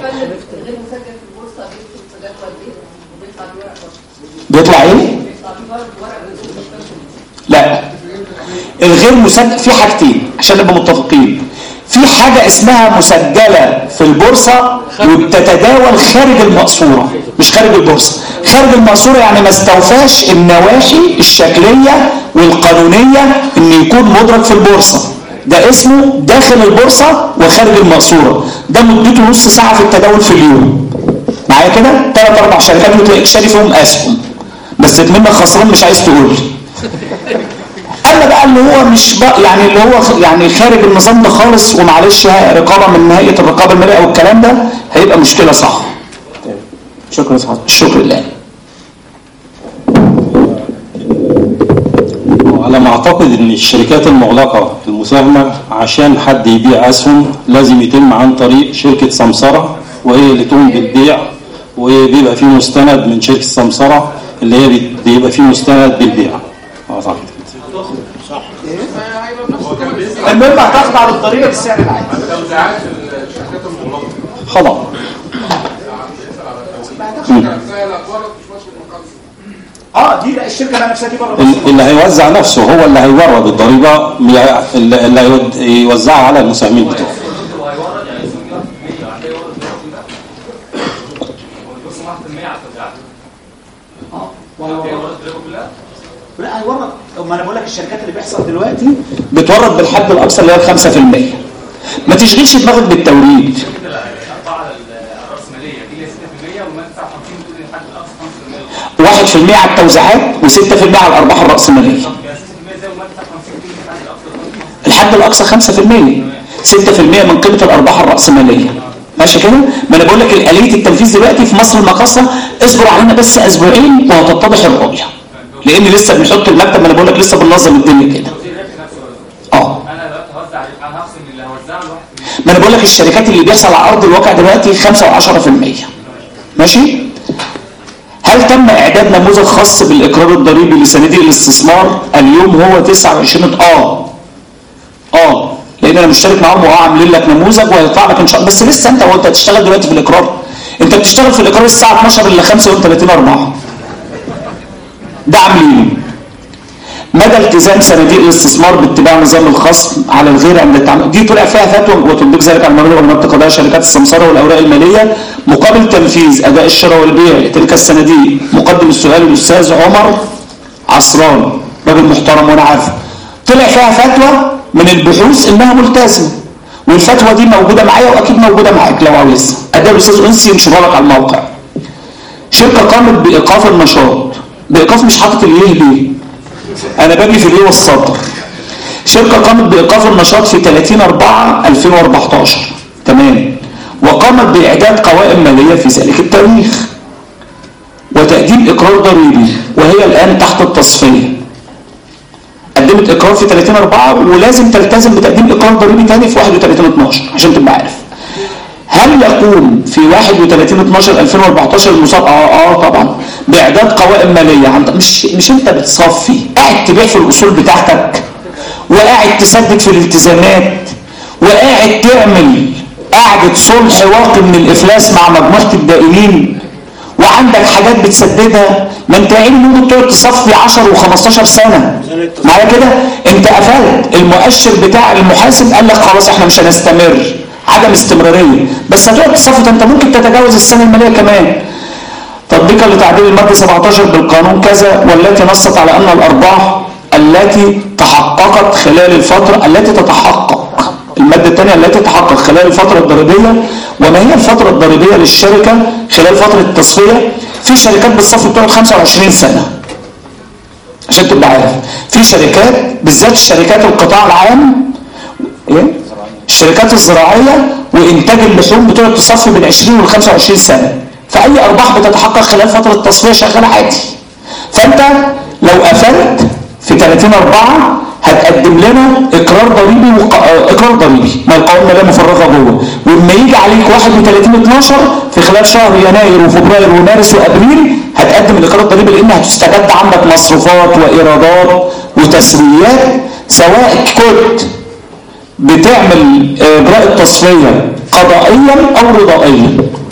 Speaker 1: بيطلع ايه؟ لا الغير مسجل في حاجتين عشان نبقى متفقين. في حاجة اسمها مسجلة في البورصة وبتتداول خارج المقصورة مش خارج البورصة. خارج المقصورة يعني ما استوفاش النواحي الشكلية والقانونية ان يكون مدرك في البورصة. ده اسمه داخل البورصة وخارج المقصورة. ده مدته نص ساعة في التداول في اليوم. معايا كده؟ ثلاث اربع شركات وتلاقيك شاري فيهم اسهم بس منك خسران مش عايز تقول لي. اما بقى اللي هو مش بقى يعني اللي هو يعني خارج النظام ده خالص ومعلش رقابه من هيئه الرقابه الماليه والكلام ده هيبقى مشكله صح.
Speaker 5: شكرا سعادتك.
Speaker 1: شكرا لله.
Speaker 7: على ما اعتقد ان الشركات المغلقه المساهمه عشان حد يبيع اسهم لازم يتم عن طريق شركه سمسره وهي اللي تقوم بالبيع وبيبقى فيه مستند من شركه سمسره اللي هي بيبقى فيه مستند بالبيع. اعتقد
Speaker 2: صح. المهم هتخضع للضريبه بالسعر العادي.
Speaker 12: توزيعات الشركات المغلقه.
Speaker 7: خلاص.
Speaker 2: اه دي لا الشركه اللي نفسها دي بره
Speaker 7: اللي هيوزع نفسه هو اللي هيورد الضريبه اللي هيوزعها على المساهمين بتوعه.
Speaker 2: لا هيورد. ما انا بقول لك الشركات اللي بيحصل دلوقتي
Speaker 1: بتورد بالحد الاقصى اللي هو خمسة في المية. ما تشغلش دماغك بالتوريد. واحد في المية على التوزيعات وستة في المية على الارباح الرأسمالية. الحد الاقصى خمسة في المية. ستة في المية من قيمة الارباح الرأسمالية. ماشي كده؟ ما انا بقول لك الآلية التنفيذ دلوقتي في مصر المقاصة اصبروا علينا بس اسبوعين وهتتضح الرؤية. لان لسه بنحط المكتب ما انا بقول لك لسه بننظم الدنيا كده. اه ما انا بقول لك الشركات اللي بيحصل على ارض الواقع دلوقتي خمسة وعشرة في المية. ماشي؟ هل تم اعداد نموذج خاص بالاقرار الضريبي لصناديق الاستثمار؟ اليوم هو تسعة وعشرين اه اه لان انا مشترك معاهم واه عاملين لك نموذج وهيطلع لك ان شاء الله. بس لسه انت وانت هتشتغل دلوقتي في الاقرار انت بتشتغل في الاقرار الساعه اتناشر ل خمسة وثلاثين اربعة. ده عاملين مدى التزام صناديق الاستثمار باتباع نظام الخصم على الغير عند التعامل. دي طلع فيها فتوى وتطبيق ذلك على المبالغ والمبالغ تقاضيها شركات السمسره والاوراق الماليه مقابل تنفيذ اداء الشراء والبيع لتلك الصناديق. مقدم السؤال الاستاذ عمر عصران، راجل محترم وانا عارفه. طلع فيها فتوى من البحوث انها ملتزمه، والفتوى دي موجوده معايا واكيد موجوده معاك لو عاوزها. اداء الاستاذ انسي ينشرها لك على الموقع. شركه قامت بايقاف النشاط، بايقاف مش حاطط الايه ليه؟ انا باجي في الايه والسطر. شركه قامت بايقاف النشاط في ثلاثين أربعة ألفين وأربعتاشر، تمام، وقامت باعداد قوائم ماليه في ذلك التاريخ وتقديم اقرار ضريبي، وهي الان تحت التصفيه. قدمت اقرار في ثلاثين أربعة ولازم تلتزم بتقديم اقرار ضريبي ثاني في واحد وثلاثين اتناشر عشان تبقى عارف. هل يقوم في واحد وثلاثين اتناشر ألفين وأربعتاشر المسابقه؟ اه اه طبعا، باعداد قوائم ماليه. عند مش مش انت بتصفي، قاعد تبيع في الاصول بتاعتك، وقاعد تسدد في الالتزامات، وقاعد تعمل قاعده صلح واقي من الافلاس مع مجموعه الدائنين، وعندك حاجات بتسددها. ما انت عيني ممكن تقعد تصفي عشرة وخمستاشر سنه معايا كده. انت قفلت المؤشر بتاع المحاسب، قال لك خلاص احنا مش هنستمر، عدم استمراريه، بس هتقعد تصفي. انت ممكن تتجاوز السنه الماليه كمان. تطبيقا لتعديل الماده سبعتاشر بالقانون كذا، والتي نصت على ان الارباح التي تحققت خلال الفتره التي تتحقق، الماده الثانيه التي تتحقق خلال الفتره الضريبيه. وما هي الفتره الضريبيه للشركه خلال فتره التصفيه؟ في شركات بالصفي بتقعد خمسة وعشرين سنه عشان تبقى عارف. في شركات بالذات الشركات القطاع العام، ايه؟ الشركات الزراعيه وانتاج اللحوم بتقعد تصفي بين عشرين وال خمسة وعشرين سنه، فاي ارباح بتتحقق خلال فتره التصفيه شغاله عادي. فانت لو قفلت في ثلاثين أربعة هتقدم لنا اقرار ضريبي وق... اقرار ضريبي ما القوائم الماليه مفرغه جوه، ولما يجي عليك واحد وثلاثين اتناشر في خلال شهر يناير وفبراير ومارس وابريل هتقدم الاقرار الضريبي، لان هتستجد عندك مصروفات وايرادات وتسويات، سواء كنت بتعمل اجراء التصفيه قضائيا او رضائيا.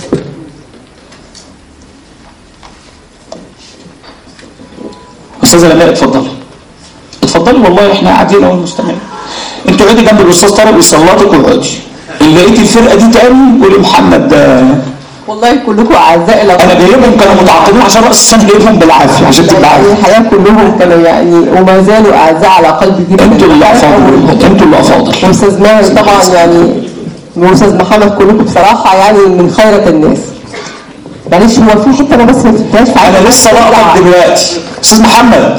Speaker 1: استاذه لماء اتفضلي. اتفضلي والله احنا قاعدين اهو مستمعين. انتوا اقعدي جنب الاستاذ طارق ويصلاتك واقعدي. اللي لقيتي الفرقه دي تاني قولي محمد ده.
Speaker 6: والله كلكم اعزائي.
Speaker 1: انا جايبهم كانوا متعاقدين عشان راس السنه، جايبهم بالعافيه عشان تبقى عارف.
Speaker 6: الحقيقه كلهم كانوا يعني وما زالوا اعزاء على قلبي جدا.
Speaker 1: انتوا اللي افاضل، انتوا اللي افاضل.
Speaker 6: واستاذ ماهر طبعا يعني، واستاذ محمد، كلكم بصراحه يعني من خيره الناس. معلش هو في حته انا بس ما فهمتهاش.
Speaker 1: انا لسه بقرا دلوقتي استاذ محمد.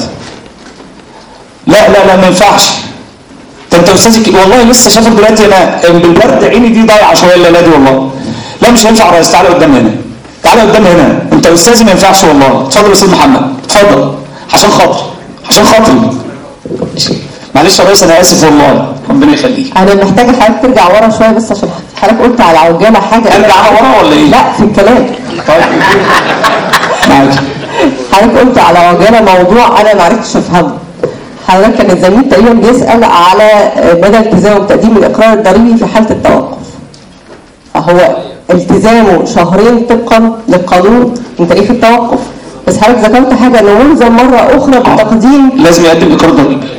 Speaker 1: لا لا لا ما ينفعش. ده انت استاذك والله لسه شايف دلوقتي انا بالبرد عيني دي ضايعه شويه الليله دي والله. لا مش هينفع يا ريس، تعالى قدام هنا. تعالى قدام هنا، انت استاذي ما ينفعش والله. اتفضل يا استاذ محمد، اتفضل عشان خاطري عشان خاطري. معلش يا ريس انا اسف والله، ربنا يخليك.
Speaker 6: انا محتاجه حضرتك ترجع ورا شويه بس عشان حضرتك قلت على عجاله حاجه.
Speaker 1: ارجع انا ورا ولا ايه؟
Speaker 6: لا في الكلام.
Speaker 1: طيب معاك.
Speaker 6: حضرتك قلت على عجاله موضوع انا ما عرفتش افهمه. حضرتك كان الزميل تقريبا بيسال على مدى التزامه بتقديم الاقرار الضريبي في حاله التوقف. فهو التزامه شهرين طبقا للقانون من تاريخ التوقف، بس حضرتك ذكرت حاجه انه ملزم مره اخرى بتقديم.
Speaker 1: لازم يقدم اقرار ضريبي.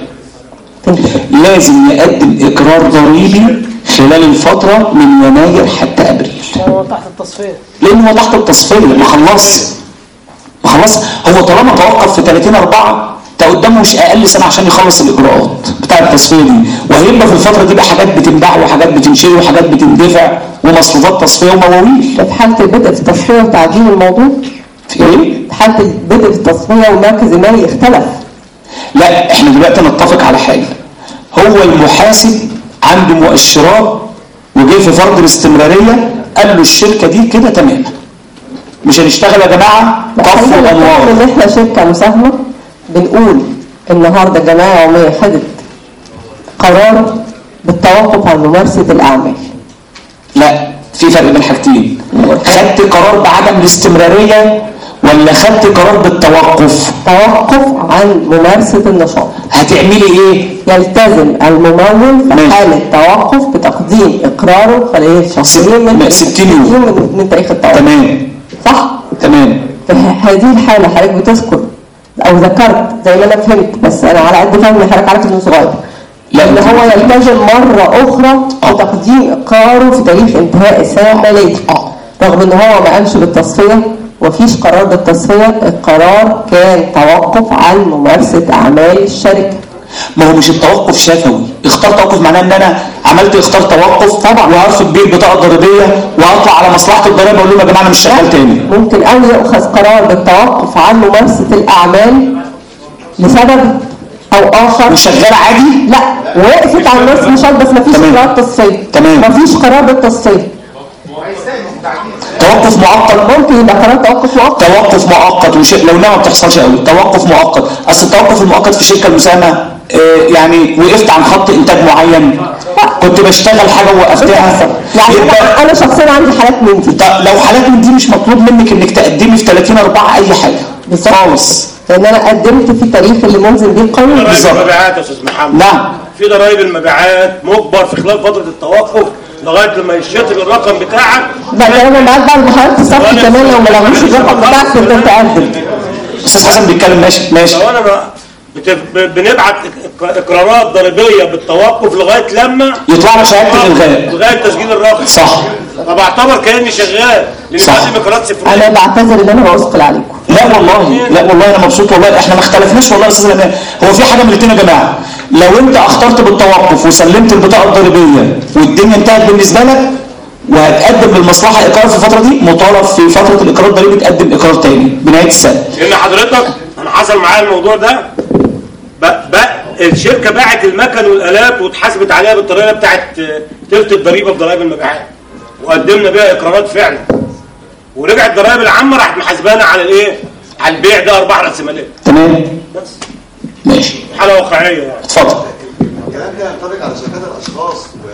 Speaker 1: لازم يقدم اقرار ضريبي خلال الفتره من يناير حتى ابريل.
Speaker 8: هو تحت التصفيه.
Speaker 1: لانه هو تحت التصفيه ما خلصش. ما خلص. هو طالما توقف في ثلاثين أربعة ده قدامه مش اقل سنه عشان يخلص الاجراءات بتاع التصفيه دي، وهيبقى في الفتره دي بقى حاجات بتنباع وحاجات بتنشري وحاجات بتندفع ومصروفات تصفيه ومواويل.
Speaker 6: في حاله البدء في التصفيه وتعديل الموضوع؟
Speaker 1: في ايه؟
Speaker 6: في حاله البدء في التصفيه والمركز المالي اختلف.
Speaker 1: لا احنا دلوقتي نتفق على حاجه. هو المحاسب عنده مؤشرات وجه في فرض الاستمراريه قال له الشركه دي كده تمام، مش هنشتغل يا جماعه طف وانوار.
Speaker 6: ان احنا شركه مساهمه بنقول النهارده الجمعيه العموميه خدت قرار بالتوقف عن ممارسه الاعمال.
Speaker 1: لا في فرق بين حاجتين. خدت قرار بعدم الاستمراريه ولا خدت قرار بالتوقف؟
Speaker 6: توقف عن ممارسه النشاط.
Speaker 1: هتعملي ايه؟
Speaker 6: يلتزم الممول في حاله توقف بتقديم اقراره خلال شهرين من
Speaker 1: ستين يوم
Speaker 6: من, من تاريخ التوقف.
Speaker 1: تمام
Speaker 6: صح؟
Speaker 1: تمام.
Speaker 6: في هذه الحاله حضرتك بتذكر او ذكرت زي ما انا فهمت، بس انا على قد فهمي حضرتك عارف انه صغير، ان هو يلتزم مره اخرى بتقديم اقراره في تاريخ انتهاء السنه الماليه رغم ان هو ما قامش بالتصفيه ومفيش قرار بالتصفيه. القرار كان توقف عن ممارسه اعمال الشركه.
Speaker 1: ما هو مش التوقف شفوي، اختار توقف معناه ان انا عملت اختار توقف طبعا وهرفض بيه البطاقه الضريبيه واطلع على مصلحه الضريبه اقول لهم يا جماعه انا مش شغال تاني.
Speaker 6: ممكن او يؤخذ قرار بالتوقف عن ممارسه الاعمال لسبب او اخر
Speaker 1: وشغال عادي؟
Speaker 6: لا، وقفت على ممارسه النشاط بس مفيش قرار تصفيه.
Speaker 1: تمام،
Speaker 6: مفيش قرار بالتصفيه.
Speaker 1: توقف مؤقت،
Speaker 6: ممكن يبقى قرار توقف مؤقت.
Speaker 1: توقف مؤقت وش... لو ما بتحصلش قوي توقف مؤقت. اصل التوقف المؤقت في الشركه المساهمه آه يعني وقفت عن خط انتاج معين، كنت بشتغل حاجه ووقفتها.
Speaker 6: يعني يبقى انا شخصيا عندي حالات من دي.
Speaker 1: لو حالات من دي مش مطلوب منك انك تقدمي في ثلاثين أربعة اي حاجه خالص،
Speaker 6: لان انا قدمت في التاريخ اللي منزل بيه القانون.
Speaker 11: ضرائب المبيعات يا استاذ محمد.
Speaker 1: نعم،
Speaker 11: في ضرائب المبيعات مجبر في خلال فتره التوقف لغايه لما يشتغل الرقم بتاعك.
Speaker 6: لا ده انا معاك بعد ما حضرتك تصفي كمان لو ما لغوش الرقم بتاعك كنت تقدم.
Speaker 1: استاذ حسن بيتكلم. ماشي ماشي.
Speaker 11: لو انا بتف... بنبعت اقرارات ضريبيه بالتوقف لغايه لما
Speaker 1: يطلع لك شهاده الالغاء
Speaker 11: لغايه تسجيل الرقم.
Speaker 1: صح.
Speaker 11: طب اعتبر كاني شغال لان لازم اقرارات صفريه.
Speaker 6: انا بعتذر ان انا بثقل عليكم.
Speaker 1: لا والله لا والله انا مبسوط والله، احنا ما اختلفناش والله يا استاذ امان. هو في حاجه من الاثنين يا جماعه، لو انت اخترت بالتوقف وسلمت البطاقه الضريبيه والدنيا انتهت بالنسبه لك وهتقدم للمصلحه اقرار في الفتره دي، مطالب في فتره الاقرار الضريبي تقدم اقرار تاني بنهايه السنه.
Speaker 11: لان حضرتك انا حصل معايا الموضوع ده بقى الشركه باعت المكن والالات واتحاسبت عليها بالطريقه بتاعت تلت الضريبه بضرائب المبيعات وقدمنا بيها اقرارات فعلا، ورجعت الضرائب العامه راحت محاسبانا على الايه؟ على البيع ده ارباح راسماليه.
Speaker 1: تمام
Speaker 11: بس
Speaker 1: ماشي.
Speaker 11: حاله واقعيه يعني.
Speaker 1: اتفضل.
Speaker 13: الكلام ده ينطبق على شركات الاشخاص و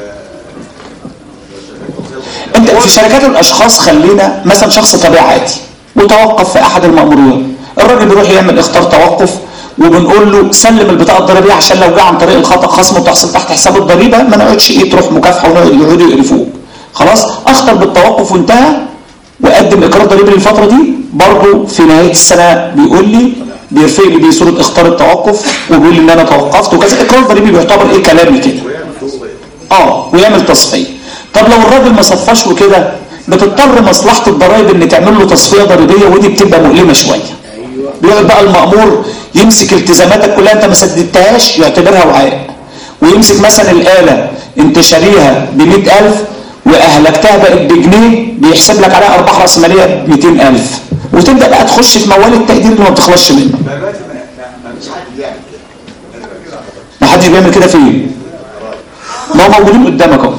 Speaker 1: انت في شركات الاشخاص خلينا مثلا شخص طبيعي عادي وتوقف في احد المأمورين، الراجل بيروح يعمل اختار توقف وبنقول له سلم البطاقه الضريبيه عشان لو جه عن طريق الخطا خصم وتحصل تحت حساب الضريبه ما نقعدش ايه تروح مكافحه ويقعدوا يقرفوك. خلاص اخطر بالتوقف وانتهى وقدم اقرار ضريبي للفتره دي، برضه في نهايه السنه بيقول لي بيرفع لي بيه صوره اختار التوقف وبيقول لي ان انا توقفت وكذا. اقرار ضريبي بيعتبر ايه كلامي كده اه ويعمل تصفيه. طب لو الراجل ما صفاش له كده بتضطر مصلحه الضرائب ان تعمل له تصفيه ضريبيه ودي بتبقى مؤلمه شويه. بيقعد بقى المأمور يمسك التزاماتك كلها انت ما سددتهاش يعتبرها وعاء، ويمسك مثلا الآلة انت شاريها ب مئة ألف واهلكتها بقت بجنيه بيحسب لك عليها ارباح راسماليه ب مئتين ألف وتبدا بقى تخش في موال التقدير اللي ما بتخلصش منه. ما حدش بيعمل كده فين؟ ما هو موجودين قدامك اهو.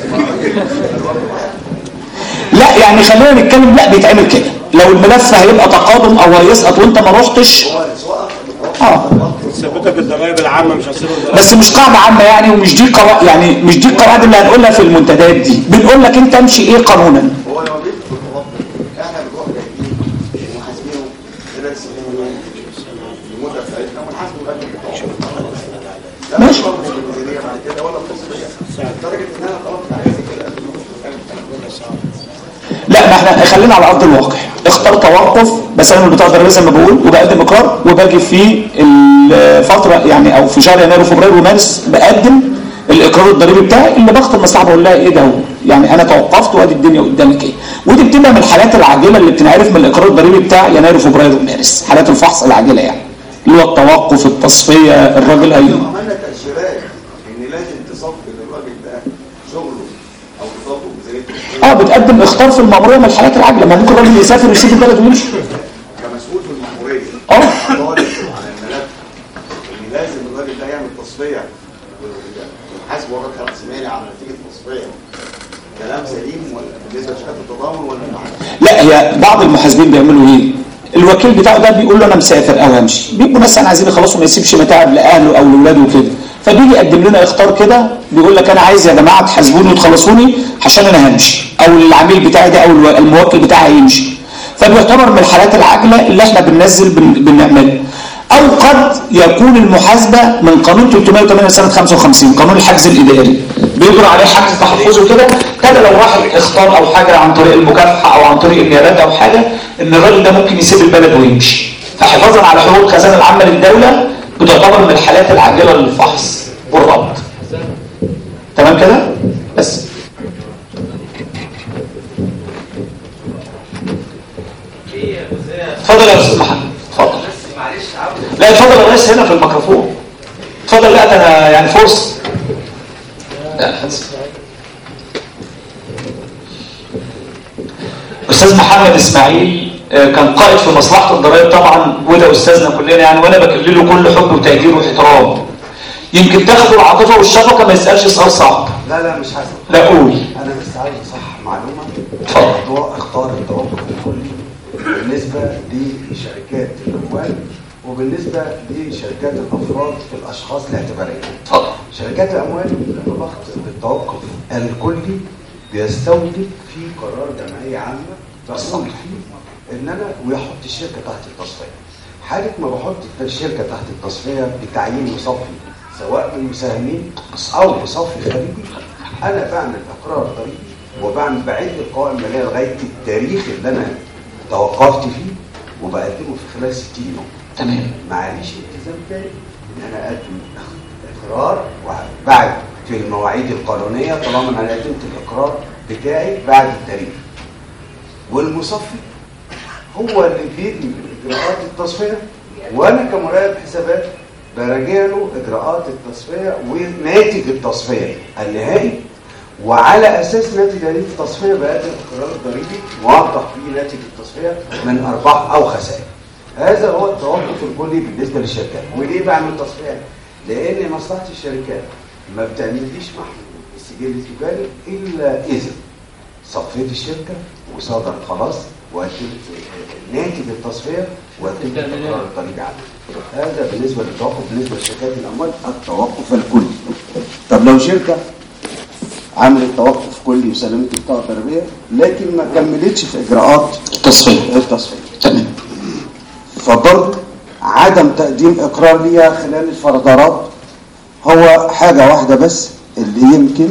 Speaker 1: لا يعني خلينا نتكلم، لا بيتعمل كده لو الملف هيبقى تقادم او هيسقط وانت ما رحتش اه
Speaker 11: ثبتك الضرائب العامه مش هتصير
Speaker 1: بس مش قاعده عامه يعني، ومش دي قواعد يعني مش دي القواعد اللي هنقولها في المنتديات دي، بنقول لك انت امشي ايه قانونا.
Speaker 13: هو لو جيت في الخطاب احنا بنروح جايبين ومحاسبينه خلال سنين المده بتاعتنا ونحاسبه قبل الخطاب
Speaker 1: ماشي
Speaker 13: الميزانيه بعد كده ولا التصفيه لدرجه ان انا طلبت على كده.
Speaker 1: لا ما احنا خلينا على ارض الواقع. اختار توقف بسلم البطاقه الضريبيه زي ما بقول وبقدم اقرار وباجي في الفتره يعني او في شهر يناير وفبراير ومارس بقدم الاقرار الضريبي بتاعي اللي بخطر المصلحه بقول لها ايه ده هو يعني انا توقفت وادي الدنيا قدامك ايه. ودي بتبقى من الحالات العاجله اللي بتنعرف من الاقرار الضريبي بتاع يناير وفبراير ومارس، حالات الفحص العاجله يعني اللي هو التوقف التصفيه الراجل هي
Speaker 13: عملنا تاشيرات ان لازم تصفي للراجل ده شغله او تصفه بزيت
Speaker 1: اه بتقدم اختار في المأمورية من الحالات العاجله. ما ممكن الراجل يسافر ويسيب البلد ويمشي
Speaker 13: كمسؤول في المأمورية
Speaker 1: اه
Speaker 13: طالب على الملف ان لازم الراجل ده يعمل تصفيه ويحاسبه ورقه راس مالي على نتيجه التصفيه. كلام سليم ولا بالنسبه لشهاده التضامن ولا
Speaker 1: لا هي بعض المحاسبين بيعملوا ايه؟ الوكيل بتاعه ده بيقول له انا مسافر او همشي، بيبقوا مثلا عايزين يخلصوا ما يسيبش متاعب لاهله او لاولاده وكده، فبيجي يقدم لنا اختار كده بيقول لك انا عايز يا جماعه تحاسبوني وتخلصوني عشان انا همشي او العميل بتاعي ده او الموكل بتاعي هيمشي. فبيعتبر من الحالات العاجله اللي احنا بننزل بنعملها. او قد يكون المحاسبه من قانون ثلاثمائة وثمانية سنه خمسة وخمسين قانون الحجز الاداري بيجرى عليه حجز تحفظي وكده، كده لو راح اختار او حاجه عن طريق المكافحه او عن طريق النيابات او حاجه ان الراجل ده ممكن يسيب البلد ويمشي. فحفاظا على حقوق الخزانه العامه للدوله بتعتبر من الحالات العاجله للفحص والربط. تمام كده؟ بس اتفضل يا استاذ محمد. اتفضل. لا اتفضل يا ريس هنا في الميكروفون. اتفضل. لا انا يعني فرصه. استاذ محمد اسماعيل كان قائد في مصلحه الضرائب طبعا، وده استاذنا كلنا يعني، وانا بكلله كل حب وتقدير واحترام. يمكن تاخدوا العاطفه والشفقه ما يسالش سؤال صعب.
Speaker 13: لا لا مش حاسس.
Speaker 1: لا قول.
Speaker 13: انا بس عايز اصحح معلومه.
Speaker 1: اتفضل.
Speaker 13: موضوع اختار التوقف الكلي بالنسبه لشركات الاموال وبالنسبه لشركات الافراد في الاشخاص الاعتباريه.
Speaker 1: اتفضل. شركات
Speaker 13: الاموال لما بخطئ بالتوقف الكلي بيستوجب في قرار جمعيه عامه تقول فيه ان انا ويحط الشركه تحت التصفيه. حاله ما بحط الشركه تحت التصفيه بتعيين مصفي سواء من مساهمين او مصفي خارجي، انا بعمل اقرار ضريبي وبعمل بعد القوائم الماليه لغايه التاريخ اللي انا توقفت فيه وبقدمه في خلال ستين يوم.
Speaker 1: تمام.
Speaker 13: معليش التزام تاني ان انا اقدم اقرار بعد في المواعيد القانونيه طالما انا قدمت الاقرار بتاعي بعد التاريخ. والمصفي هو اللي بيدي اجراءات التصفيه وانا كمراقب حسابات براجع له اجراءات التصفيه وناتج التصفيه النهائي، وعلى اساس ناتج هذه التصفيه بقدم القرار الضريبي موضح فيه ناتج التصفيه من ارباح او خسائر. هذا هو التوقف الكلي بالنسبه للشركات. وليه بعمل تصفيه؟ لان مصلحه الشركات ما بتعمليش محو السجل التجاري الا اذا صفيت الشركه وصدر خلاص وقدمت ناتج التصفيه وقدمت القرار الضريبي عنه. هذا بالنسبه للتوقف. بالنسبه لشركات الاموال التوقف الكلي. طب لو شركه عملت توقف كلي وسلمت البطاقه الضريبيه لكن ما كملتش في اجراءات
Speaker 1: التصفيه
Speaker 13: التصفيه
Speaker 1: تمام،
Speaker 13: فبرضه عدم تقديم اقرار ليها خلال الفردارات هو حاجه واحده بس اللي يمكن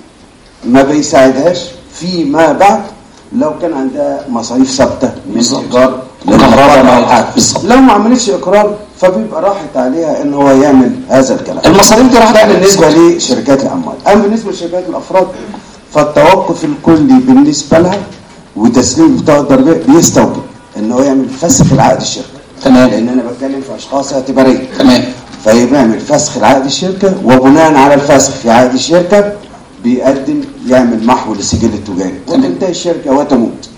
Speaker 13: ما بيساعدهاش فيما بعد لو كان عندها مصاريف ثابته من ايجار للكهرباء او حاجه. لو ما عملتش اقرار فبيبقى راحت عليها ان هو يعمل هذا الكلام.
Speaker 1: المصاريف دي راحت
Speaker 13: بالنسبه لشركات الاموال. اما بالنسبه لشركات الافراد فالتوقف الكلي بالنسبه لها وتسليم البطاقه الضريبيه بيستوجب ان هو يعمل فسخ العقد الشركه.
Speaker 1: تمام.
Speaker 13: لان انا بتكلم في اشخاص اعتباريه.
Speaker 1: تمام.
Speaker 13: فيعمل فسخ العقد الشركه وبناء على الفسخ في عقد الشركه بيقدم يعمل محو للسجل التجاري وتنتهي الشركه وتموت.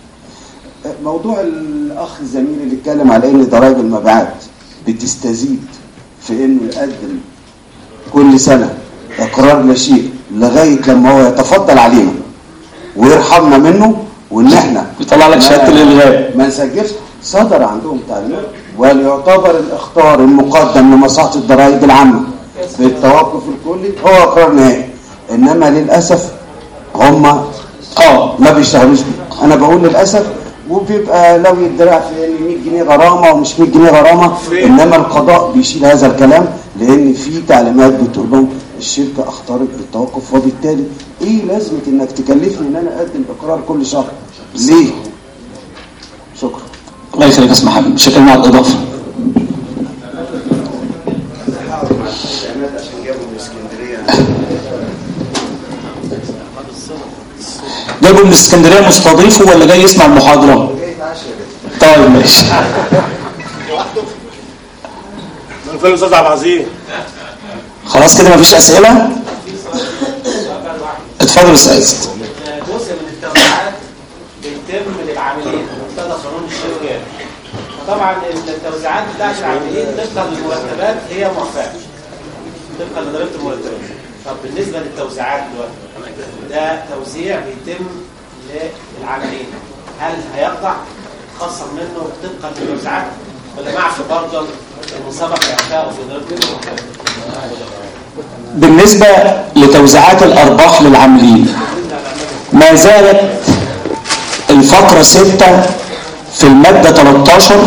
Speaker 13: موضوع الاخ الزميل اللي اتكلم على ان ضرائب المبيعات بتستزيد في انه يقدم كل سنه اقرار لا شيء لغايه لما هو يتفضل علينا ويرحمنا منه وان احنا
Speaker 1: يطلع لك شهاده الالغاء
Speaker 13: ما نسجلش. صدر عندهم تعليمات وليعتبر الاخطار المقدم لمصلحه الضرائب العامه في التوقف الكلي هو اقرار نهائي، انما للاسف هم اه ما بيشتغلوش بيه. انا بقول للاسف وبيبقى لو يدرع في ان مية جنيه غرامه ومش مية جنيه غرامه، انما القضاء بيشيل هذا الكلام لان في تعليمات بتقول لهم الشركه اخطرت بالتوقف وبالتالي ايه لازمه انك تكلفني ان انا اقدم اقرار كل شهر؟ ليه؟ شكرا.
Speaker 1: الله يخليك يا استاذ محمد. شكرا على الاضافه. جايبه من اسكندريه مستضيفه ولا جاي يسمع المحاضره؟ طيب ماشي.
Speaker 11: من فين الاستاذ عبد العزيز؟
Speaker 1: خلاص كده مفيش اسئله؟ اتفضل يا استاذ.
Speaker 2: جزء من التوزيعات بيتم للعاملين مقتضى قانون الشركات. طبعا التوزيعات بتاعت العاملين طبقا للمرتبات هي معفاه طبقا لضريبه المرتبات. طب بالنسبه للتوزيعات دلوقتي ده توزيع بيتم للعاملين، هل هيقطع خاصه منه طبقا للتوزيعات ولا معفي برضه المسابقه اعفائه في ضريبه المرتبات؟
Speaker 1: بالنسبه لتوزيعات الارباح للعاملين ما زالت الفقره ستة في الماده ثلاثة عشر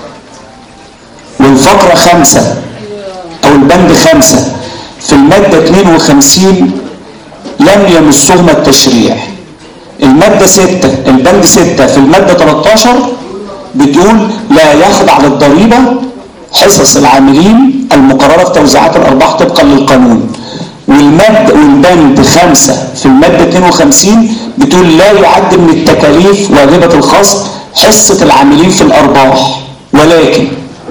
Speaker 1: والفقره خمسة او البند خمسة في الماده اثنين وخمسين لم يمسهما التشريع. الماده ستة البند ستة في الماده ثلاثة عشر بتقول لا يخضع للضريبة حصص العاملين المقررة في توزيعات الأرباح طبقا للقانون. والمادة والبند خمسة في المادة اثنين وخمسين بتقول لا يعد من التكاليف واجبة الخصم حصة العاملين في الأرباح، ولكن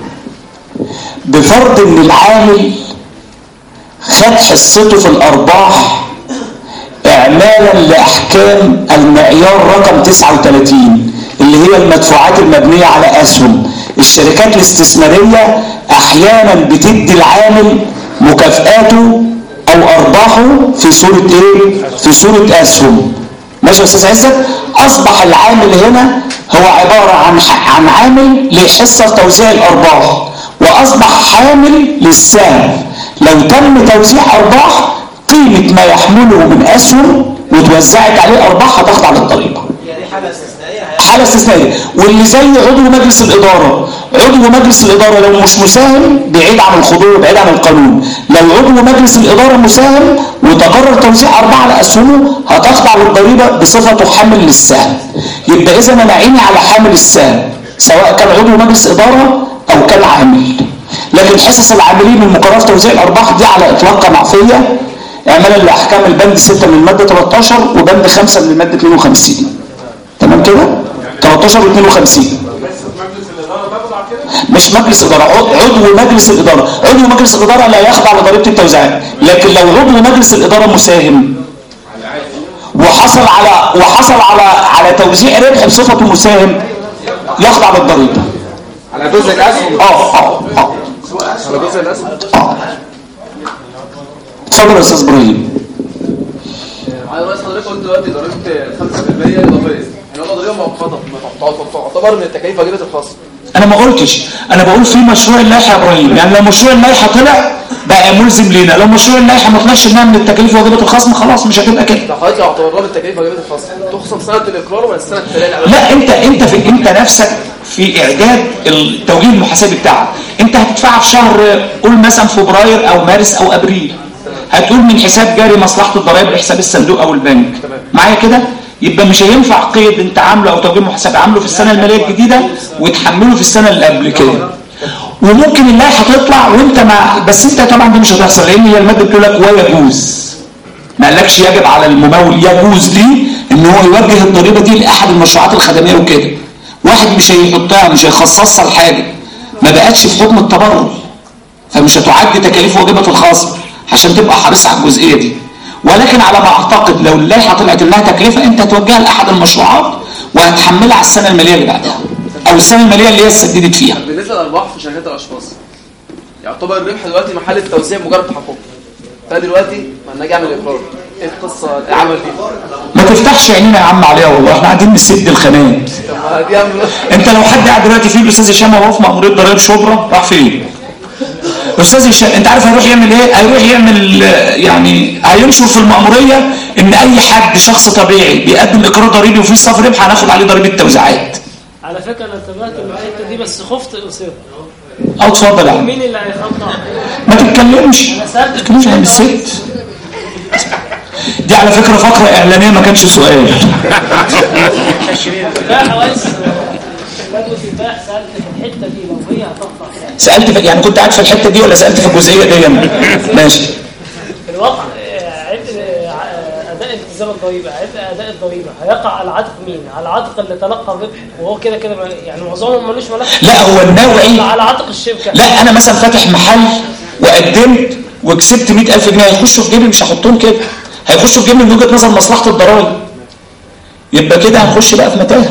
Speaker 1: بفرض ان العامل خد حصته في الأرباح إعمالا لأحكام المعيار رقم تسعة وثلاثين اللي هي المدفوعات المبنية على أسهم. الشركات الاستثمارية أحيانا بتدي العامل مكافآته أو أرباحه في صورة إيه؟ في صورة أسهم. ماشي يا أستاذ عزت؟ أصبح العامل هنا هو عبارة عن عن عامل لحصة في توزيع الأرباح، وأصبح حامل للسهم. لو تم توزيع أرباح قيمة ما يحمله من أسهم وتوزعت عليه أرباح هتخضع للضريبة.
Speaker 2: يعني حالة استثنائية.
Speaker 1: حالة استثنائية. واللي زي عضو مجلس الإدارة، عضو مجلس الإدارة لو مش مساهم بعيد عن الخضوع بعيد عن القانون، لو عضو مجلس الإدارة مساهم وتقرر توزيع أرباح على أسهمه هتخضع للضريبة بصفته حامل للسهم. يبقى إذا أنا عيني على حامل السهم سواء كان عضو مجلس إدارة أو كان عامل. لكن حصص العاملين المقررة في توزيع الأرباح دي على إطلاقها معفية اعمالا لأحكام البند ستة من المادة ثلاثة عشر وبند خمسة من المادة اثنين وخمسين. تمام كده؟ ثلاثة عشر و اثنين وخمسين. مش مجلس إدارة، عضو مجلس الإدارة. عضو مجلس الإدارة لا يخضع لضريبة التوزيعات، لكن لو عضو مجلس الإدارة مساهم وحصل على وحصل على على توزيع ربح بصفته مساهم يخضع للضريبة.
Speaker 12: على جزء الأسهم؟
Speaker 1: اه اه اه
Speaker 12: على جزء الأسهم؟
Speaker 1: اه اتفضل يا أستاذ إبراهيم.
Speaker 14: على رأس حضرتك قلت دلوقتي ضريبة خمسة بالمية إضافية، يعني هو ضريبة مؤقتة تعتبر من التكاليف واجبة الخاصة.
Speaker 1: انا ما قلتش، انا بقول في مشروع اللائحه يا ابراهيم، يعني لو مشروع اللائحه طلع بقى ملزم لينا، لو مشروع اللائحه ما طلعش انها من التكاليف واجبه الخصم خلاص مش هتبقى كده.
Speaker 14: ده حضرتك لو اعتبرناها من التكاليف واجبة الخصم تخصم سنة الإقرار ولا السنة التالية؟
Speaker 1: لا انت انت في انت نفسك في اعداد التوجيه المحاسبي بتاعك، انت هتدفعها في شهر قول مثلا فبراير او مارس او ابريل، هتقول من حساب جاري مصلحه الضرائب لحساب الصندوق او البنك معايا كده. يبقى مش هينفع قيد انت عامله او توجيه محاسبي عامله في السنه الماليه الجديده وتحمله في السنه اللي قبل كده. وممكن اللائحه تطلع وانت مع، بس انت طبعا دي مش هتحصل لان هي الماده بتقول لك ويجوز، ما قالكش يجب على الممول، يجوز ليه ان هو يوجه الضريبه دي لاحد المشروعات الخدميه وكده. واحد مش هيحطها مش هيخصصها لحاجه ما بقتش في حكم التبرع، فمش هتعد تكاليف واجبه الخصم عشان تبقى حريص على الجزئيه دي. ولكن على ما اعتقد لو اللائحه طلعت انها تكلفه انت هتوجهها لاحد المشروعات وهتحملها على السنه الماليه اللي بعدها او السنه الماليه اللي هي سددت فيها.
Speaker 14: بالنسبه للارباح في شركات الاشخاص يعتبر الربح دلوقتي محل التوزيع مجرد تحقق، فدلوقتي ما نجي اعمل اقرار ايه القصه العمل دي؟
Speaker 1: ما تفتحش عينينا يا عم عليها والله، احنا قاعدين نسد الخناقات. انت لو حد قاعد دلوقتي فيه الاستاذ هشام وهو في مأمورية ضرائب شبرا راح فين؟ استاذ هشام انت عارف هيروح يعمل ايه؟ هيروح يعمل يعني هينشر في المأمورية ان اي حد شخص طبيعي بيقدم اقرار ضريبي وفيه صافي ربح هناخد عليه ضريبه توزيعات.
Speaker 8: على فكره انا انتبهت من الحته دي بس خفت اصير.
Speaker 1: اه اتفضل يا عم.
Speaker 8: مين اللي هيخطط؟
Speaker 1: ما تتكلمش ما تتكلمش عن الست دي على فكره فقره اعلانيه ما كانش سؤال.
Speaker 8: لا حوالي بدو تباع سالت في الحته دي لو هي هتقطع
Speaker 1: سالت في يعني كنت قاعد في الحته دي ولا سالت في الجزئيه دي؟ ماشي.
Speaker 8: الواقع عبء اداء التزام الضريبه، عبء اداء الضريبه هيقع على عاتق مين؟ على عاتق اللي تلقى الربح وهو كده كده يعني معظمهم ملوش ملف.
Speaker 1: لا هو النوعي
Speaker 8: على عاتق الشركه.
Speaker 1: لا انا مثلا فاتح محل وقدمت وكسبت مئة ألف جنيه هيخشوا في جيبي مش هحطهم كده، هيخشوا في جيبي من وجهه نظر مصلحه الضرائب. يبقى كده هنخش بقى في متاهه.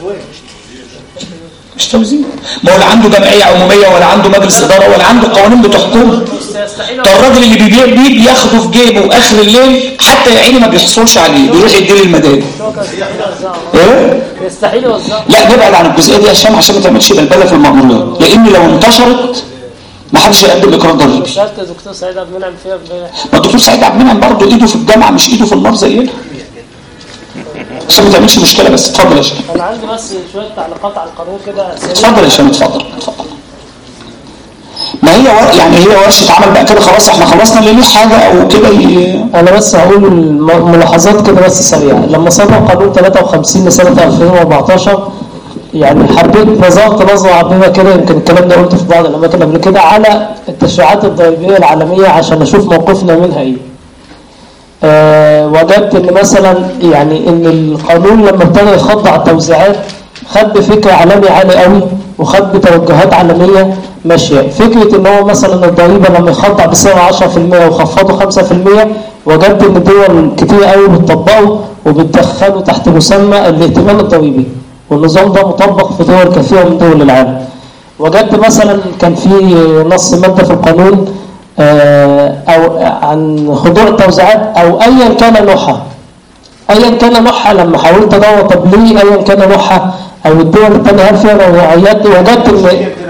Speaker 1: مش توزيع، ما هو لا عنده جمعيه عموميه ولا عنده مجلس اداره ولا عنده قوانين بتحكمه. ده الراجل اللي بيبيع بيه بياخده في جيبه اخر الليل حتى يا عيني ما بيحصلش عليه بيروح يديه للمدارس. ايه؟
Speaker 8: يستحيل يوزعه.
Speaker 1: لا نبعد عن الجزئيه دي يا هشام عشان ما تعملش بلبله في المأموريات، لان لو انتشرت ما حدش هيقدم اقرار ضريبي.
Speaker 8: سالت الدكتور سعيد عبد المنعم فيها امبارح.
Speaker 1: ما الدكتور سعيد عبد المنعم برضه ايده في الجامعه مش ايده في النار زينا. عشان ما تعملش مشكله بس. اتفضل يا هشام.
Speaker 8: انا عندي بس شويه تعليقات على القانون كده.
Speaker 1: اتفضل يا هشام اتفضل اتفضل. ما هي ور... يعني هي ورشه عمل بقى كده خلاص احنا خلصنا اللي ليه حاجه او كده ي...
Speaker 8: انا بس هقول ملاحظات كده بس سريعه. لما صدر قانون ثلاثة وخمسين لسنه ألفين وأربعتاشر يعني حبيت نظرت نظرة عامة كده، يمكن الكلام ده قلته في بعض الأماكن قبل كده، على التشريعات الضريبية العالمية عشان أشوف موقفنا منها إيه. أه وجدت إن مثلا يعني إن القانون لما ابتدى يخضع التوزيعات خد بفكر عالمي عالي قوي وخد بتوجهات عالمية ماشية. فكرة إن هو مثلا الضريبة لما يخضع بسعر عشرة في المية وخفضه خمسة في المية، وجدت إن دول كتير قوي بتطبقه وبتدخله تحت مسمى الائتمان الضريبي، والنظام ده مطبق في دول كثيرة من دول العالم. وجدت مثلا كان في نص مادة في القانون أو عن خضوع التوزيعات أو أيا كان نوعها، أيا كان نوعها. لما حاولت أدور طب ليه أيا كان نوعها أو الدول الثانية هل فيها نوعيات، وجدت إن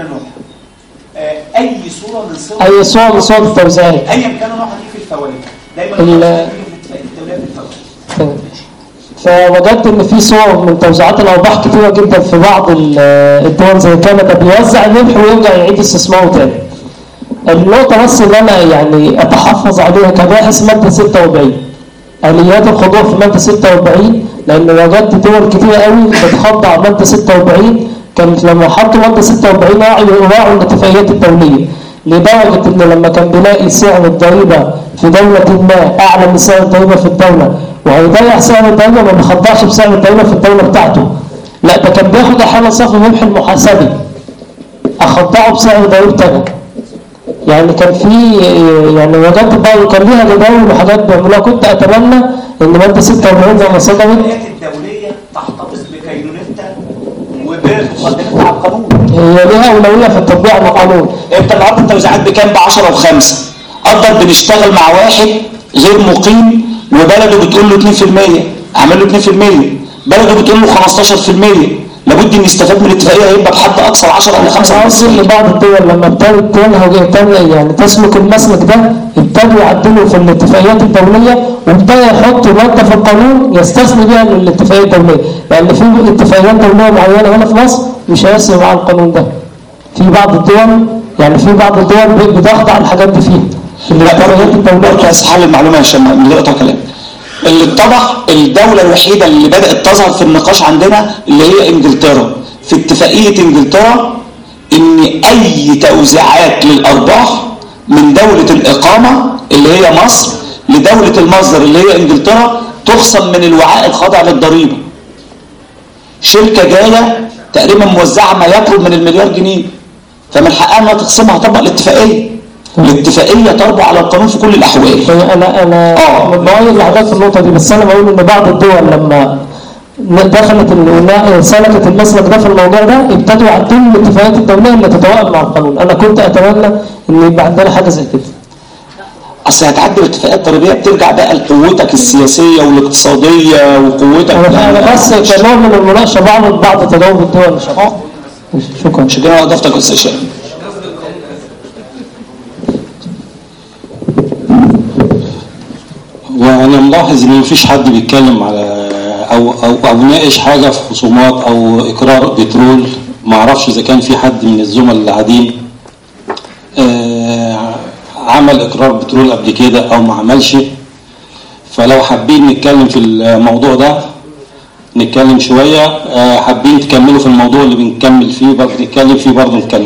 Speaker 2: أي صورة من صور
Speaker 8: أي صورة من صور التوزيعات
Speaker 2: أيا كان نوعها دي في الفوائد دايما الدولة بالفوائد.
Speaker 8: فوجدت ان في صور من توزيعات الارباح كتيره جدا في بعض الدول زي كندا بيوزع الربح ويرجع يعيد استثماره تاني. النقطه بس اللي انا يعني اتحفظ عليها كباحث ماده ستة وأربعين، اليات الخضوع في ماده ستة وأربعين، لان وجدت دول كتيره قوي بتخضع ماده ستة وأربعين. كانت لما حطوا ماده ستة وأربعين راعوا الاتفاقيات الدوليه، لدرجه ان لما كان بيلاقي سعر الضريبه في دوله ما اعلى من سعر الضريبه في الدوله وهيضيع سعر الضريبه، ما بيخضعش بسعر الضريبه في الدوله بتاعته، لا ده كان بياخد احيانا صافي الربح المحاسبي اخضعه بسعر ضريبه انا. يعني كان في يعني وجدت بقى كان ليها جداول وحاجات بيعملوها. كنت اتمنى ان ماده ستة وأربعين زي ما صدرت
Speaker 2: الدوليه تحتفظ بكينونتها وبمقدمتها على القانون.
Speaker 8: هي ليها اولويه في التطبيق على القانون.
Speaker 1: انت النهارده التوزيعات بكام؟ ب عشرة وخمسة. قدر بنشتغل مع واحد غير مقيم وبلده بتقول له اتنين في المية، اعمل له اتنين في المية، بلده بتقول له خمستاشر في المية، لابد ان يستفاد من الاتفاقيه هيبقى بحد اقصى عشرة الى خمسة في المية.
Speaker 8: ان بعض الدول لما ابتدت تنهج يعني تسلك المسلك ده ابتدوا يعدلوا في الاتفاقيات الدوليه وابتدوا يحطوا ماده في القانون يستثني بها من الاتفاقيه الدوليه، لان في اتفاقيات دوليه معينه هنا في مصر مش هيسري مع القانون ده. في بعض الدول يعني في بعض الدول بتخضع الحاجات دي فيها في الاتفاقيات الدوليه.
Speaker 1: بس حل المعلومه يا شباب من غير كلام. اللي اتضح الدولة الوحيدة اللي بدأت تظهر في النقاش عندنا اللي هي انجلترا. في اتفاقية انجلترا ان اي توزيعات للارباح من دولة الاقامة اللي هي مصر لدولة المصدر اللي هي انجلترا تخصم من الوعاء الخاضع للضريبة. شركة جاية تقريبا موزعة ما يقرب من المليار جنيه، فمن حقها انها تخصمها طبق الاتفاقية. الاتفاقية تربع على القانون في كل الأحوال.
Speaker 8: أنا أنا
Speaker 1: آه.
Speaker 8: بغير لحضرتك في النقطة دي، بس أنا بقول إن بعض الدول لما دخلت سلكت المسلك ده في الموضوع ده ابتدوا يعدلوا الاتفاقيات الدولية اللي تتوائم مع القانون. أنا كنت أتمنى إن يبقى عندنا حاجة زي كده.
Speaker 1: أصل هتعدل الاتفاقيات الضريبية بترجع بقى لقوتك السياسية والاقتصادية وقوتك.
Speaker 8: أنا بس كنوع من المناقشة بعض بعض تجاوب الدول مش عارف. شكرا.
Speaker 1: شكرا أضفتك أستاذ شاهين.
Speaker 7: وانا ملاحظ ان مفيش حد بيتكلم على او او او ناقش حاجه في خصومات او اقرار بترول. ما اعرفش اذا كان في حد من الزملاء اللي قاعدين آه عمل اقرار بترول قبل كده او ما عملش. فلو حابين نتكلم في الموضوع ده نتكلم شويه، آه حابين تكملوا في الموضوع اللي بنكمل فيه برضه نتكلم فيه برضه نتكلم.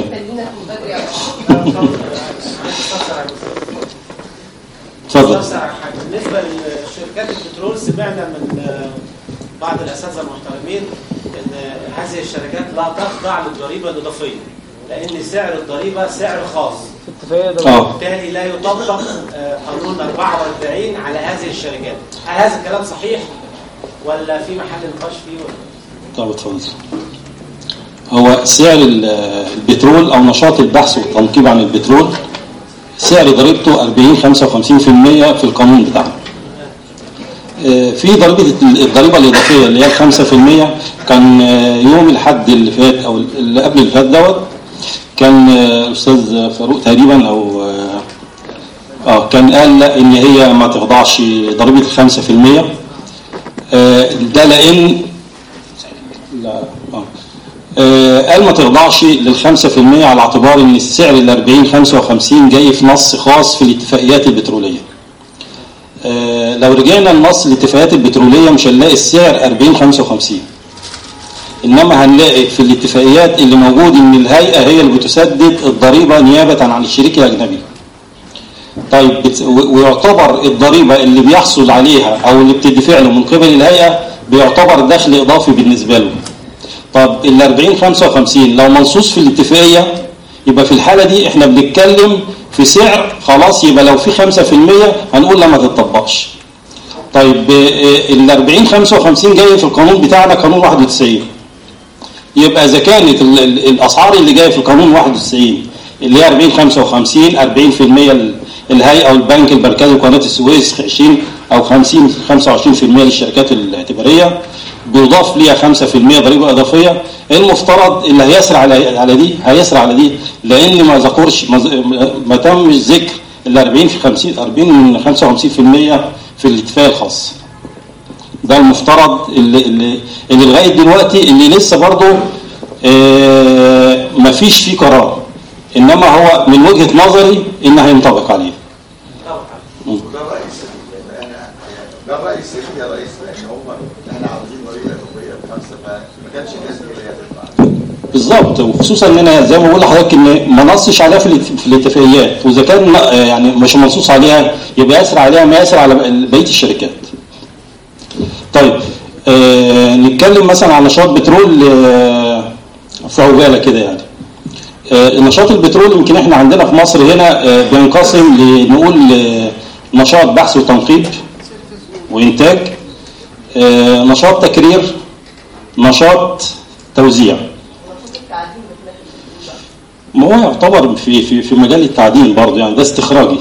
Speaker 7: اتفضل.
Speaker 2: بالنسبه لشركات البترول سمعنا من بعض الاساتذه المحترمين ان هذه الشركات لا تخضع للضريبه الاضافيه لان سعر الضريبه سعر خاص وبالتالي لا يطبق قانون أربعة وأربعين على هذه الشركات. هل هذا الكلام صحيح ولا في محل نقاش فيه ولا؟
Speaker 7: طب اتفضل. هو سعر البترول او نشاط البحث والتنقيب عن البترول سعر ضريبته أربعين خمسة وخمسين في المية في القانون بتاعنا. في ضريبه الضريبه الاضافيه اللي هي خمسة في المية. كان يوم الحد اللي فات او اللي قبل اللي فات دوت كان الاستاذ فاروق تقريبا او اه كان قال لا ان هي ما تخضعش ضريبه الخمسة في المية. ده لان لا اه قال ما تخضعش للخمسة في المية على اعتبار ان السعر الأربعين خمسة وخمسين جاي في نص خاص في الاتفاقيات البترولية. اه لو رجعنا لنص الاتفاقيات البترولية مش هنلاقي السعر أربعين خمسة وخمسين. انما هنلاقي في الاتفاقيات اللي موجود ان الهيئه هي اللي بتسدد الضريبه نيابه عن الشريك الاجنبي. طيب ويعتبر الضريبه اللي بيحصل عليها او اللي بتدفع له من قبل الهيئه بيعتبر دخل اضافي بالنسبه له. طب ال أربعين خمسة وخمسين لو منصوص في الاتفاقيه يبقى في الحاله دي احنا بنتكلم في سعر خلاص، يبقى لو في خمسة في المية هنقول لا ما تطبقش. طيب ال أربعين خمسة وخمسين جاي في القانون بتاعنا قانون واحد وتسعين، يبقى اذا كانت الاسعار اللي جايه في القانون واحد وتسعين اللي هي أربعين خمسة وخمسين أربعين في المية الهيئه والبنك المركزي وقناه السويس عشرين او خمسين خمسة وعشرين في المية للشركات الاعتباريه بيضاف ليها خمسة في المية ضريبه اضافيه، المفترض اللي هيسرع على على دي هيسرع على دي، لان ما ذكرش ما تمش ذكر ال أربعين في خمسين أربعين من خمسة وخمسين في المية في الاتفاق الخاص. ده المفترض اللي اللي, اللي لغايه دلوقتي اللي لسه برضه ما فيش فيه قرار، انما هو من وجهه نظري ان هينطبق عليه.
Speaker 15: ده رئيس ده الرئيس يا رئيس لان هم احنا عاوزين ضريبه اضافيه بخمسه فما كانش الناس اللي هي تدفع.
Speaker 7: بالظبط، وخصوصا ان انا زي ما بقول لحضرتك ان ما نصش عليها في في الاتفاقيات، واذا كان يعني مش منصوص عليها يبقى يسرع عليها ما يسرع على بقيه الشركات. طيب آه نتكلم مثلا عن نشاط بترول آه في عجاله كده يعني. آه نشاط البترول يمكن احنا عندنا في مصر هنا آه بينقسم لنقول آه نشاط بحث وتنقيب وانتاج، آه نشاط تكرير، نشاط توزيع. ما هو يعتبر في في في مجال التعدين برضه يعني، ده استخراجي.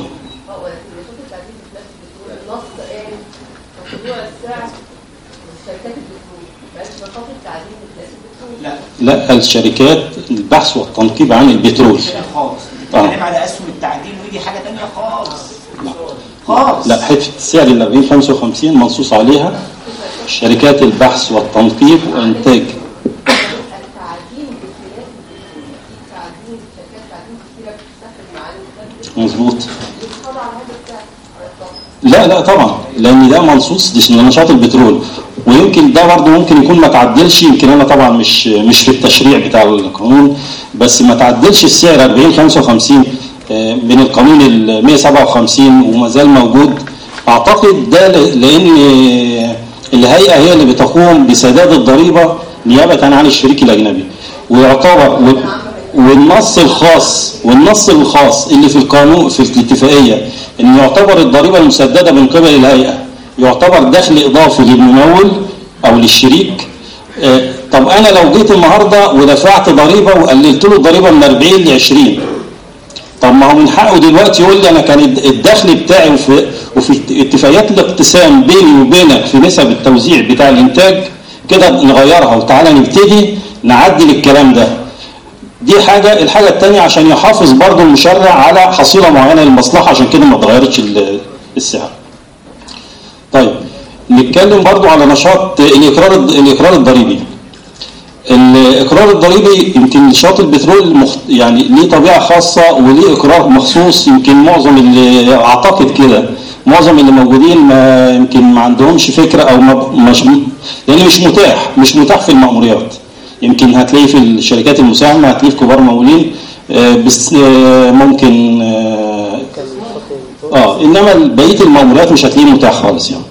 Speaker 7: لا الشركات البحث والتنقيب عن البترول
Speaker 2: خالص. بنتكلم على اسهم التعدين ودي حاجه ثانيه خالص.
Speaker 7: خالص. لا حته سعر ال أربعين خمسة وخمسين منصوص عليها شركات البحث والتنقيب وانتاج. مظبوط. لا لا طبعا، لان ده منصوص لنشاط البترول، ويمكن ده برضه ممكن يكون ما تعدلش، يمكن انا طبعا مش مش في التشريع بتاع القانون، بس ما تعدلش السعر أربعين خمسة وخمسين من القانون ال مية وسبعة وخمسين وما زال موجود. اعتقد ده لان الهيئه هي اللي بتقوم بسداد الضريبه نيابه عن الشريك الاجنبي، ويعتبر والنص الخاص والنص الخاص اللي في القانون في الاتفاقيه ان يعتبر الضريبه المسدده من قبل الهيئه يعتبر دخل اضافي للممول او للشريك. آه طب انا لو جيت النهارده ودفعت ضريبه وقللت له الضريبه من أربعين ل عشرين، طب ما هو من حقه دلوقتي يقول لي انا كان الدخل بتاعي وفي, وفي اتفاقيات الاقتسام بيني وبينك في نسب التوزيع بتاع الانتاج كده نغيرها وتعالى نبتدي نعدل الكلام ده. دي حاجة. الحاجة الثانية عشان يحافظ برضو المشرع على حصيلة معينة للمصلحة عشان كده ما اتغيرتش السعر. طيب نتكلم برضو على نشاط الإقرار الإقرار الضريبي. الإقرار الضريبي يمكن نشاط البترول مخت... يعني ليه طبيعة خاصة وليه إقرار مخصوص. يمكن معظم اللي أعتقد كده معظم اللي موجودين ما يمكن ما عندهمش فكرة أو ما مش لأن مش متاح مش متاح في المأموريات. يمكن هتلاقيه في الشركات المساهمة، هتلاقيه في كبار مولين بس ممكن اه, آه انما بقيه المأموريات مش هتلاقيه متاح خالص يعني.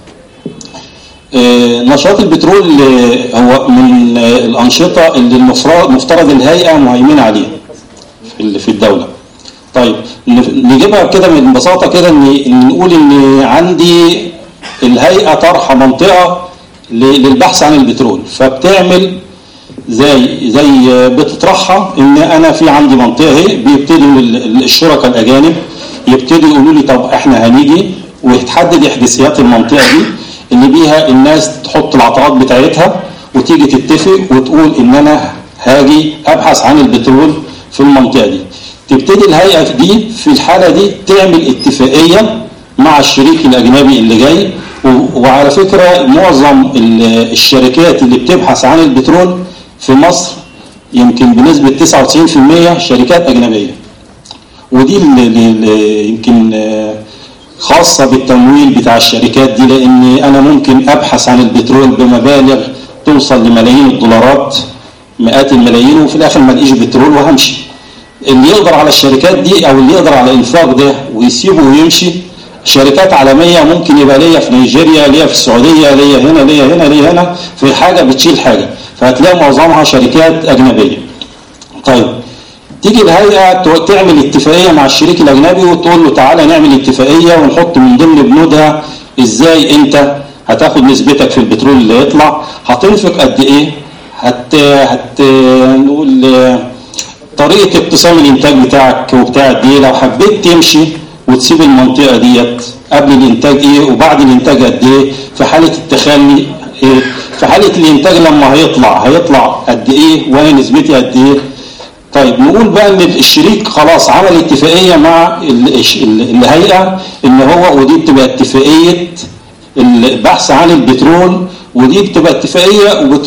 Speaker 7: آه نشاط البترول هو من الأنشطة اللي المفترض الهيئة مهيمنة عليها في الدولة. طيب نجيبها كده من ببساطة كده ان نقول ان عندي الهيئة طرح منطقة للبحث عن البترول، فبتعمل زي زي بتطرحها ان انا في عندي منطقه اهي، بيبتدوا الشركاء الاجانب يبتدوا يقولوا لي طب احنا هنيجي ويتحدد احداثيات المنطقه دي اللي بيها الناس تحط العطاءات بتاعتها وتيجي تتفق وتقول ان انا هاجي ابحث عن البترول في المنطقه دي. تبتدي الهيئه دي في الحاله دي تعمل اتفاقيه مع الشريك الاجنبي اللي جاي. وعلى فكره معظم الشركات اللي بتبحث عن البترول في مصر يمكن بنسبة تسعة وتسعين بالمية شركات أجنبية، ودي اللي يمكن خاصة بالتمويل بتاع الشركات دي، لأن أنا ممكن أبحث عن البترول بمبالغ توصل لملايين الدولارات مئات الملايين وفي الاخر ما الاقيش بترول وهمشي. اللي يقدر على الشركات دي او اللي يقدر على الانفاق ده ويسيبه ويمشي شركات عالميه، ممكن يبقى ليا في نيجيريا، ليا في السعوديه، ليا هنا ليا هنا ليا هنا، في حاجه بتشيل حاجه، فهتلاقي معظمها شركات اجنبيه. طيب تيجي الهيئه تعمل اتفاقيه مع الشريك الاجنبي وتقول له تعالى نعمل اتفاقيه ونحط من ضمن بنودها ازاي انت هتاخد نسبتك في البترول اللي يطلع، هتنفق قد ايه، هت هت نقول طريقه اقتسام الانتاج بتاعك وبتاع دي، لو حبيت تمشي وتسيب المنطقه ديت قبل الانتاج ايه وبعد الانتاج قد ايه، في حاله التخلي ايه، في حاله الانتاج لما هيطلع هيطلع قد ايه وانا نسبتي قد ايه. طيب نقول بقى ان الشريك خلاص عمل اتفاقيه مع الهيئه ان هو، ودي بتبقى اتفاقيه البحث عن البترول، ودي بتبقى اتفاقيه وبت...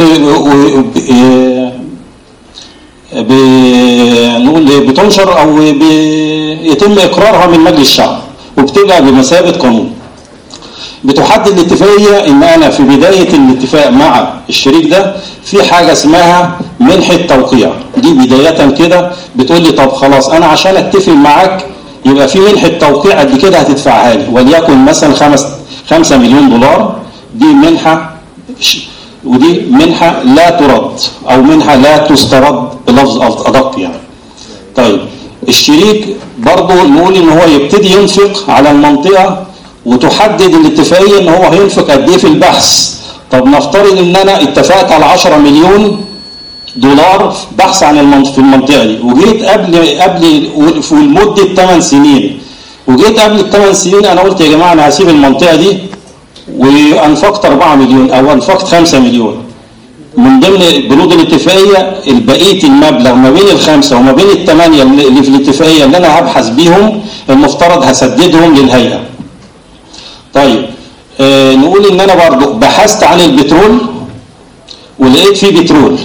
Speaker 7: نقول بتنشر او بيتم اقرارها من مجلس الشعب وبتبقى بمثابه قانون. بتحدد الاتفاقيه ان انا في بدايه الاتفاق مع الشريك ده في حاجه اسمها منحه توقيع، دي بدايه كده بتقول لي طب خلاص انا عشان اتفق معاك يبقى في منحه توقيع قد كده هتدفعها لي، وليكن مثلا خمس خمسة مليون دولار، دي منحه ودي منحه لا ترد او منحه لا تسترد بلفظ ادق يعني. طيب الشريك برضه نقول ان هو يبتدي ينفق على المنطقه وتحدد الاتفاقيه ان هو هينفق قد ايه في البحث. طب نفترض ان انا اتفقت على عشرة مليون دولار بحث عن المنطقه في المنطقه دي، وجيت قبل قبل في لمده ثمان سنين، وجيت قبل الثمان سنين انا قلت يا جماعه انا هسيب المنطقه دي وانفقت أربعة مليون او انفقت خمسة مليون، من ضمن بنود الاتفاقيه البقيه المبلغ ما بين الخمسه وما بين الثمانيه اللي في الاتفاقيه اللي انا هبحث بيهم المفترض هسددهم للهيئه. طيب آه نقول ان انا برضو بحثت عن البترول ولقيت فيه بترول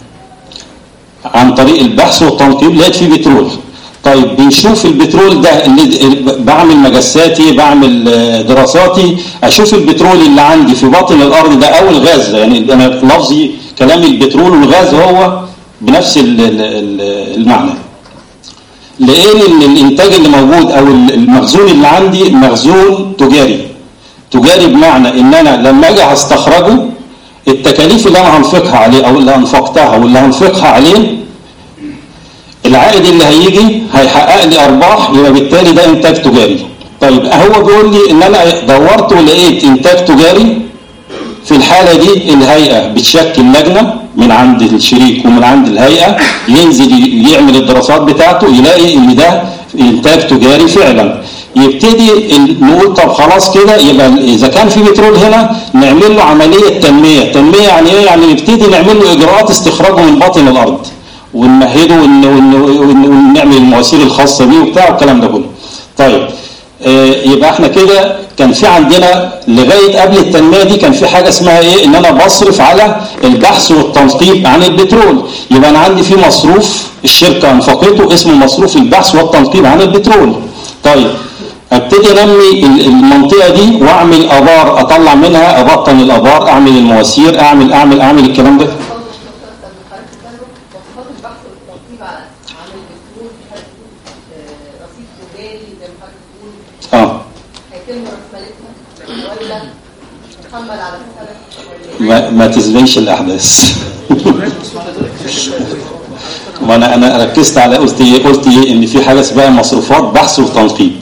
Speaker 7: عن طريق البحث والتنقيب، لقيت فيه بترول. طيب بنشوف البترول ده اللي بعمل مجساتي بعمل دراساتي اشوف البترول اللي عندي في باطن الارض ده او الغاز، يعني انا لفظي كلام البترول والغاز هو بنفس المعنى. لقيت ان الانتاج اللي موجود او المخزون اللي عندي مخزون تجاري، تجاري بمعنى ان انا لما اجي هستخرجه التكاليف اللي انا هنفقها عليه او اللي انفقتها واللي هنفقها عليه العائد اللي هيجي هيحقق لي ارباح، يبقى بالتالي ده انتاج تجاري. طيب هو بيقول لي ان انا دورت ولقيت انتاج تجاري، في الحاله دي الهيئه بتشكل لجنه من عند الشريك ومن عند الهيئه ينزل يعمل الدراسات بتاعته يلاقي ان ده انتاج تجاري فعلا، يبتدي نقول طب خلاص كده يبقى اذا كان في بترول هنا نعمل له عمليه تنميه. تنميه يعني ايه؟ يعني نبتدي نعمل له اجراءات استخراجه من باطن الارض ونمهده ونعمل المواسير الخاصه بيه وبتاع والكلام ده كله. طيب آه يبقى احنا كده كان في عندنا لغايه قبل التنميه دي كان في حاجه اسمها ايه؟ ان انا بصرف على البحث والتنقيب عن البترول، يبقى انا عندي في مصروف الشركه انفقته اسمه مصروف البحث والتنقيب عن البترول. طيب ابتدي انمي المنطقه دي واعمل ابار اطلع منها ابطن الابار، اعمل المواسير، اعمل اعمل اعمل الكلام ده. اه ما, ما تسبقش الاحداث. وانا انا ركزت على قلت ايه قلت ايه ان في حاجه اسمها مصروفات بحث وتنقيب.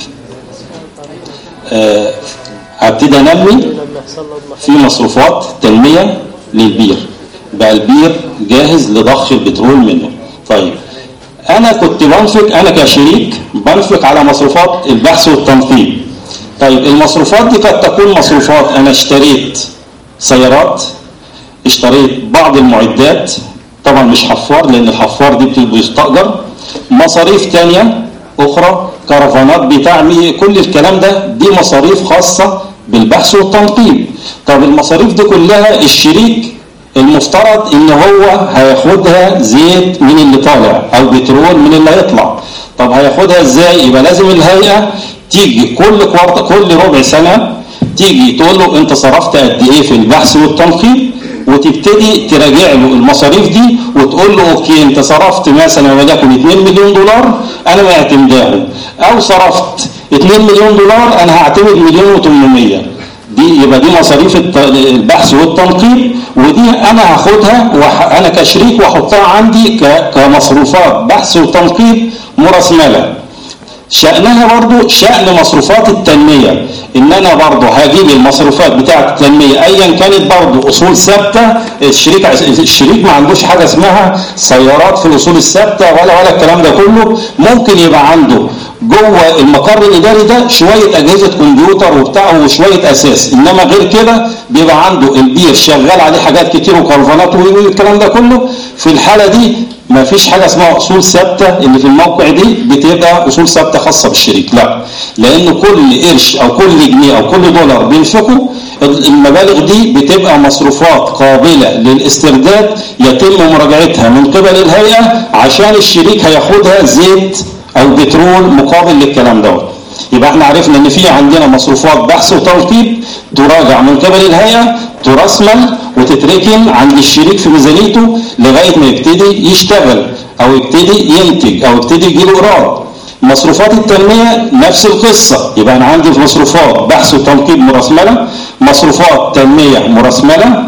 Speaker 7: آه هبتدي انمي في مصروفات تنميه للبير، بقى البير جاهز لضخ البترول منه. طيب انا كنت بنفق انا كشريك بنفق على مصروفات البحث والتنقيب. طيب المصروفات دي قد تكون مصروفات انا اشتريت سيارات، اشتريت بعض المعدات، طبعا مش حفار لان الحفار دي بيستأجر، مصاريف تانية اخرى كرفانات بتاع كل الكلام ده دي مصاريف خاصة بالبحث والتنقيب. طب المصاريف دي كلها الشريك المفترض ان هو هياخدها زيت من اللي طالع او بترول من اللي هيطلع. طب هياخدها ازاي؟ يبقى لازم الهيئة تيجي كل كوارت كل ربع سنة تيجي تقول له انت صرفت قد ايه في البحث والتنقيب وتبتدي تراجع له المصاريف دي وتقول له اوكي انت صرفت مثلا وليكن اتنين مليون دولار انا ما اعتمداهم، او صرفت اتنين مليون دولار انا هعتمد مليون وتمنمية. دي يبقى دي مصاريف البحث والتنقيب، ودي انا هاخدها وح... انا كشريك واحطها عندي ك... كمصروفات بحث وتنقيب مرسمله. شأنها برضو شأن مصروفات التنمية، ان انا برضو هجيب المصروفات بتاعة التنمية ايا كانت برضو اصول ثابتة. الشريك الشريك ما عندوش حاجة اسمها سيارات في الاصول الثابتة ولا ولا الكلام ده كله. ممكن يبقى عنده جوه المقر الاداري ده شوية اجهزة كمبيوتر وبتاع وشوية اساس، انما غير كده بيبقى عنده البير شغال عليه حاجات كتير وكرفانات والكلام ده كله. في الحالة دي ما فيش حاجة اسمها أصول ثابتة اللي في الموقع دي بتبقى أصول ثابتة خاصة بالشريك، لا، لأن كل قرش أو كل جنيه أو كل دولار بينفقه المبالغ دي بتبقى مصروفات قابلة للاسترداد يتم مراجعتها من قبل الهيئة عشان الشريك هياخدها زيت أو بترول مقابل للكلام دوت. يبقى احنا عرفنا ان في عندنا مصروفات بحث وتنقيب تراجع من قبل الهيئة، ترسمل وتتركن عند الشريك في ميزانيته لغاية ما يبتدي يشتغل او يبتدي ينتج او يبتدي يجيله ايراد. مصروفات التنمية نفس القصة، يبقى انا عندي في مصروفات بحث وتنقيب مرسملة، مصروفات تنمية مرسملة.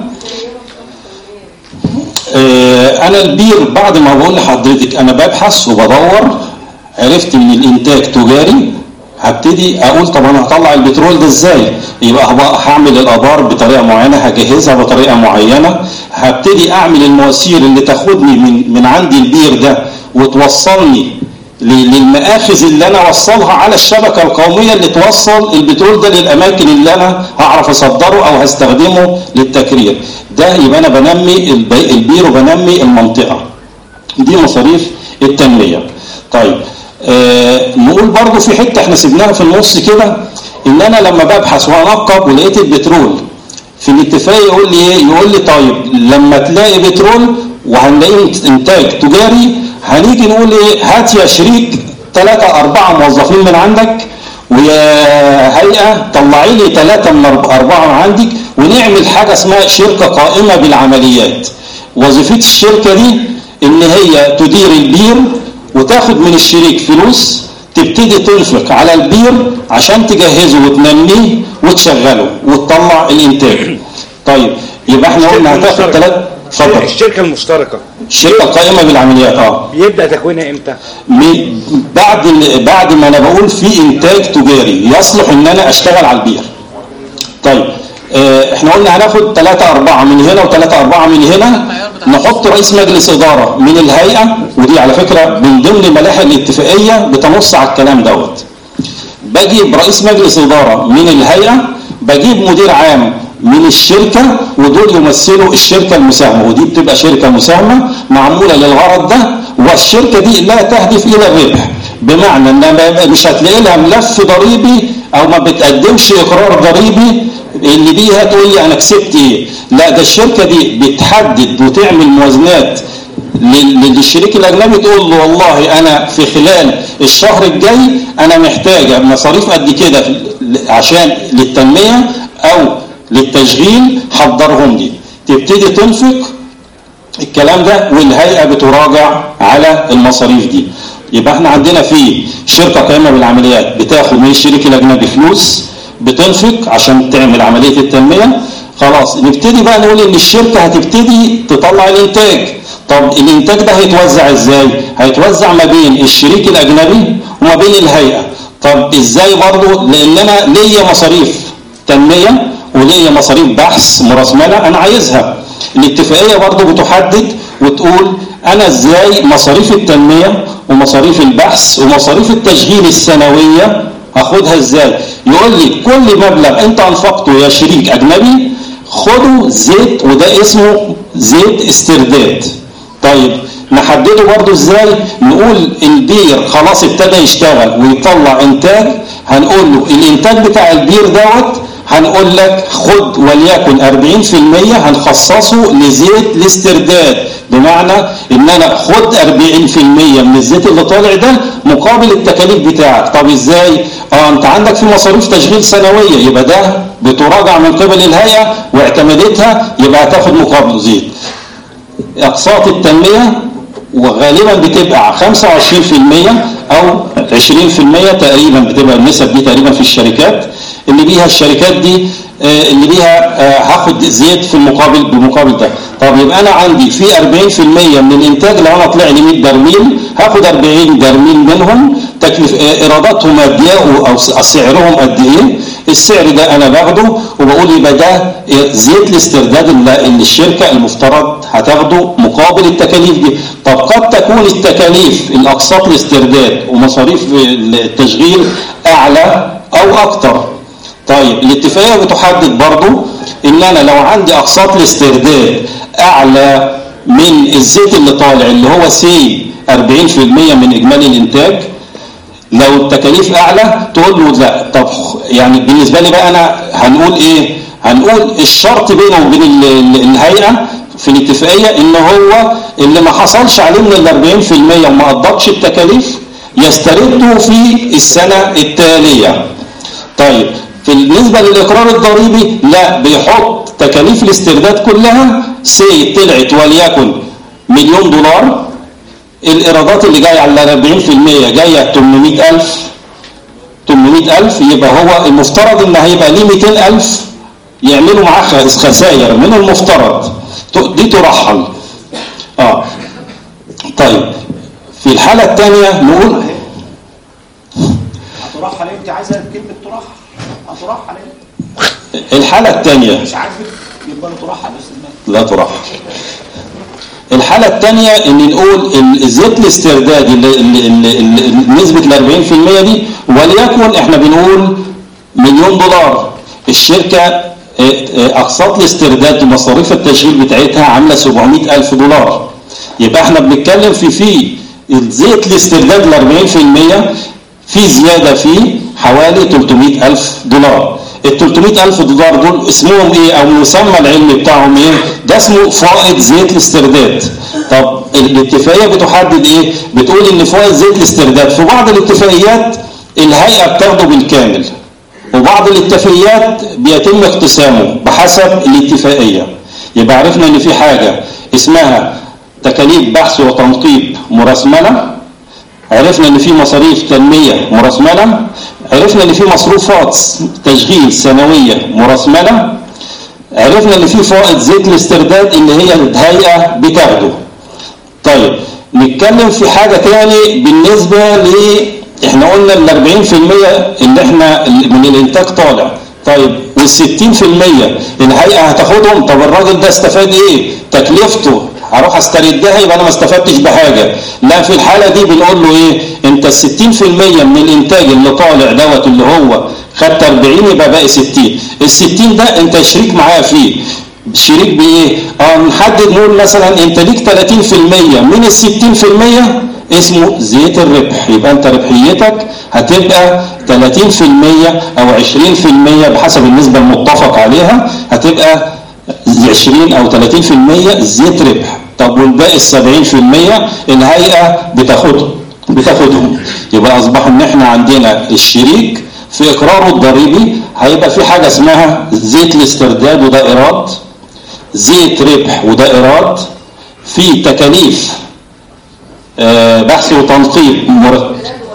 Speaker 7: اه انا البير بعد ما بقول لحضرتك انا ببحث وبدور عرفت ان الانتاج تجاري، هبتدي اقول طب انا هطلع البترول ده ازاي؟ يبقى هعمل الابار بطريقه معينه، هجهزها بطريقه معينه، هبتدي اعمل المواسير اللي تاخدني من من عندي البير ده وتوصلني للمآخذ اللي انا اوصلها على الشبكه القوميه اللي توصل البترول ده للاماكن اللي انا هعرف اصدره او هستخدمه للتكرير. ده يبقى انا بنمي البير وبنمي المنطقه. دي مصاريف التنميه. طيب آه نقول برضو في حته احنا سيبناها في النص كده، ان انا لما ببحث وانقب ولقيت البترول في الاتفاق يقول لي ايه؟ يقول لي طيب لما تلاقي بترول وهنلاقيه انتاج تجاري هنيجي نقول ايه؟ هات يا شريك ثلاثة أربعة موظفين من عندك ويا هيئة طلعي لي ثلاثة من أربعة من عندك ونعمل حاجة اسمها شركة قائمة بالعمليات. وظيفة الشركة دي ان هي تدير البير وتاخد من الشريك فلوس تبتدي تنفق على البير عشان تجهزه وتنميه وتشغله وتطلع الانتاج. طيب يبقى احنا قلنا هتاخد ثلاث. اتفضل.
Speaker 11: الشركه المشتركه
Speaker 7: الشركه القائمه بالعمليات اه
Speaker 11: بيبدا تكوينها امتى؟
Speaker 7: بعد بعد ما انا بقول في انتاج تجاري يصلح ان انا اشتغل على البير. طيب اه احنا قلنا هناخد ثلاثة أربعة من هنا وثلاثة أربعة من هنا، نحط رئيس مجلس إدارة من الهيئة، ودي على فكرة من ضمن ملاحق الاتفاقية بتنص على الكلام دوت. بجيب رئيس مجلس إدارة من الهيئة، بجيب مدير عام من الشركة، ودول يمثلوا الشركة المساهمة، ودي بتبقى شركة مساهمة معمولة للغرض ده، والشركة دي لا تهدف إلى الربح، بمعنى أنها مش هتلاقي لها ملف ضريبي أو ما بتقدمش إقرار ضريبي اللي بيها تقول لي أنا كسبت إيه. لا، ده الشركة دي بتحدد وتعمل موازنات للشريك الأجنبي، تقول له والله أنا في خلال الشهر الجاي أنا محتاجة مصاريف قد كده عشان للتنمية أو للتشغيل، حضرهم دي. تبتدي تنفق الكلام ده والهيئة بتراجع على المصاريف دي. يبقى احنا عندنا في شركة قائمة بالعمليات بتاخد من الشريك الأجنبي فلوس بتنفق عشان تعمل عملية التنمية. خلاص نبتدي بقى نقول ان الشركة هتبتدي تطلع الانتاج. طب الانتاج ده هيتوزع ازاي؟ هيتوزع ما بين الشريك الأجنبي وما بين الهيئة. طب ازاي برضو؟ لان انا ليا مصاريف تنمية وليا مصاريف بحث مرسملة انا عايزها. الاتفاقية برضو بتحدد وتقول انا ازاي مصاريف التنمية ومصاريف البحث ومصاريف التشغيل السنوية هاخدها ازاي. يقول لي كل مبلغ انت انفقته يا شريك اجنبي خده زيت، وده اسمه زيت استرداد. طيب نحدده برضو ازاي؟ نقول البير خلاص ابتدى يشتغل ويطلع انتاج، هنقول له الانتاج بتاع البير دوت هنقول لك خد وليكن أربعين في المية هنخصصه لزيت الاسترداد، بمعنى ان انا خد أربعين في المية من الزيت اللي طالع ده مقابل التكاليف بتاعك. طب ازاي؟ اه انت عندك في مصاريف تشغيل سنويه، يبقى ده بتراجع من قبل الهيئه واعتمدتها، يبقى هتاخد مقابل زيت. اقساط التنميه وغالبا بتبقى خمسة وعشرين بالمية او عشرين بالمية تقريبا، بتبقى النسب دي تقريبا في الشركات اللي بيها الشركات دي اللي بيها هاخد زيت في المقابل بمقابل ده. طب يبقى انا عندي في أربعين بالمية من الانتاج، لو انا طلع لي مية برميل هاخد أربعين برميل منهم تكلف ايراداتهم قد ايه او سعرهم قد ايه، السعر ده انا باخده وبقول يبقى ده زيت الاسترداد اللي الشركه المفترض هتاخده مقابل التكاليف دي. طب قد تكون التكاليف الاقساط الاسترداد ومصاريف التشغيل اعلى او اكتر. طيب الاتفاقيه بتحدد برضو ان انا لو عندي اقساط الاسترداد اعلى من الزيت اللي طالع اللي هو سي أربعين بالمية من اجمالي الانتاج، لو التكاليف اعلى تقول له لا. طب يعني بالنسبه لي بقى انا هنقول ايه؟ هنقول الشرط بينه وبين الهيئه في الاتفاقيه ان هو اللي ما حصلش عليه من ال أربعين بالمية وما قضتش التكاليف يسترده في السنه التاليه. طيب بالنسبه للاقرار الضريبي لا، بيحط تكاليف الاسترداد كلها سي طلعت وليكن مليون دولار، الايرادات اللي جايه على أربعين بالمية جايه ثمانمائة ألف ثمانمائة ألف، يبقى هو المفترض ان هيبقى ليه مئتين ألف يعملوا معاه خسائر من المفترض دي ترحل. اه طيب في الحاله الثانيه نقول
Speaker 2: هترحل ايه؟ انت عايزه كلمه ترحل، هترحل ايه؟
Speaker 7: الحاله الثانيه
Speaker 2: مش عاجبك يبقى ترحل بس
Speaker 7: لا ترحل. الحالة الثانية ان نقول الزيت الاستردادي نسبة ال أربعين بالمية دي وليكن احنا بنقول مليون دولار، الشركة اقساط الاسترداد ومصاريف التشغيل بتاعتها عاملة سبعمائة ألف دولار، يبقى احنا بنتكلم في في الزيت الاسترداد ال أربعين بالمية في زيادة فيه حوالي ثلاثمائة ألف دولار. ال ثلاثمائة ألف دولار دول اسمهم ايه او المسمى العلمي بتاعهم ايه؟ ده اسمه فائض زيت الاسترداد. طب الاتفاقيه بتحدد ايه؟ بتقول ان فائض زيت الاسترداد في بعض الاتفاقيات الهيئه بتاخده بالكامل، وبعض الاتفاقيات بيتم اقتسامه بحسب الاتفاقيه. يبقى عرفنا ان في حاجه اسمها تكاليف بحث وتنقيب مرسمله، عرفنا ان في مصاريف تنميه مرسمله، عرفنا ان في مصروفات تشغيل سنويه مرسمله، عرفنا ان في فائض زيت الاسترداد اللي هي الهيئه بتاخده. طيب نتكلم في حاجه تاني بالنسبه ل احنا قلنا ال أربعين بالمية اللي احنا من الانتاج طالع، طيب وال ستين بالمية الهيئه هتاخدهم. طب الراجل ده استفاد ايه؟ تكلفته هروح استردها يبقى انا ما استفدتش بحاجه. لا، في الحاله دي بنقول له ايه؟ انت ال ستين بالمية من الانتاج اللي طالع دوت اللي هو خدت أربعين يبقى باقي ستين، ال ستين ده انت شريك معايا فيه. شريك بايه؟ اه نحدد نقول مثلا انت ليك ثلاثين بالمية من ال ستين بالمية اسمه زيت الربح، يبقى انت ربحيتك هتبقى ثلاثين بالمية او عشرين بالمية بحسب النسبه المتفق عليها، هتبقى عشرين او ثلاثين بالمية زيت ربح. طب والباقي السبعين بالمية الهيئه بتاخدهم بتاخدهم يبقى اصبح ان احنا عندنا الشريك في اقراره الضريبي هيبقى في حاجه اسمها زيت الاسترداد وده ايراد، زيت ربح وده ايراد، في تكاليف آه بحث وتنقيب مر...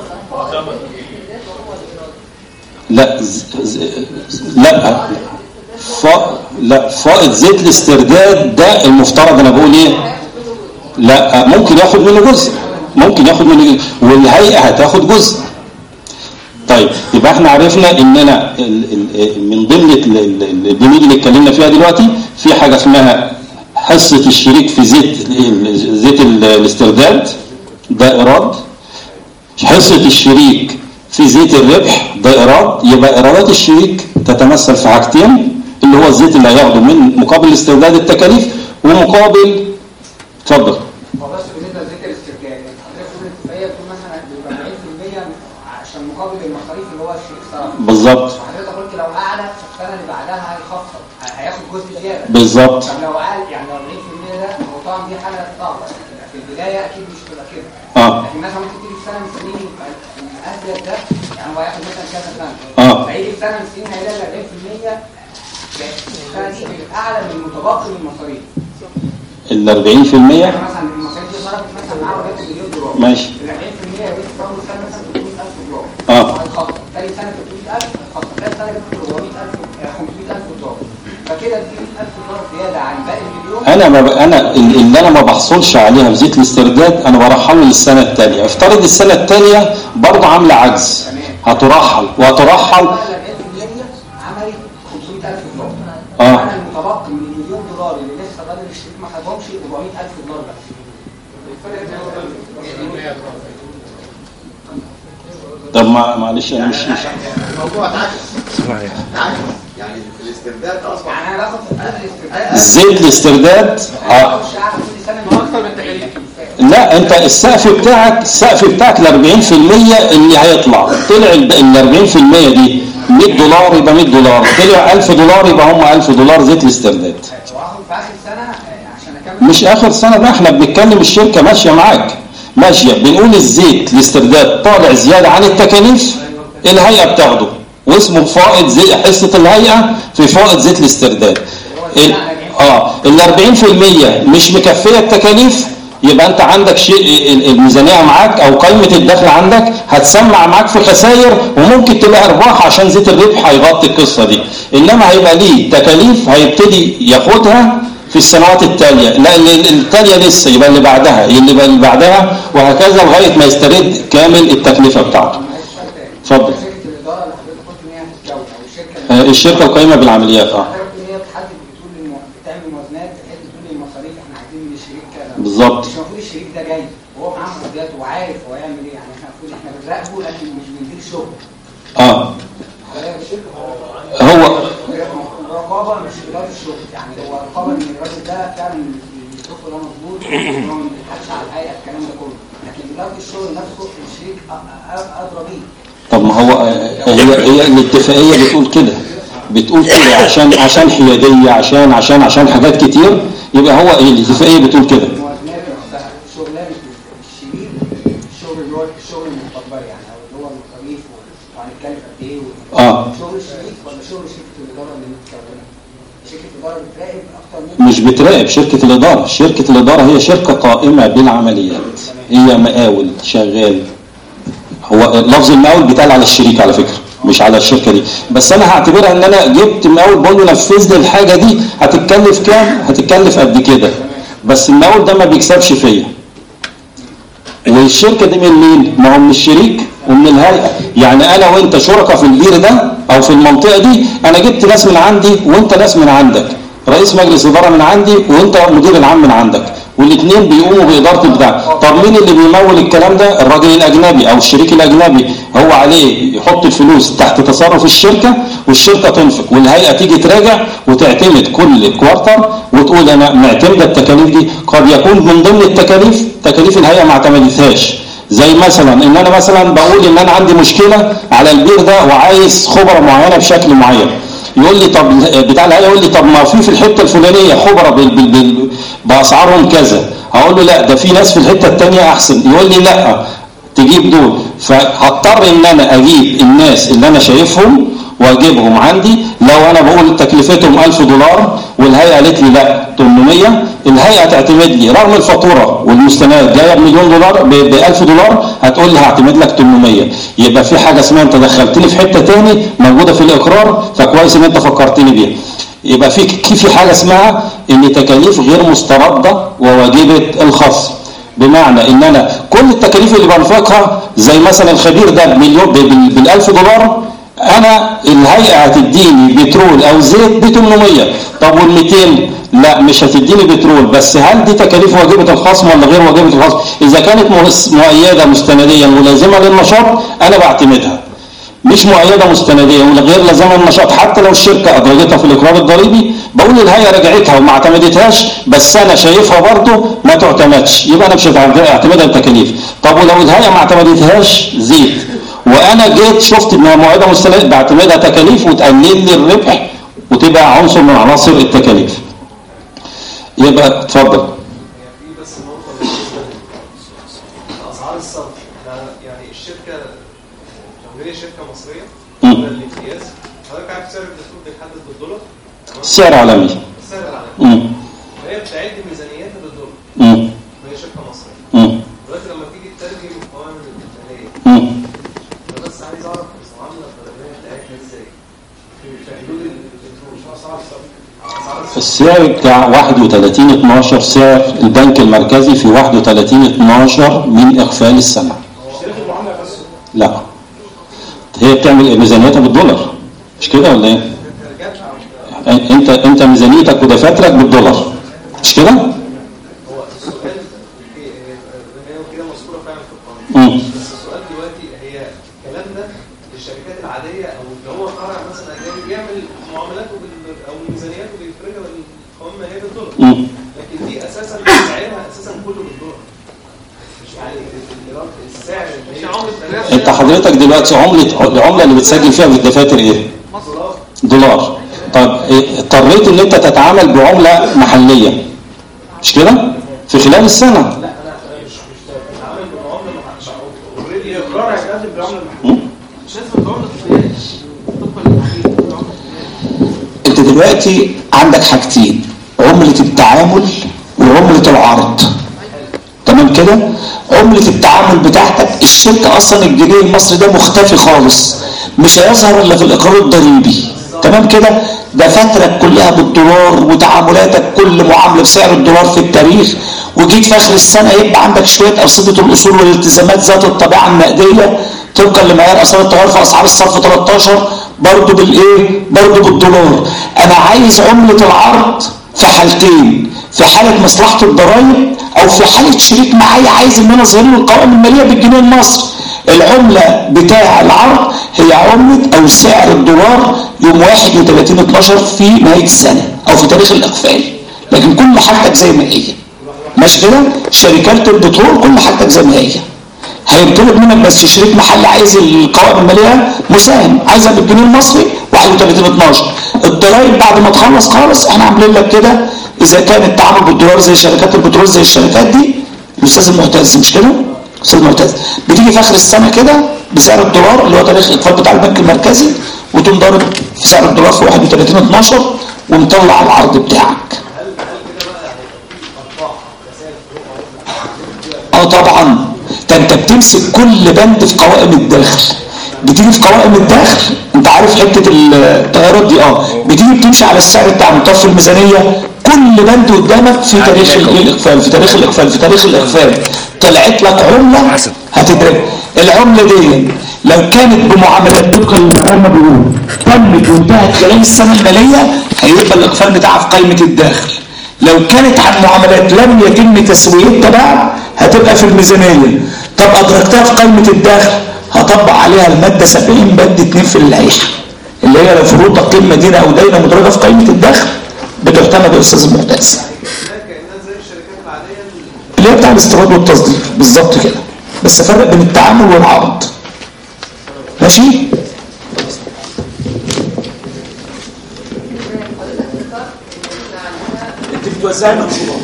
Speaker 7: لا ز... ز... لا ف... لا فائض زيت الاسترداد ده المفترض انا بقول ايه؟ لا ممكن ياخد منه جزء، ممكن ياخد منه جزء والهيئه هتاخد جزء. طيب يبقى احنا عرفنا اننا من ضمن البنود اللي اتكلمنا فيها دلوقتي في حاجه اسمها حصه الشريك في زيت زيت الاسترداد ده ايراد، حصه الشريك في زيت الربح ده ايراد. يبقى ايرادات الشريك تتمثل في حاجتين اللي هو الزيت اللي هياخده من مقابل استرداد التكاليف ومقابل اتفضل.
Speaker 16: هو بس بالنسبه لزيت الاسترداد حضرتك بتقول الاتفاقيه بتقول مثلا أربعين بالمية عشان مقابل المصاريف اللي هو الشريك صرفها
Speaker 7: بالظبط.
Speaker 16: حضرتك قلت لو اعلى في السنه اللي بعدها هيخفض هياخد جزء زياده
Speaker 7: بالظبط.
Speaker 16: طب لو اقل يعني لو أربعين بالمية ده هو طبعا دي حاله صعبه في البدايه اكيد مش هتبقى كده.
Speaker 7: اه
Speaker 16: لكن مثلا ممكن تيجي في سنه من السنين يبقى الازيد ده يعني هو هياخد مثلا كذا سنه.
Speaker 7: اه
Speaker 16: فيجي في سنه من السنين هيلاقي أربعين في المية السنه دي كانت اعلى من المتبقي من المصاريف.
Speaker 7: ال أربعين في المية
Speaker 16: يعني مثلا المصاريف دي صرفت مثلا معاه ربع مليون دولار.
Speaker 7: ماشي.
Speaker 16: ال أربعين في المية بس اول سنه مثلا ثلاثمية ألف دولار.
Speaker 7: اه
Speaker 16: هيتخطط. ثاني سنه ثلاثمية ألف هيتخطط. ثالث سنه أربعمية ألف خمسمية ألف دولار. فكده في مية ألف دولار زياده عن باقي المليون.
Speaker 7: انا ما ب... انا اللي انا ما بحصلش عليها في زيت الاسترداد انا برحله للسنه الثانيه. افترض السنه الثانيه برضه عامله عجز هترحل وهترحل
Speaker 16: عملت خمسمية ألف دولار.
Speaker 7: اه
Speaker 16: انا المتبقي من المليون دولار اللي لسه الراجل الشريك ما خدهمش أربعمية ألف دولار بس.
Speaker 7: طب ما معلش انا مش مش
Speaker 15: الموضوع اتعكس. اتعكس يعني في الاسترداد اصبح
Speaker 16: يعني انا باخد الاسترداد
Speaker 7: زيت الاسترداد اه لا انت السقف بتاعك السقف بتاعك ال أربعين في المية اللي هيطلع طلع ال أربعين في المية دي مية دولار يبقى مية دولار طلع ألف دولار يبقى هم ألف دولار زيت الاسترداد.
Speaker 16: واخد في اخر سنه عشان اكمل
Speaker 7: مش اخر سنه بقى احنا بنتكلم الشركه ماشيه معاك ماشيه بنقول الزيت الاسترداد طالع زياده عن التكاليف الهيئه بتاخده واسمه فائض زي حصه الهيئه في فائض زيت الاسترداد. ال... اه ال أربعين في المية مش مكفيه التكاليف يبقى انت عندك شيء الميزانيه معاك او قائمه الدخل عندك هتسمع معاك في خسائر وممكن تبقى ارباح عشان زيت الربح هيغطي القصه دي. انما هيبقى ليه تكاليف هيبتدي ياخدها في السنوات التاليه لا التاليه لسه يبقى اللي بعدها اللي اللي بعدها وهكذا لغايه ما يسترد كامل التكلفه بتاعته. اتفضل. الشركه القائمه بالعمليات اه بالظبط.
Speaker 16: مش المفروض الشريك ده جاي وهو معاه مقدرات وعارف هو هيعمل ايه يعني احنا المفروض احنا بنراقبه لكن مش بنديله شغل.
Speaker 7: اه هو
Speaker 16: الرقابه مش اداره الشغل يعني هو الرقابه ان الراجل ده فعلا الشغل ده مظبوط وما بيضحكش على الحقيقه الكلام ده كله لكن اداره الشغل نفسه الشريك ادرى بيه.
Speaker 7: طب ما هو هي هي الاتفاقيه بتقول كده بتقول كده عشان عشان حياديه عشان عشان عشان حاجات كتير يبقى هو الاتفاقيه بتقول كده.
Speaker 16: الشغل اللي هو الشغل المستقبلي يعني او اللي هو المصاريف وهنتكلف قد ايه
Speaker 7: اه
Speaker 16: شغل الشريك ولا شغل شركه الاداره اللي متكونه؟ شركه الاداره بتراقب اكتر من
Speaker 7: مش بتراقب شركه الاداره، شركه الاداره هي شركه قائمه بالعمليات هي مقاول شغال. هو لفظ المقاول بيتقال على الشريك على فكره مش على الشركه دي بس انا هعتبرها ان انا جبت مقاول بقول له نفذ لي الحاجه دي هتتكلف كام؟ هتتكلف قد كده بس المقاول ده ما بيكسبش فيا. والشركة دي من مين؟ ما هو من الشريك ومن الهيئة. يعني أنا وإنت شركة في البير ده أو في المنطقة دي أنا جبت ناس من عندي وإنت ناس من عندك رئيس مجلس إدارة من عندي وإنت مدير العام من عندك والاثنين بيقوموا بإدارة البتاع. طب مين اللي بيمول الكلام ده؟ الراجل الأجنبي أو الشريك الأجنبي هو عليه يحط الفلوس تحت تصرف الشركة والشركة تنفق والهيئة تيجي تراجع وتعتمد كل كوارتر وتقول أنا معتمدة التكاليف دي. قد يكون من ضمن التكاليف تكاليف الهيئة ما اعتمدتهاش زي مثلا ان انا مثلا بقول ان انا عندي مشكلة على البير ده وعايز خبرة معينة بشكل معين يقول لي طب بتاع الهيئة يقول لي طب ما في في الحتة الفلانية خبرة بأسعارهم كذا هقول له لا ده في ناس في الحتة التانية احسن يقول لي لا تجيب دول. فهضطر ان انا اجيب الناس اللي انا شايفهم واجيبهم عندي. لو انا بقول تكلفتهم ألف دولار والهيئة قالت لي لا ثمانمية الهيئة تعتمد لي رغم الفاتورة والمستند جايه بمليون دولار ب ألف دولار هتقول لي هعتمد لك ثمانمية. يبقى في حاجة اسمها انت دخلتني في حتة تاني موجودة في الاقرار فكويس ان انت فكرتني بيها. يبقى في في حاجة اسمها ان تكاليف غير مستردة وواجبة الخصم بمعنى ان انا كل التكاليف اللي بنفقها زي مثلا الخبير ده بمليون بالألف دولار انا الهيئة هتديني بترول او زيت ب ثمانمية. طب وال مئتين لا مش هتديني بترول بس هل دي تكاليف واجبة الخصم ولا غير واجبة الخصم؟ اذا كانت مؤيدة مستنديا ملازمة للنشاط انا بعتمدها مش مؤيدة مستندية ولا غير لازمة للنشاط حتى لو الشركة ادرجتها في الاقرار الضريبي بقول الهيئة رجعتها وما اعتمدتهاش بس انا شايفها برضه ما تعتمدش يبقى انا مش هعتمدها التكاليف. طب ولو الهيئة ما اعتمدتهاش زيت وانا جيت شفت انها مؤيدة مستندية بعتمدها تكاليف وتقلل لي الربح وتبقى عنصر من عناصر التكاليف. يبقى اتفضل.
Speaker 2: حضرتك عارف سعر الدستور بيتحدد بالدولار؟
Speaker 7: سعر عالمي.
Speaker 2: السعر العالمي.
Speaker 7: امم
Speaker 2: وهي بتعد ميزانيتها بالدولار.
Speaker 7: امم
Speaker 2: وهي شركه مصريه.
Speaker 7: امم
Speaker 2: دلوقتي لما تيجي تترجم القوائم الماليه.
Speaker 7: امم
Speaker 2: انا بس عايز اعرف المعامله الضريبيه بتاعتها ازاي؟ في في حدود
Speaker 7: السعر بتاع واحد وثلاثين اتناشر سعر البنك المركزي في واحد وثلاثين اتناشر من اقفال السنه. لا هي بتعمل ميزانيتها بالدولار مش كده ولا ايه؟ انت انت ميزانيتك ودفاترك بالدولار مش كده؟
Speaker 2: هو السؤال هي كده مذكوره فعلا في القانون. بس السؤال دلوقتي هي الكلام ده للشركات العاديه او اللي هو فرع مثلا اجنبي بيعمل معاملاته او ميزانياته بيفرجها بالقوائم الماليه بالدولار. لكن دي اساسا سعرها اساسا كله بالدولار. مش يعني السعر اللي هي
Speaker 7: انت حضرتك دلوقتي عمله العمله اللي بتسجل فيها في الدفاتر ايه؟ دولار. طب اضطريت ان انت تتعامل بعمله محليه مش كده؟ في خلال السنه.
Speaker 2: لا انا مش مش بتعامل بعمله محليه. اوريدي اقرار هيتقدم بعمله محليه. مش لازم بعمله طبيعيه.
Speaker 1: انت دلوقتي عندك حاجتين، عمله التعامل وعمله العرض. تمام كده؟ عمله التعامل بتاعتك الشركه اصلا الجنيه المصري ده مختفي خالص، مش هيظهر الا في الاقرار الضريبي. تمام كده؟ دفاترك كلها بالدولار وتعاملاتك كل معامله بسعر الدولار في التاريخ، وجيت في اخر السنه يبقى عندك شويه ارصده الاصول والالتزامات ذات الطبيعه النقديه طبقا لمعيار اسعار التغير في اسعار الصرف تلتاشر برضه بالايه؟ برضه بالدولار. انا عايز عمله العرض في حالتين، في حاله مصلحه الضرائب او في حاله شريك معايا عايز ان انا اظهر له القوائم الماليه بالجنيه المصري. العمله بتاع العرض هي عمله او سعر الدولار يوم واحد وثلاثين اتناشر في نهايه السنه او في تاريخ الاقفال، لكن كل حاجتك زي ما هي. ماشي كده؟ شركات البترول كل حاجتك زي ما هي. هيطلب منك بس شريك محل عايز القوائم الماليه مساهم عايزها بالجنيه المصري واحد وثلاثين اتناشر. الضرايب بعد ما تخلص خالص احنا عاملين لك كده اذا كان التعامل بالدولار زي شركات البترول زي الشركات دي. الاستاذ المعتز مش كده؟ الاستاذ المعتز بتيجي في اخر السنه كده بسعر الدولار اللي هو تاريخ الاقفال بتاع البنك المركزي وتقوم ضارب في سعر الدولار في واحد وثلاثين اتناشر ومطلع العرض بتاعك. اه طبعا ده انت بتمسك كل بند في قوائم الدخل. بتيجي في قوائم الدخل انت عارف حته التغيرات دي اه بتيجي بتمشي على السعر بتاع مطف الميزانيه كل بند قدامك في تاريخ الاقفال في تاريخ الاقفال في تاريخ الاقفال طلعت لك عمله هتدرك. العمله دي لو كانت بمعاملات طبقا للقانون ما بيقول تمت وانتهت خلال السنه الماليه هيبقى الاقفال بتاعها في قائمه الدخل. لو كانت عن معاملات لم يتم تسويتها بعد هتبقى في الميزانيه. طب ادركتها في قائمه الدخل هطبق عليها الماده سبعين بند اتنين في اللائحه اللي هي لو فروض تقييم مدينه او دينه مدرجه في قائمه الدخل بتعتمد يا استاذ المعتز. اللي هي بتاع الاستيراد والتصدير بالظبط كده، بس فرق بين التعامل والعرض. ماشي؟
Speaker 17: انت بتوزعي منشورات.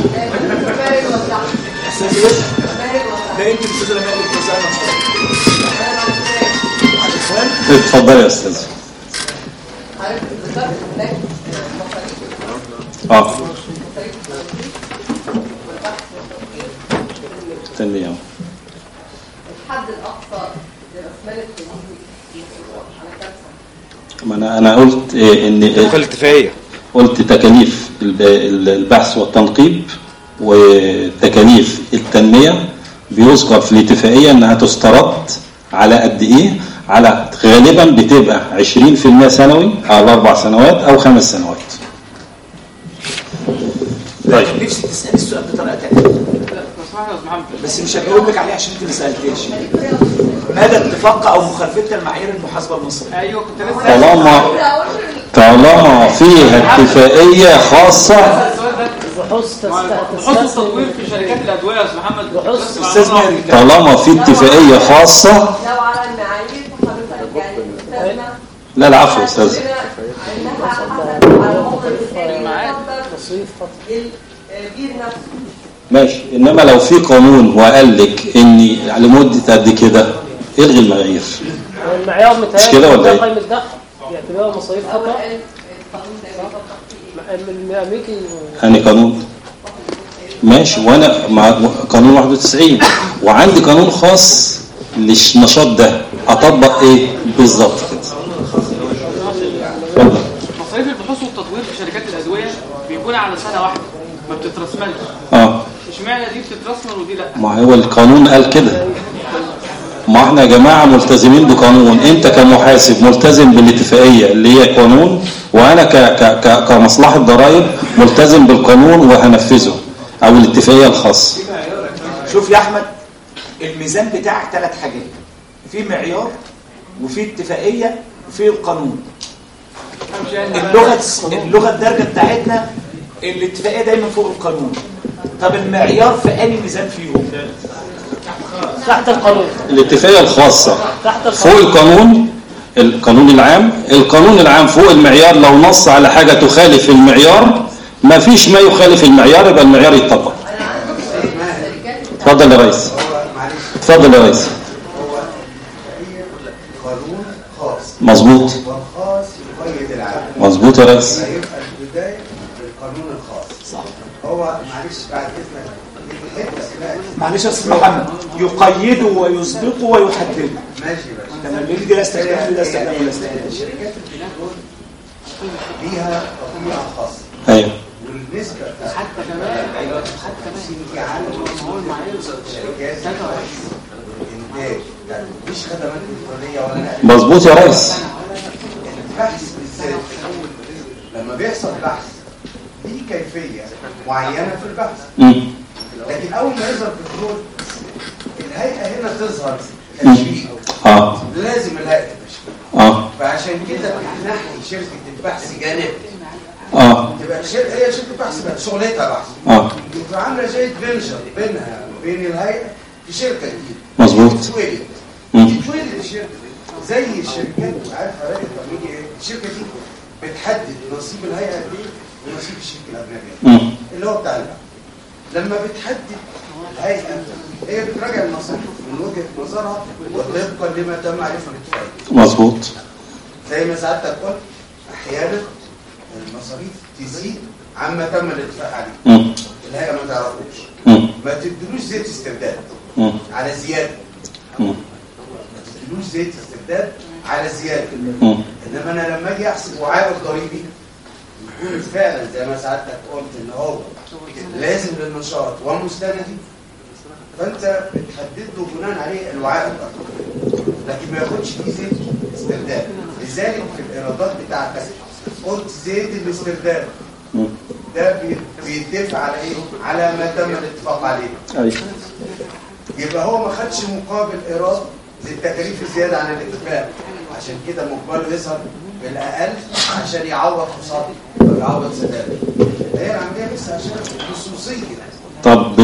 Speaker 17: استاذ ايه؟ ده انت الاستاذ لما اللي بتوزعي منشورات.
Speaker 7: اتفضل يا استاذ. اه استني يا
Speaker 6: الحد الاقصى لرسمال التنظيم على كام سنه؟
Speaker 7: ما انا انا قلت إيه ان
Speaker 12: الاتفاقيه
Speaker 7: قلت تكاليف البحث والتنقيب وتكاليف التنميه بيذكر في الاتفاقيه انها تسترد على قد ايه؟ على غالبا بتبقى عشرين في المية سنوي على اربع سنوات او خمس سنوات.
Speaker 17: طيب نفسي تسالي السؤال بطريقه ثانيه بس مش هجاوب لك عليه عشان انت ما سالتيش. ماذا اتفاق او مخالفتها المعايير المحاسبه المصريه؟ ايوه كنت لسه
Speaker 7: طالما طالما فيها اتفاقيه خاصه
Speaker 2: بحوث التطوير في شركات الادويه يا استاذ محمد.
Speaker 17: استاذ مالك
Speaker 7: طالما في اتفاقيه خاصه.
Speaker 6: لو على المعايير حضرتك يعني استاذنا
Speaker 7: لا لا عفوا استاذ.
Speaker 6: انها حسب على موضوع المعايير البير نفسه.
Speaker 7: ماشي، انما لو في قانون وقال لك اني لمده قد كده الغي المعايير.
Speaker 8: المعيار
Speaker 7: مش كده ولا ايه؟
Speaker 8: يعتبرها مصاريف خطأ الامريكي.
Speaker 7: يعني قانون ماشي، وانا مع قانون واحد وتسعين وعندي قانون خاص للنشاط ده، اطبق ايه بالظبط كده؟
Speaker 18: مصاريف البحوث والتطوير في شركات الادويه بيكون على سنه واحده ما بتترسملش.
Speaker 7: اه
Speaker 18: اشمعنى دي بتترسمل ودي لا؟
Speaker 7: ما هو القانون قال كده. ما احنا يا جماعه ملتزمين بقانون، انت كمحاسب ملتزم بالاتفاقيه اللي هي قانون، وانا ك ك ك كمصلحه ضرائب ملتزم بالقانون وهنفذه او الاتفاقيه الخاصه.
Speaker 17: شوف يا احمد، الميزان بتاعك ثلاث حاجات، في معيار وفي اتفاقيه وفي القانون. اللغه اللغه الدارجه بتاعتنا الاتفاقيه دايما فوق القانون. طب المعيار في اي ميزان فيهم؟
Speaker 8: تحت القانون.
Speaker 7: الاتفاقيه الخاصه
Speaker 8: تحت
Speaker 7: فوق القانون، القانون العام، القانون العام فوق المعيار. لو نص على حاجه تخالف المعيار، ما فيش ما يخالف المعيار، يبقى المعيار يتطبق. اتفضل يا ريس. اتفضل يا ريس.
Speaker 13: قانون خاص
Speaker 7: مظبوط.
Speaker 13: والخاص يقيد العام.
Speaker 7: مظبوط يا ريس.
Speaker 13: يبقى البدايه بالقانون الخاص. صح. هو معلش بعد اذنك
Speaker 17: معلش يا استاذ محمد، يقيده ويسبقه ويحدده.
Speaker 13: ماشي باشا.
Speaker 17: تمام. اللي ده استخدام وده استخدام وده استخدام.
Speaker 13: الشركات البترول ليها طبيعه خاصه.
Speaker 7: ايوه.
Speaker 13: والنسبه
Speaker 18: حتى كمان حتى كمان
Speaker 13: عن شركات انتاج مفيش خدمات الكترونيه ولا نقل.
Speaker 7: مظبوط يا ريس.
Speaker 13: البحث بالذات لما بيحصل بحث دي كيفيه معينه في البحث.
Speaker 7: امم
Speaker 13: لكن اول ما يظهر بترول الهيئه هنا تظهر تشريع.
Speaker 7: اه
Speaker 13: لازم الهيئه تشريع.
Speaker 7: اه
Speaker 13: فعشان كده بنحكي شركه البحث جانب.
Speaker 7: اه
Speaker 13: تبقى شر... هي شركه بحث بقى شغلتها بحث.
Speaker 7: اه
Speaker 13: يبقى عامله زي فينشر بينها وبين الهيئه في شركه جديده.
Speaker 7: مظبوط.
Speaker 13: تتولد
Speaker 7: مم.
Speaker 13: تتولد الشركه زي الشركات. عارف حضرتك لما يجي ايه الشركه دي بتحدد نصيب الهيئه دي ونصيب الشركه الاجنبيه اللي هو بتاع البحث. لما بتحدد الهيئه هي بتراجع المصاريف من وجهه نظرها وطبقا لما تم عليه في الاتفاقيه.
Speaker 7: مظبوط.
Speaker 13: زي ما سعادتك قلت احيانا المصاريف تزيد عما تم الاتفاق عليه.
Speaker 7: مم.
Speaker 13: الهيئه ما تعرفوش.
Speaker 7: مم.
Speaker 13: ما تدلوش زيت استرداد
Speaker 7: مم.
Speaker 13: على زياده.
Speaker 7: مم.
Speaker 13: ما تدلوش زيت استرداد على زياده.
Speaker 7: مم.
Speaker 13: انما انا لما اجي احسب عائد ضريبي يكون فعلا زي ما سعادتك قلت ان هو لازم للنشاط ومستندي، فانت بتحدد له بناء عليه الوعاء الضريبي، لكن ما ياخدش فيه زيت استرداد. لذلك في الايرادات بتاعتك قلت زيت الاسترداد ده بيتفق على ايه؟ على ما تم الاتفاق عليه.
Speaker 7: ايوه.
Speaker 13: يبقى هو ما خدش مقابل ايراد للتكاليف الزياده عن الاتفاق، عشان كده مقبله يظهر بالاقل عشان يعوض خسارته ويعوض سداده. هي العمليه لسه عشان خصوصيه.
Speaker 7: طب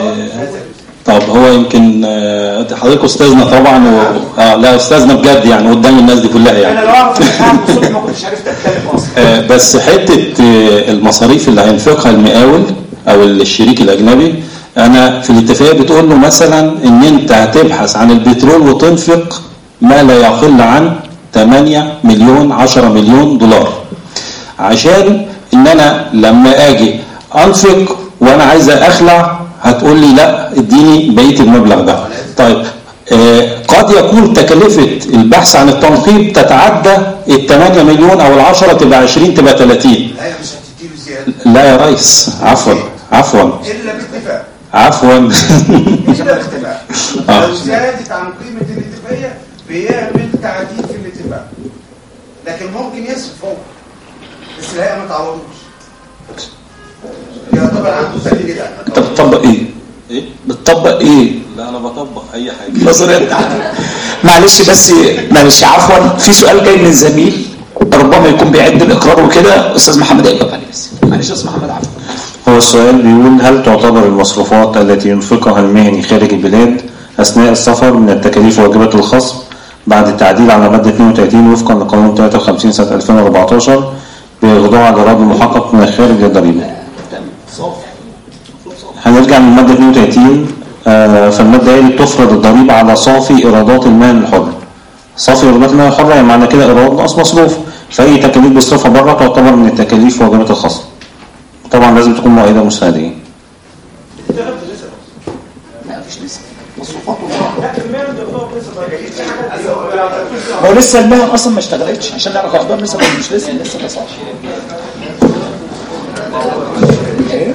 Speaker 7: طب هو يمكن حضرتك استاذنا طبعا و... اه لا استاذنا بجد يعني قدام الناس دي كلها يعني.
Speaker 17: انا لو اعرف الحق الصبح ما كنتش عرفت اتكلم اصلا.
Speaker 7: آه بس حته المصاريف اللي هينفقها المقاول او الشريك الاجنبي، انا في الاتفاقيه بتقول له مثلا ان انت هتبحث عن البترول وتنفق ما لا يقل عن ثمانية مليون عشرة مليون دولار، عشان ان انا لما اجي انفق وانا عايز اخلع هتقول لي لا اديني بقيه المبلغ ده. طيب آه قد يكون تكلفه البحث عن التنقيب تتعدى ال ثمانية مليون او ال عشرة تبقى عشرين تبقى ثلاثين.
Speaker 13: لا مش هتديله زياده.
Speaker 7: لا يا ريس عفوا عفوا
Speaker 13: الا باتفاق.
Speaker 7: عفوا
Speaker 13: الا باتفاق. لو زادت عن قيمه الاتفاقيه بيعمل تعديل في الاتفاق، لكن ممكن يصرف هو بس الهيئه ما تعوضوش. يعتبر عنده سبيل كده.
Speaker 7: انت بتطبق ايه؟ ايه؟ بتطبق ايه؟ لا انا بطبق اي حاجه.
Speaker 19: نظريه معلش بس معلش عفوا في سؤال جاي من الزميل ربما يكون بيعد الاقرار وكده، استاذ محمد ايوب عليه بس معلش استاذ محمد عفوا.
Speaker 4: هو السؤال بيقول هل تعتبر المصروفات التي ينفقها المهني خارج البلاد اثناء السفر من التكاليف واجبة الخصم بعد التعديل على ماده اثنين وثلاثين وفقا لقانون ثلاثة وخمسين سنه ألفين وأربعتاشر بإخضاع على الإيراد المحقق من الخارج للضريبه؟ هنرجع من ماده اثنين وثلاثين. آه فالماده هي تفرض الضريبه على صافي ايرادات المهن الحره. صافي ايرادات المهن الحره يعني معنى كده ايراد ناقص مصروف. فاي تكاليف بيصرفها بره تعتبر من التكاليف وواجبات الخاصه. طبعا لازم تكون مؤيده ومساعدين.
Speaker 17: لا مفيش نسب مصروفات هو لسه المهن اصلا ما اشتغلتش عشان نعرف اخبار نسب ولا مش لسه لسه ما صحش.
Speaker 15: بعدين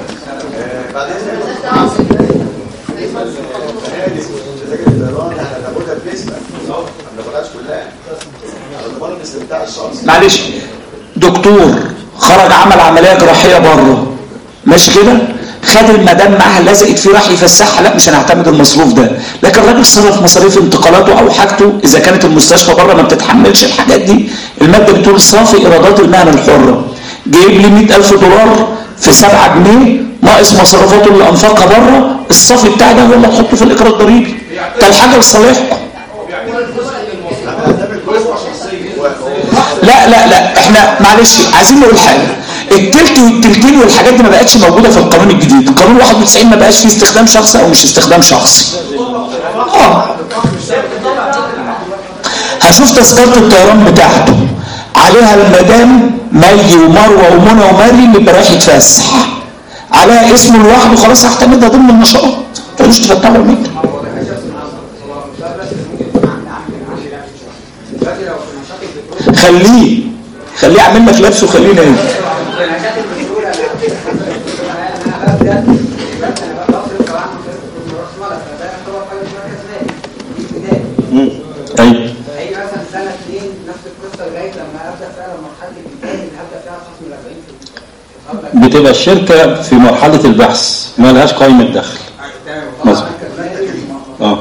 Speaker 15: هناخدها بنسبه ما ناخدهاش كلها هناخدها النسبه بتاع الشخص.
Speaker 19: معلش دكتور خرج عمل عمليه جراحيه بره ماشي كده، خد المدام معاها لزقت فيه راح يفسحها، لا مش هنعتمد المصروف ده. لكن الراجل صرف مصاريف انتقالاته او حاجته اذا كانت المستشفى بره ما بتتحملش الحاجات دي. الماده بتقول صافي ايرادات المهنه الحره، جايب لي مئة ألف دولار في سبعة جنيه ناقص مصروفاته اللي انفقها بره، الصافي بتاعي ده هو اللي هحطه في الاقرار الضريبي. ده الحاجه لصالحه. لا لا لا احنا معلش عايزين نقول حاجه، التلت والتلتين والحاجات دي ما بقتش موجوده في القانون الجديد. القانون واحد وتسعين ما بقاش فيه استخدام شخصي او مش استخدام شخصي. اه هشوف تذكره الطيران بتاعته عليها المدام مي ومروه ومنى وماري اللي رايح يتفسح، عليها اسمه لوحده خلاص هعتمدها ضمن النشاط، ما تقولوش تفتحوا الميت. خليه خليه يعمل لك لبس وخليه نايم.
Speaker 4: ايوه
Speaker 16: هي مثلا سنه اثنين نفس القصه لغايه لما ابدا فعلا مرحله الانتاج اللي هبدا فيها خصم ال أربعين بالمية.
Speaker 7: بتبقى الشركه في مرحله البحث ما لهاش قائمه دخل. مظبوط. اه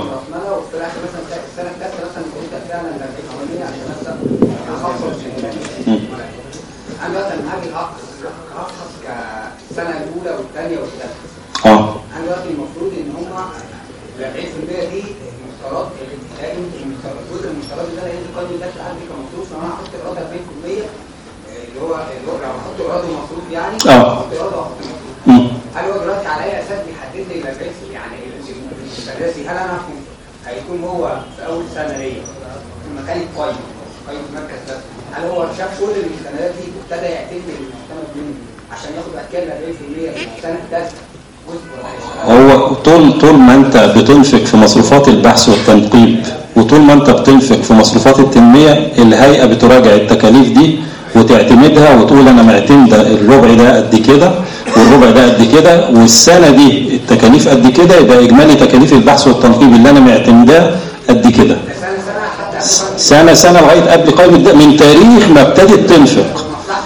Speaker 16: انا مثلا هاجي ارخص كالسنه الاولى والثانيه والثالثه.
Speaker 4: اه
Speaker 16: انا دلوقتي المفروض ان هم أربعين بالمية دي المشتريات جزء من المشتريات اللي انا ينزل قانون الدخل عندي كمصروف، لو انا هحط ايراد أربعين بالمية اللي هو اللي هو لو هحط ايراد ومصروف يعني هحط ايراد وهحط مصروف. هل هو دلوقتي على اي اساس بيحدد لي الأربعين يعني الاساسي؟ هل انا هيكون هو في اول سنه ليا في مكان قيم قيم مركز ده، هل هو شاف كل المستندات دي وابتدى يعتمد المعتمد منه عشان ياخد بعد كده أربعين بالمية في السنه الثالثه؟
Speaker 7: هو طول طول ما انت بتنفق في مصروفات البحث والتنقيب وطول ما انت بتنفق في مصروفات التنميه، الهيئه بتراجع التكاليف دي وتعتمدها وتقول انا معتمده الربع ده قد كده والربع ده قد كده والسنه دي التكاليف قد كده، يبقى اجمالي تكاليف البحث والتنقيب اللي انا معتمداه قد كده. سنه سنه لغايه قبل قائمه ده من تاريخ ما ابتدت تنفق.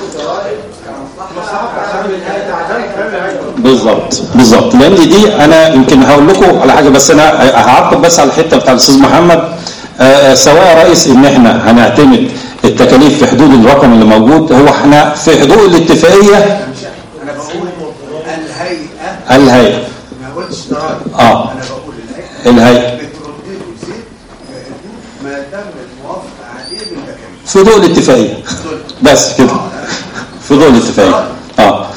Speaker 7: بالظبط بالظبط، لان دي انا يمكن هقول لكم على حاجه، بس انا هعقب بس على الحته بتاع الاستاذ محمد. آه سواء رئيس ان احنا هنعتمد التكاليف في حدود الرقم اللي موجود، هو احنا في حدود الاتفاقيه.
Speaker 13: انا بقول الهيئه
Speaker 7: الهيئه
Speaker 13: ما قلتش ضرائب.
Speaker 7: اه
Speaker 13: انا بقول الهيئه
Speaker 7: الهيئه
Speaker 13: بترد له زيت ما تم الموافقه عليه بالتكاليف
Speaker 7: في ضوء الاتفاقيه بس كده، في ضوء الاتفاقيه. اه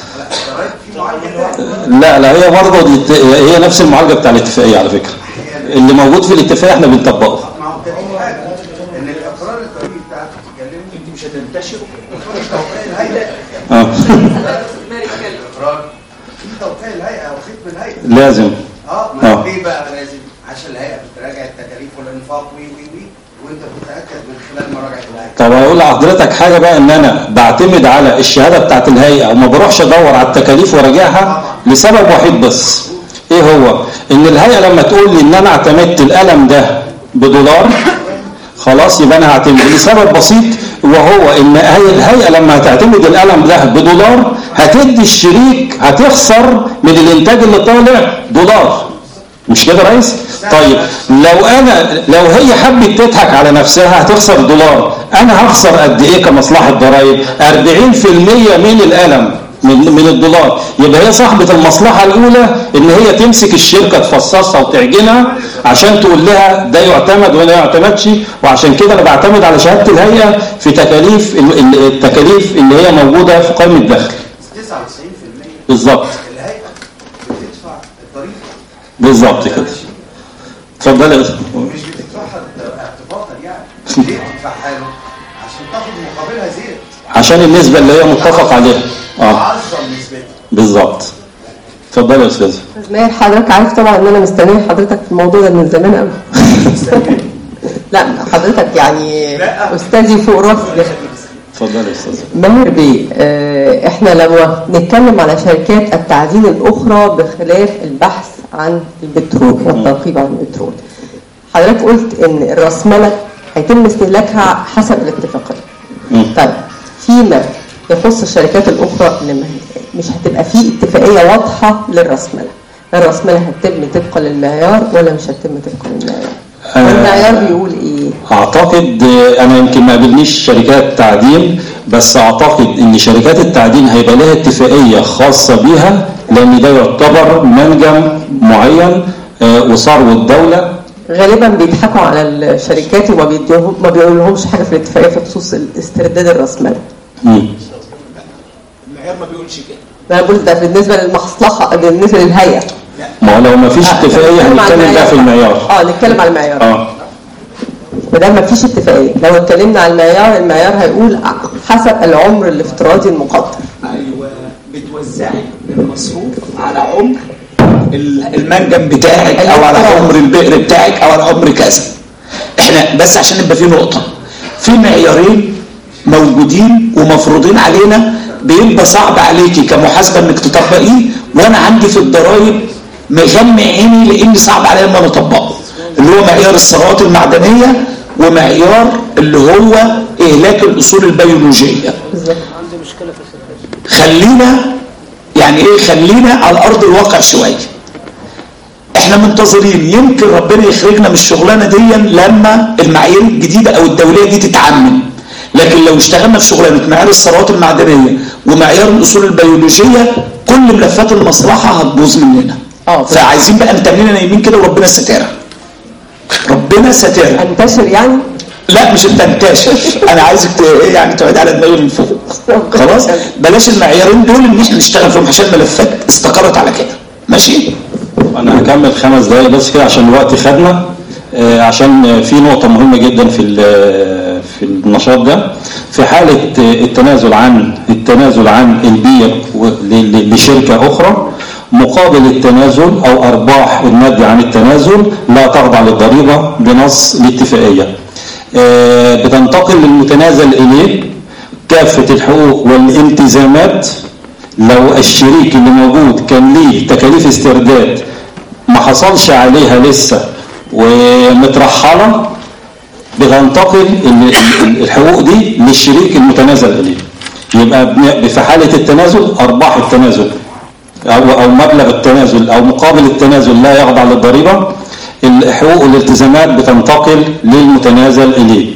Speaker 7: لا لا هي برضه هي نفس المعالجه بتاع الاتفاقيه على فكره، اللي موجود في الاتفاقيه احنا بنطبقه.
Speaker 13: ما هو ده حاجه ان الاقرار الضريبي بتاعك بتتكلم انت مش هتنتشر في توقيع الهيئه.
Speaker 7: اه
Speaker 13: الاقرار في توقيع الهيئه او ختم الهيئه
Speaker 7: لازم.
Speaker 13: اه ما ليه بقى لازم؟ عشان الهيئه بتراجع التكاليف والانفاق وي وي وي وانت بتتاكد من خلال مراجعه الهيئه.
Speaker 7: طب اقول لحضرتك حاجه بقى، ان انا بعتمد على الشهاده بتاعت الهيئه وما بروحش ادور على التكاليف وراجعها لسبب وحيد بس. ايه هو؟ ان الهيئه لما تقول لي ان انا اعتمدت القلم ده بدولار خلاص يبقى انا هعتمد لسبب بسيط، وهو ان الهيئه لما هتعتمد القلم ده بدولار هتدي الشريك هتخسر من الانتاج اللي طالع دولار، مش كده يا ريس؟ طيب لو انا لو هي حبت تضحك على نفسها هتخسر دولار، انا هخسر قد ايه كمصلحه ضرائب؟ أربعين بالمية من القلم من من الدولار. يبقى هي صاحبه المصلحه الاولى ان هي تمسك الشركه تفصصها وتعجنها عشان تقول لها ده يعتمد ولا يعتمدش، وعشان كده انا بعتمد على شهاده الهيئه في تكاليف التكاليف اللي هي موجوده في قائمه الدخل.
Speaker 13: تسعة وتسعين بالمية
Speaker 7: بالظبط
Speaker 13: الهيئه بتدفع الضريبه
Speaker 7: بالظبط كده. اتفضل يا
Speaker 13: مش بتدفعها اعتباطا يعني. ليه بتدفعها له؟ عشان تاخد مقابلها زيت.
Speaker 7: عشان النسبه اللي هي متفق عليها. اه بالظبط. اتفضل يا استاذ.
Speaker 6: استاذ ماهر، حضرتك عارف طبعا ان انا مستنيه حضرتك في الموضوع ده من زمان قوي. لا حضرتك يعني استاذي فوق راسي.
Speaker 7: اتفضل يا استاذ.
Speaker 6: ماهر بيه، آه احنا لما نتكلم على شركات التعدين الاخرى بخلاف البحث عن البترول والتنقيب عن البترول، حضرتك قلت ان الراسماله هيتم استهلاكها حسب الاتفاقيه. طيب فيما يخص الشركات الاخرى اللي مش هتبقى فيه اتفاقيه واضحه للراسماله، الراسماله هتتم طبقا للمعيار ولا مش هتتم طبقا للمعيار؟ المعيار بيقول ايه؟
Speaker 7: اعتقد انا يمكن ما قابلنيش شركات تعدين، بس اعتقد ان شركات التعدين هيبقى لها اتفاقيه خاصه بيها، لان ده يعتبر منجم معين وثروه الدوله.
Speaker 6: غالبا بيضحكوا على الشركات وما بيديهم ما بيقولهمش حاجه في الاتفاقيه في خصوص استرداد الراسمال.
Speaker 17: المعيار ما بيقولش كده.
Speaker 6: انا بقول ده بالنسبه للمصلحه، بالنسبه للهيئه.
Speaker 7: ما هو لو ما فيش اتفاقيه هنتكلم بقى في المعيار.
Speaker 6: اه نتكلم على المعيار.
Speaker 7: اه
Speaker 6: ما دام ما فيش اتفاقيه، لو اتكلمنا على المعيار، المعيار هيقول حسب العمر الافتراضي المقدر.
Speaker 17: ايوه، بتوزعي المصروف على عمر المنجم بتاعك او على عمر البئر بتاعك او على عمر كذا. احنا بس عشان نبقى في نقطه، في معيارين موجودين ومفروضين علينا، بيبقى صعب عليكي كمحاسبه انك تطبقيه، وانا عندي في الضرايب مغمى عيني لان صعب عليا ان انا اطبقه، اللي هو معيار الثروات المعدنيه ومعيار اللي هو اهلاك الاصول البيولوجيه.
Speaker 16: عندي مشكله في السكه.
Speaker 17: خلينا يعني ايه، خلينا على ارض الواقع شويه. احنا منتظرين يمكن ربنا يخرجنا من الشغلانه دي لما المعايير الجديده او الدوليه دي تتعمم، لكن لو اشتغلنا في شغلانه معيار الثروات المعدنيه ومعيار الاصول البيولوجيه كل ملفات المصلحه هتبوظ مننا. اه فعايزين بقى نتمنى نايمين كده وربنا سترها. ربنا سترها.
Speaker 6: انتشر يعني؟
Speaker 17: لا مش تنتشر، انا عايزك يعني تقعد على دماغي من فوق. خلاص بلاش المعيارين دول ان احنا نشتغل فيهم عشان الملفات استقرت على كده. ماشي؟
Speaker 7: انا هكمل خمس دقايق بس كده عشان الوقت خدنا، آه عشان في نقطه مهمه جدا في في النشاط ده. في حاله التنازل عن التنازل عن البيع لشركه اخرى مقابل التنازل او ارباح الناتجه عن التنازل لا تخضع للضريبه بنص الاتفاقيه. آه بتنتقل للمتنازل اليه كافه الحقوق والالتزامات. لو الشريك اللي موجود كان ليه تكاليف استرداد ما حصلش عليها لسه ومترحله، بتنتقل الحقوق دي للشريك المتنازل اليه. يبقى في حاله التنازل ارباح التنازل او او مبلغ التنازل او مقابل التنازل لا يخضع للضريبه، الحقوق والالتزامات بتنتقل للمتنازل اليه.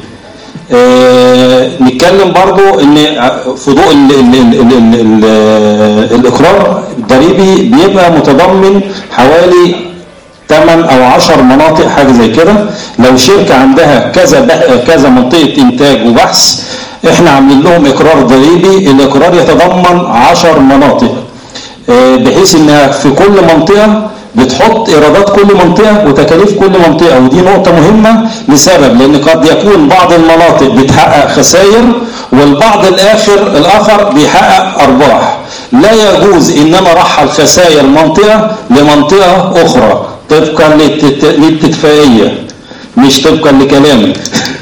Speaker 7: آه نتكلم برضو ان في ضوء ال ال ال ال ال ال الاقرار الضريبي بيبقى متضمن حوالي ثمانية او عشر مناطق حاجه زي كده. لو شركه عندها كذا كذا منطقه انتاج وبحث احنا عاملين لهم اقرار ضريبي، الاقرار يتضمن عشر مناطق، آه بحيث انها في كل منطقه بتحط ايرادات كل منطقه وتكاليف كل منطقه. ودي نقطه مهمه لسبب، لان قد يكون بعض المناطق بتحقق خسائر والبعض الاخر الاخر بيحقق ارباح. لا يجوز ان انا ارحل خسائر منطقه لمنطقه اخرى طبقا للاتفاقيه مش طبقا لكلامك.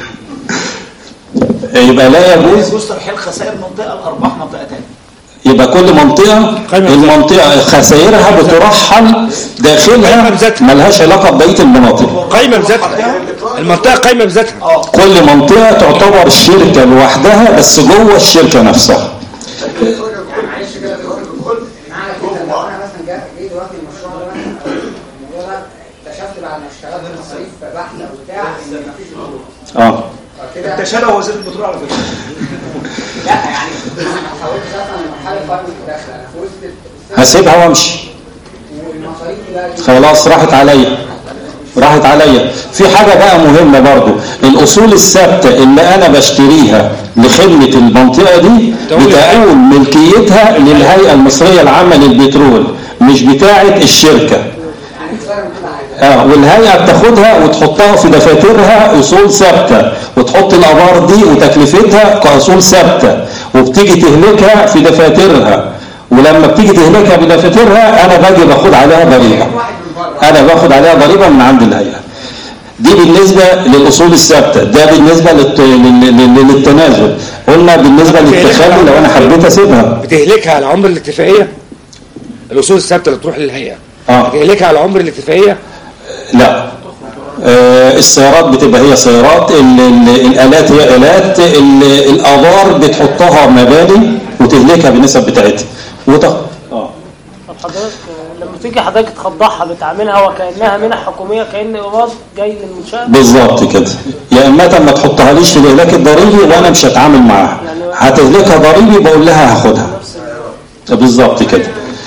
Speaker 7: يبقى لا يجوز
Speaker 17: يجوز ترحيل خسائر منطقه لارباح منطقه ثانيه.
Speaker 7: يبقى كل منطقة المنطقة خسائرها بترحل داخلها ملهاش علاقة ببقية المناطق.
Speaker 11: قايمة بذاتها، المنطقة قايمة بذاتها.
Speaker 7: كل منطقة تعتبر شركة لوحدها بس جوه الشركة نفسها. اه
Speaker 17: انت شارع وزير البترول على فكرة.
Speaker 16: لا يعني انا ما حاولتش اصلا المرحله القادمه الداخله انا في وسط
Speaker 7: هسيبها وامشي. خلاص راحت عليا راحت عليا. في حاجه بقى مهمه برضو، الاصول الثابته اللي انا بشتريها لخدمه المنطقه دي بتعود ملكيتها للهيئه المصريه العامه للبترول مش بتاعه الشركه. اه والهيئه بتاخدها وتحطها في دفاترها اصول ثابته، وتحط الابار دي وتكلفتها كاصول ثابته، وبتيجي تهلكها في دفاترها، ولما بتيجي تهلكها بدفاترها انا باجي باخد عليها ضريبه، انا باخد عليها ضريبه من عند الهيئه. دي بالنسبه للاصول الثابته، ده بالنسبه للت... للتنازل. قلنا بالنسبه للتخلي لو انا حبيت اسيبها
Speaker 11: بتهلكها على عمر الاتفاقيه، الاصول الثابته اللي تروح للهيئه
Speaker 7: اه
Speaker 11: بتهلكها على عمر الاتفاقيه؟
Speaker 7: لا، آه السيارات بتبقى هي سيارات، ال ال الالات هي الات، الابار بتحطها مباني وتهلكها بالنسب بتاعتها وت... اه
Speaker 8: طب حضرتك لما تيجي حضرتك تخضعها بتعملها وكانها منح حكوميه، كان ايراد جاي للمنشاه
Speaker 7: بالظبط كده. يا اما ما تحطهاليش في الاهلاك الضريبي وانا مش هتعامل معاها، هتهلكها ضريبي بقول لها هاخدها بالظبط كده.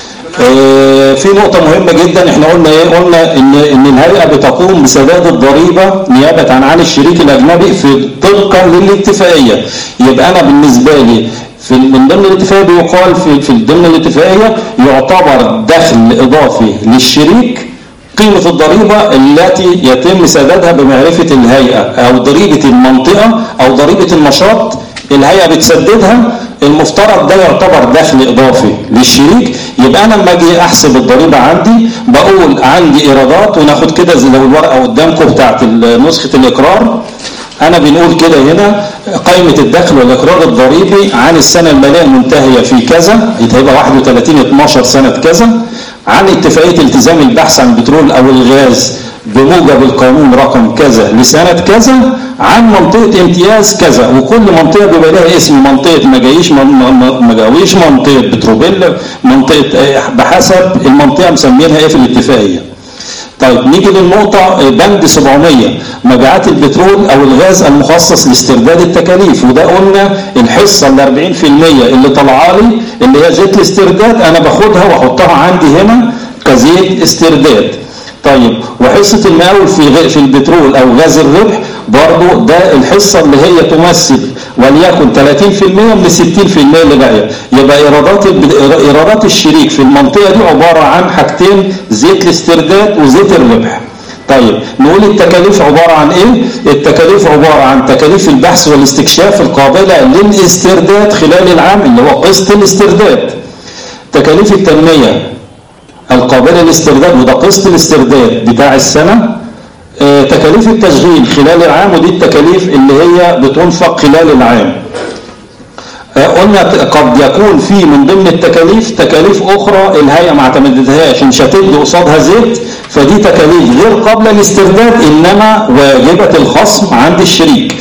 Speaker 7: آه في نقطة مهمة جدا، احنا قلنا ايه؟ قلنا ان ان الهيئة بتقوم بسداد الضريبة نيابة عن الشريك الاجنبي في طبقا للاتفاقية. يبقى انا بالنسبة لي في من ضمن الاتفاقية بيقال في في ضمن الاتفاقية يعتبر دخل اضافي للشريك قيمة الضريبة التي يتم سدادها بمعرفة الهيئة، او ضريبة المنطقة او ضريبة النشاط الهيئة بتسددها، المفترض ده يعتبر دخل اضافي للشريك. يبقى انا لما اجي احسب الضريبه عندي بقول عندي ايرادات، وناخد كده زي لو الورقه قدامكم بتاعت نسخه الاقرار، انا بنقول كده هنا قائمه الدخل والاقرار الضريبي عن السنه الماليه المنتهيه في كذا، هيبقى واحد وثلاثين اتناشر سنه كذا، عن اتفاقيه التزام البحث عن البترول او الغاز بموجب القانون رقم كذا لسنة كذا، عن منطقة امتياز كذا، وكل منطقة بيبقى لها اسم، منطقة مجاويش مجاويش منطقة بتروبيل، منطقة بحسب المنطقة مسمينها ايه في الاتفاقية. طيب نيجي للنقطة بند سبعمية، مبيعات البترول او الغاز المخصص لاسترداد التكاليف، وده قلنا الحصة ال أربعين في المية اللي طالعه لي اللي هي زيت الاسترداد انا باخدها واحطها عندي هنا كزيت استرداد. طيب وحصة المقاول في في البترول او غاز الربح برضو ده الحصة اللي هي تمثل وليكن ثلاثين في المية من ستين في المية اللي باقيه. يبقى ايرادات ايرادات الشريك في المنطقة دي عبارة عن حاجتين، زيت الاسترداد وزيت الربح. طيب نقول التكاليف عبارة عن ايه؟ التكاليف عبارة عن تكاليف البحث والاستكشاف القابلة للاسترداد خلال العام اللي هو قسط الاسترداد، تكاليف التنمية القابلة للاسترداد وده قسط الاسترداد بتاع السنة، آه تكاليف التشغيل خلال العام ودي التكاليف اللي هي بتنفق خلال العام. آه قلنا قد يكون في من ضمن التكاليف تكاليف أخرى الهيئة ما اعتمدتهاش مش هتدي قصادها زيت، فدي تكاليف غير قابلة للاسترداد إنما واجبة الخصم عند الشريك.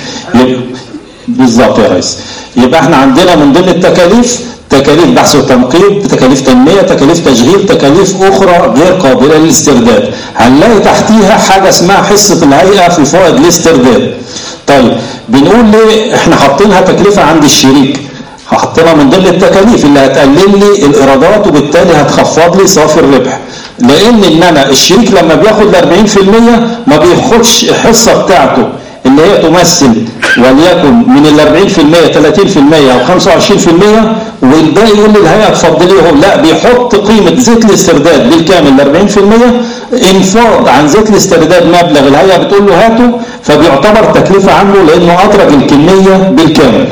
Speaker 7: بالظبط يا ريس. يبقى احنا عندنا من ضمن التكاليف تكاليف بحث وتنقيب، تكاليف تنمية، تكاليف تشغيل، تكاليف أخرى غير قابلة للاسترداد. هنلاقي تحتيها حاجة اسمها حصة الهيئة في فوائد الاسترداد. طيب بنقول ليه احنا حاطينها تكلفة عند الشريك؟ حاطينها من ضمن التكاليف اللي هتقلل لي الإيرادات وبالتالي هتخفض لي صافي الربح، لأن إن أنا الشريك لما بياخد ال أربعين في المية ما بياخدش الحصة بتاعته اللي هي تمثل وليكن من ال أربعين في المية ثلاثين في المية أو خمسة وعشرين في المية والباقي يقول لي الهيئة تفضليهم، لا بيحط قيمة زيت الاسترداد بالكامل أربعين في المية، انفاض عن زيت الاسترداد مبلغ الهيئة بتقول له هاته، فبيعتبر تكلفة عنه لأنه أدرج الكمية بالكامل.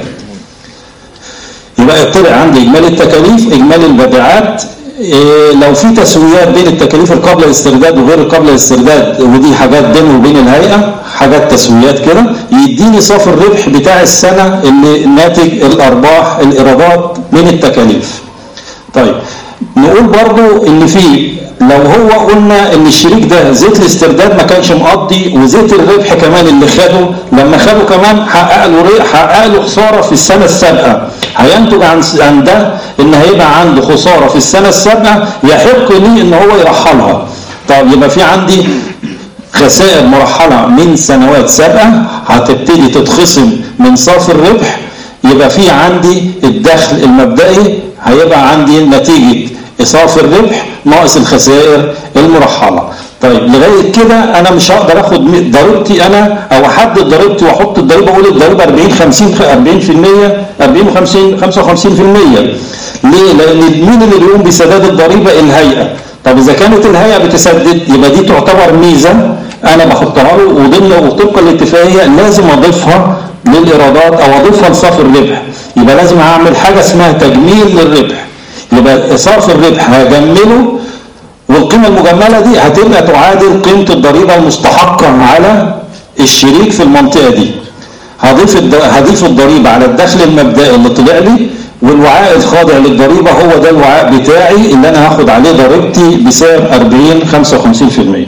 Speaker 7: يبقى يطلع عندي إجمالي التكاليف، إجمالي المبيعات، إيه لو في تسويات بين التكاليف القابلة للاسترداد وغير القابلة للاسترداد ودي حاجات بينه وبين الهيئة، حاجات تسويات كده، يديني صافي الربح بتاع السنة اللي ناتج الأرباح الإيرادات من التكاليف. طيب نقول برضو إن في لو هو قلنا إن الشريك ده زيت الاسترداد ما كانش مقضي وزيت الربح كمان اللي خده لما خده كمان حقق له حقق له خسارة في السنة السابقة، هينتج عن عن ده إن هيبقى عنده خسارة في السنة السابقة يحق لي إن هو يرحلها. طب يبقى في عندي خسائر مرحلة من سنوات سابقة هتبتدي تتخصم من صافي الربح، يبقى في عندي الدخل المبدئي هيبقى عندي نتيجة صافي الربح ناقص الخسائر المرحلة. طيب لغاية كده أنا مش هقدر أخد ضريبتي أنا أو أحدد ضريبتي وأحط الضريبة أقول الضريبة أربعين خمسين أربعين في المية أربعين وخمسين خمسة وخمسين في المية. ليه؟ لأن مين اللي بيقوم بسداد الضريبة؟ الهيئة. طب اذا كانت الهيئه بتسدد يبقى دي تعتبر ميزه انا بحطها له، وضمن وطبقا للاتفاقيه لازم اضيفها للايرادات او اضيفها لصافي الربح. يبقى لازم اعمل حاجه اسمها تجميل للربح. يبقى صافي الربح هجمله، والقيمه المجمله دي هتبقى تعادل قيمه الضريبه المستحقه على الشريك في المنطقه دي. هضيف هضيف الضريبه على الدخل المبدئي اللي طلع لي، والوعاء الخاضع للضريبه هو ده الوعاء بتاعي اللي انا هاخد عليه ضريبتي بسعر أربعين خمسة وخمسين بالمية.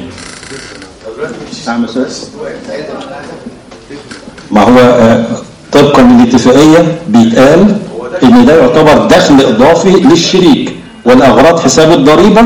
Speaker 7: ما هو طبقا للاتفاقيه بيتقال ان ده يعتبر دخل اضافي للشريك، والاغراض حساب الضريبه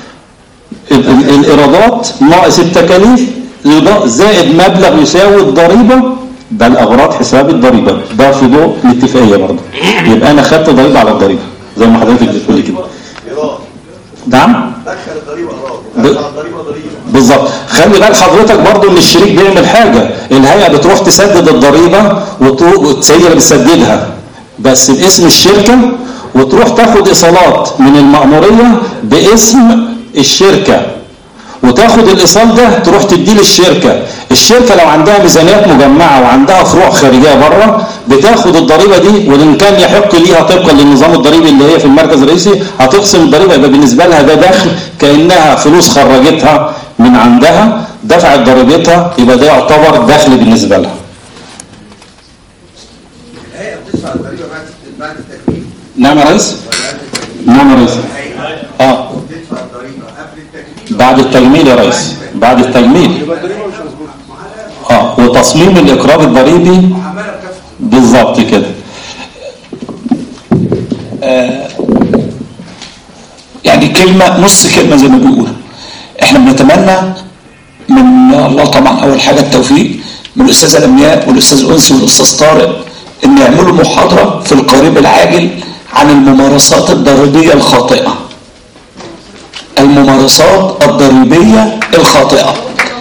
Speaker 7: الايرادات ناقص التكاليف زائد مبلغ يساوي الضريبه، ده الاغراض حساب الضريبه، ده في ضوء الاتفاقيه برضه. يبقى انا خدت ضريبه على الضريبه زي ما حضرتك بتقولي كده. نعم دخل الضريبه الضريبه ضريبه بالظبط. خلي بال حضرتك برضه ان الشريك بيعمل حاجه، الهيئه بتروح تسدد الضريبه وهي اللي بتسددها بس باسم الشركه، وتروح تاخد ايصالات من المأموريه باسم الشركه، وتاخد الايصال ده تروح تديه للشركه. الشركه لو عندها ميزانيات مجمعه وعندها فروع خارجيه بره بتاخد الضريبه دي، وان كان يحق ليها طبقا للنظام الضريبي اللي هي في المركز الرئيسي هتقسم الضريبه، يبقى بالنسبه لها ده دخل كانها فلوس خرجتها من عندها دفعت ضريبتها، يبقى ده يعتبر دخل بالنسبه لها.
Speaker 15: الهيئه بتدفع الضريبه بعد بعد التكليف.
Speaker 7: نعم يا ريس. نعم يا ريس. اه
Speaker 15: بتدفع الضريبه قبل التكليف
Speaker 7: بعد التجميل يا ريس، بعد التجميل. اه وتصميم الاقرار الضريبي بالظبط كده.
Speaker 19: آه يعني كلمه نص كلمه زي ما بيقولوا. احنا بنتمنى من الله طبعا اول حاجه التوفيق من الاستاذه لمياء والاستاذ الانسي والاستاذ طارق ان يعملوا محاضره في القريب العاجل عن الممارسات الضريبيه الخاطئه. الممارسات الضريبيه الخاطئه.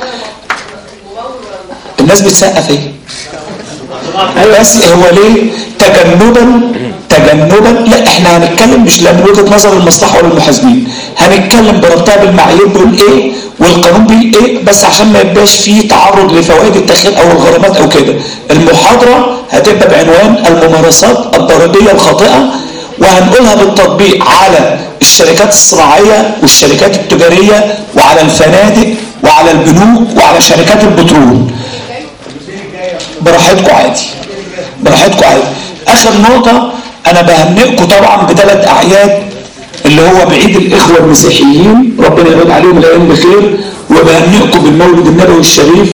Speaker 19: الناس بتسقف ايه؟ بس هو ليه؟ تجنبا تجنبا لا احنا هنتكلم مش لا من وجهه نظر المصلحه ولا المحاسبين، هنتكلم بربطها بالمعايير بيقول ايه والقانون بيقول ايه، بس عشان ما يبقاش فيه تعرض لفوائد التاخير او الغرامات او كده. المحاضره هتبقى بعنوان الممارسات الضريبيه الخاطئه، وهنقولها بالتطبيق على الشركات الصناعيه والشركات التجاريه وعلى الفنادق وعلى البنوك وعلى شركات البترول. براحتكم عادي براحتكم عادي. اخر نقطه انا بهنئكم طبعا بثلاث اعياد اللي هو بعيد الاخوه المسيحيين ربنا يرد عليهم الايام بخير، وبهنئكم بالمولد النبوي الشريف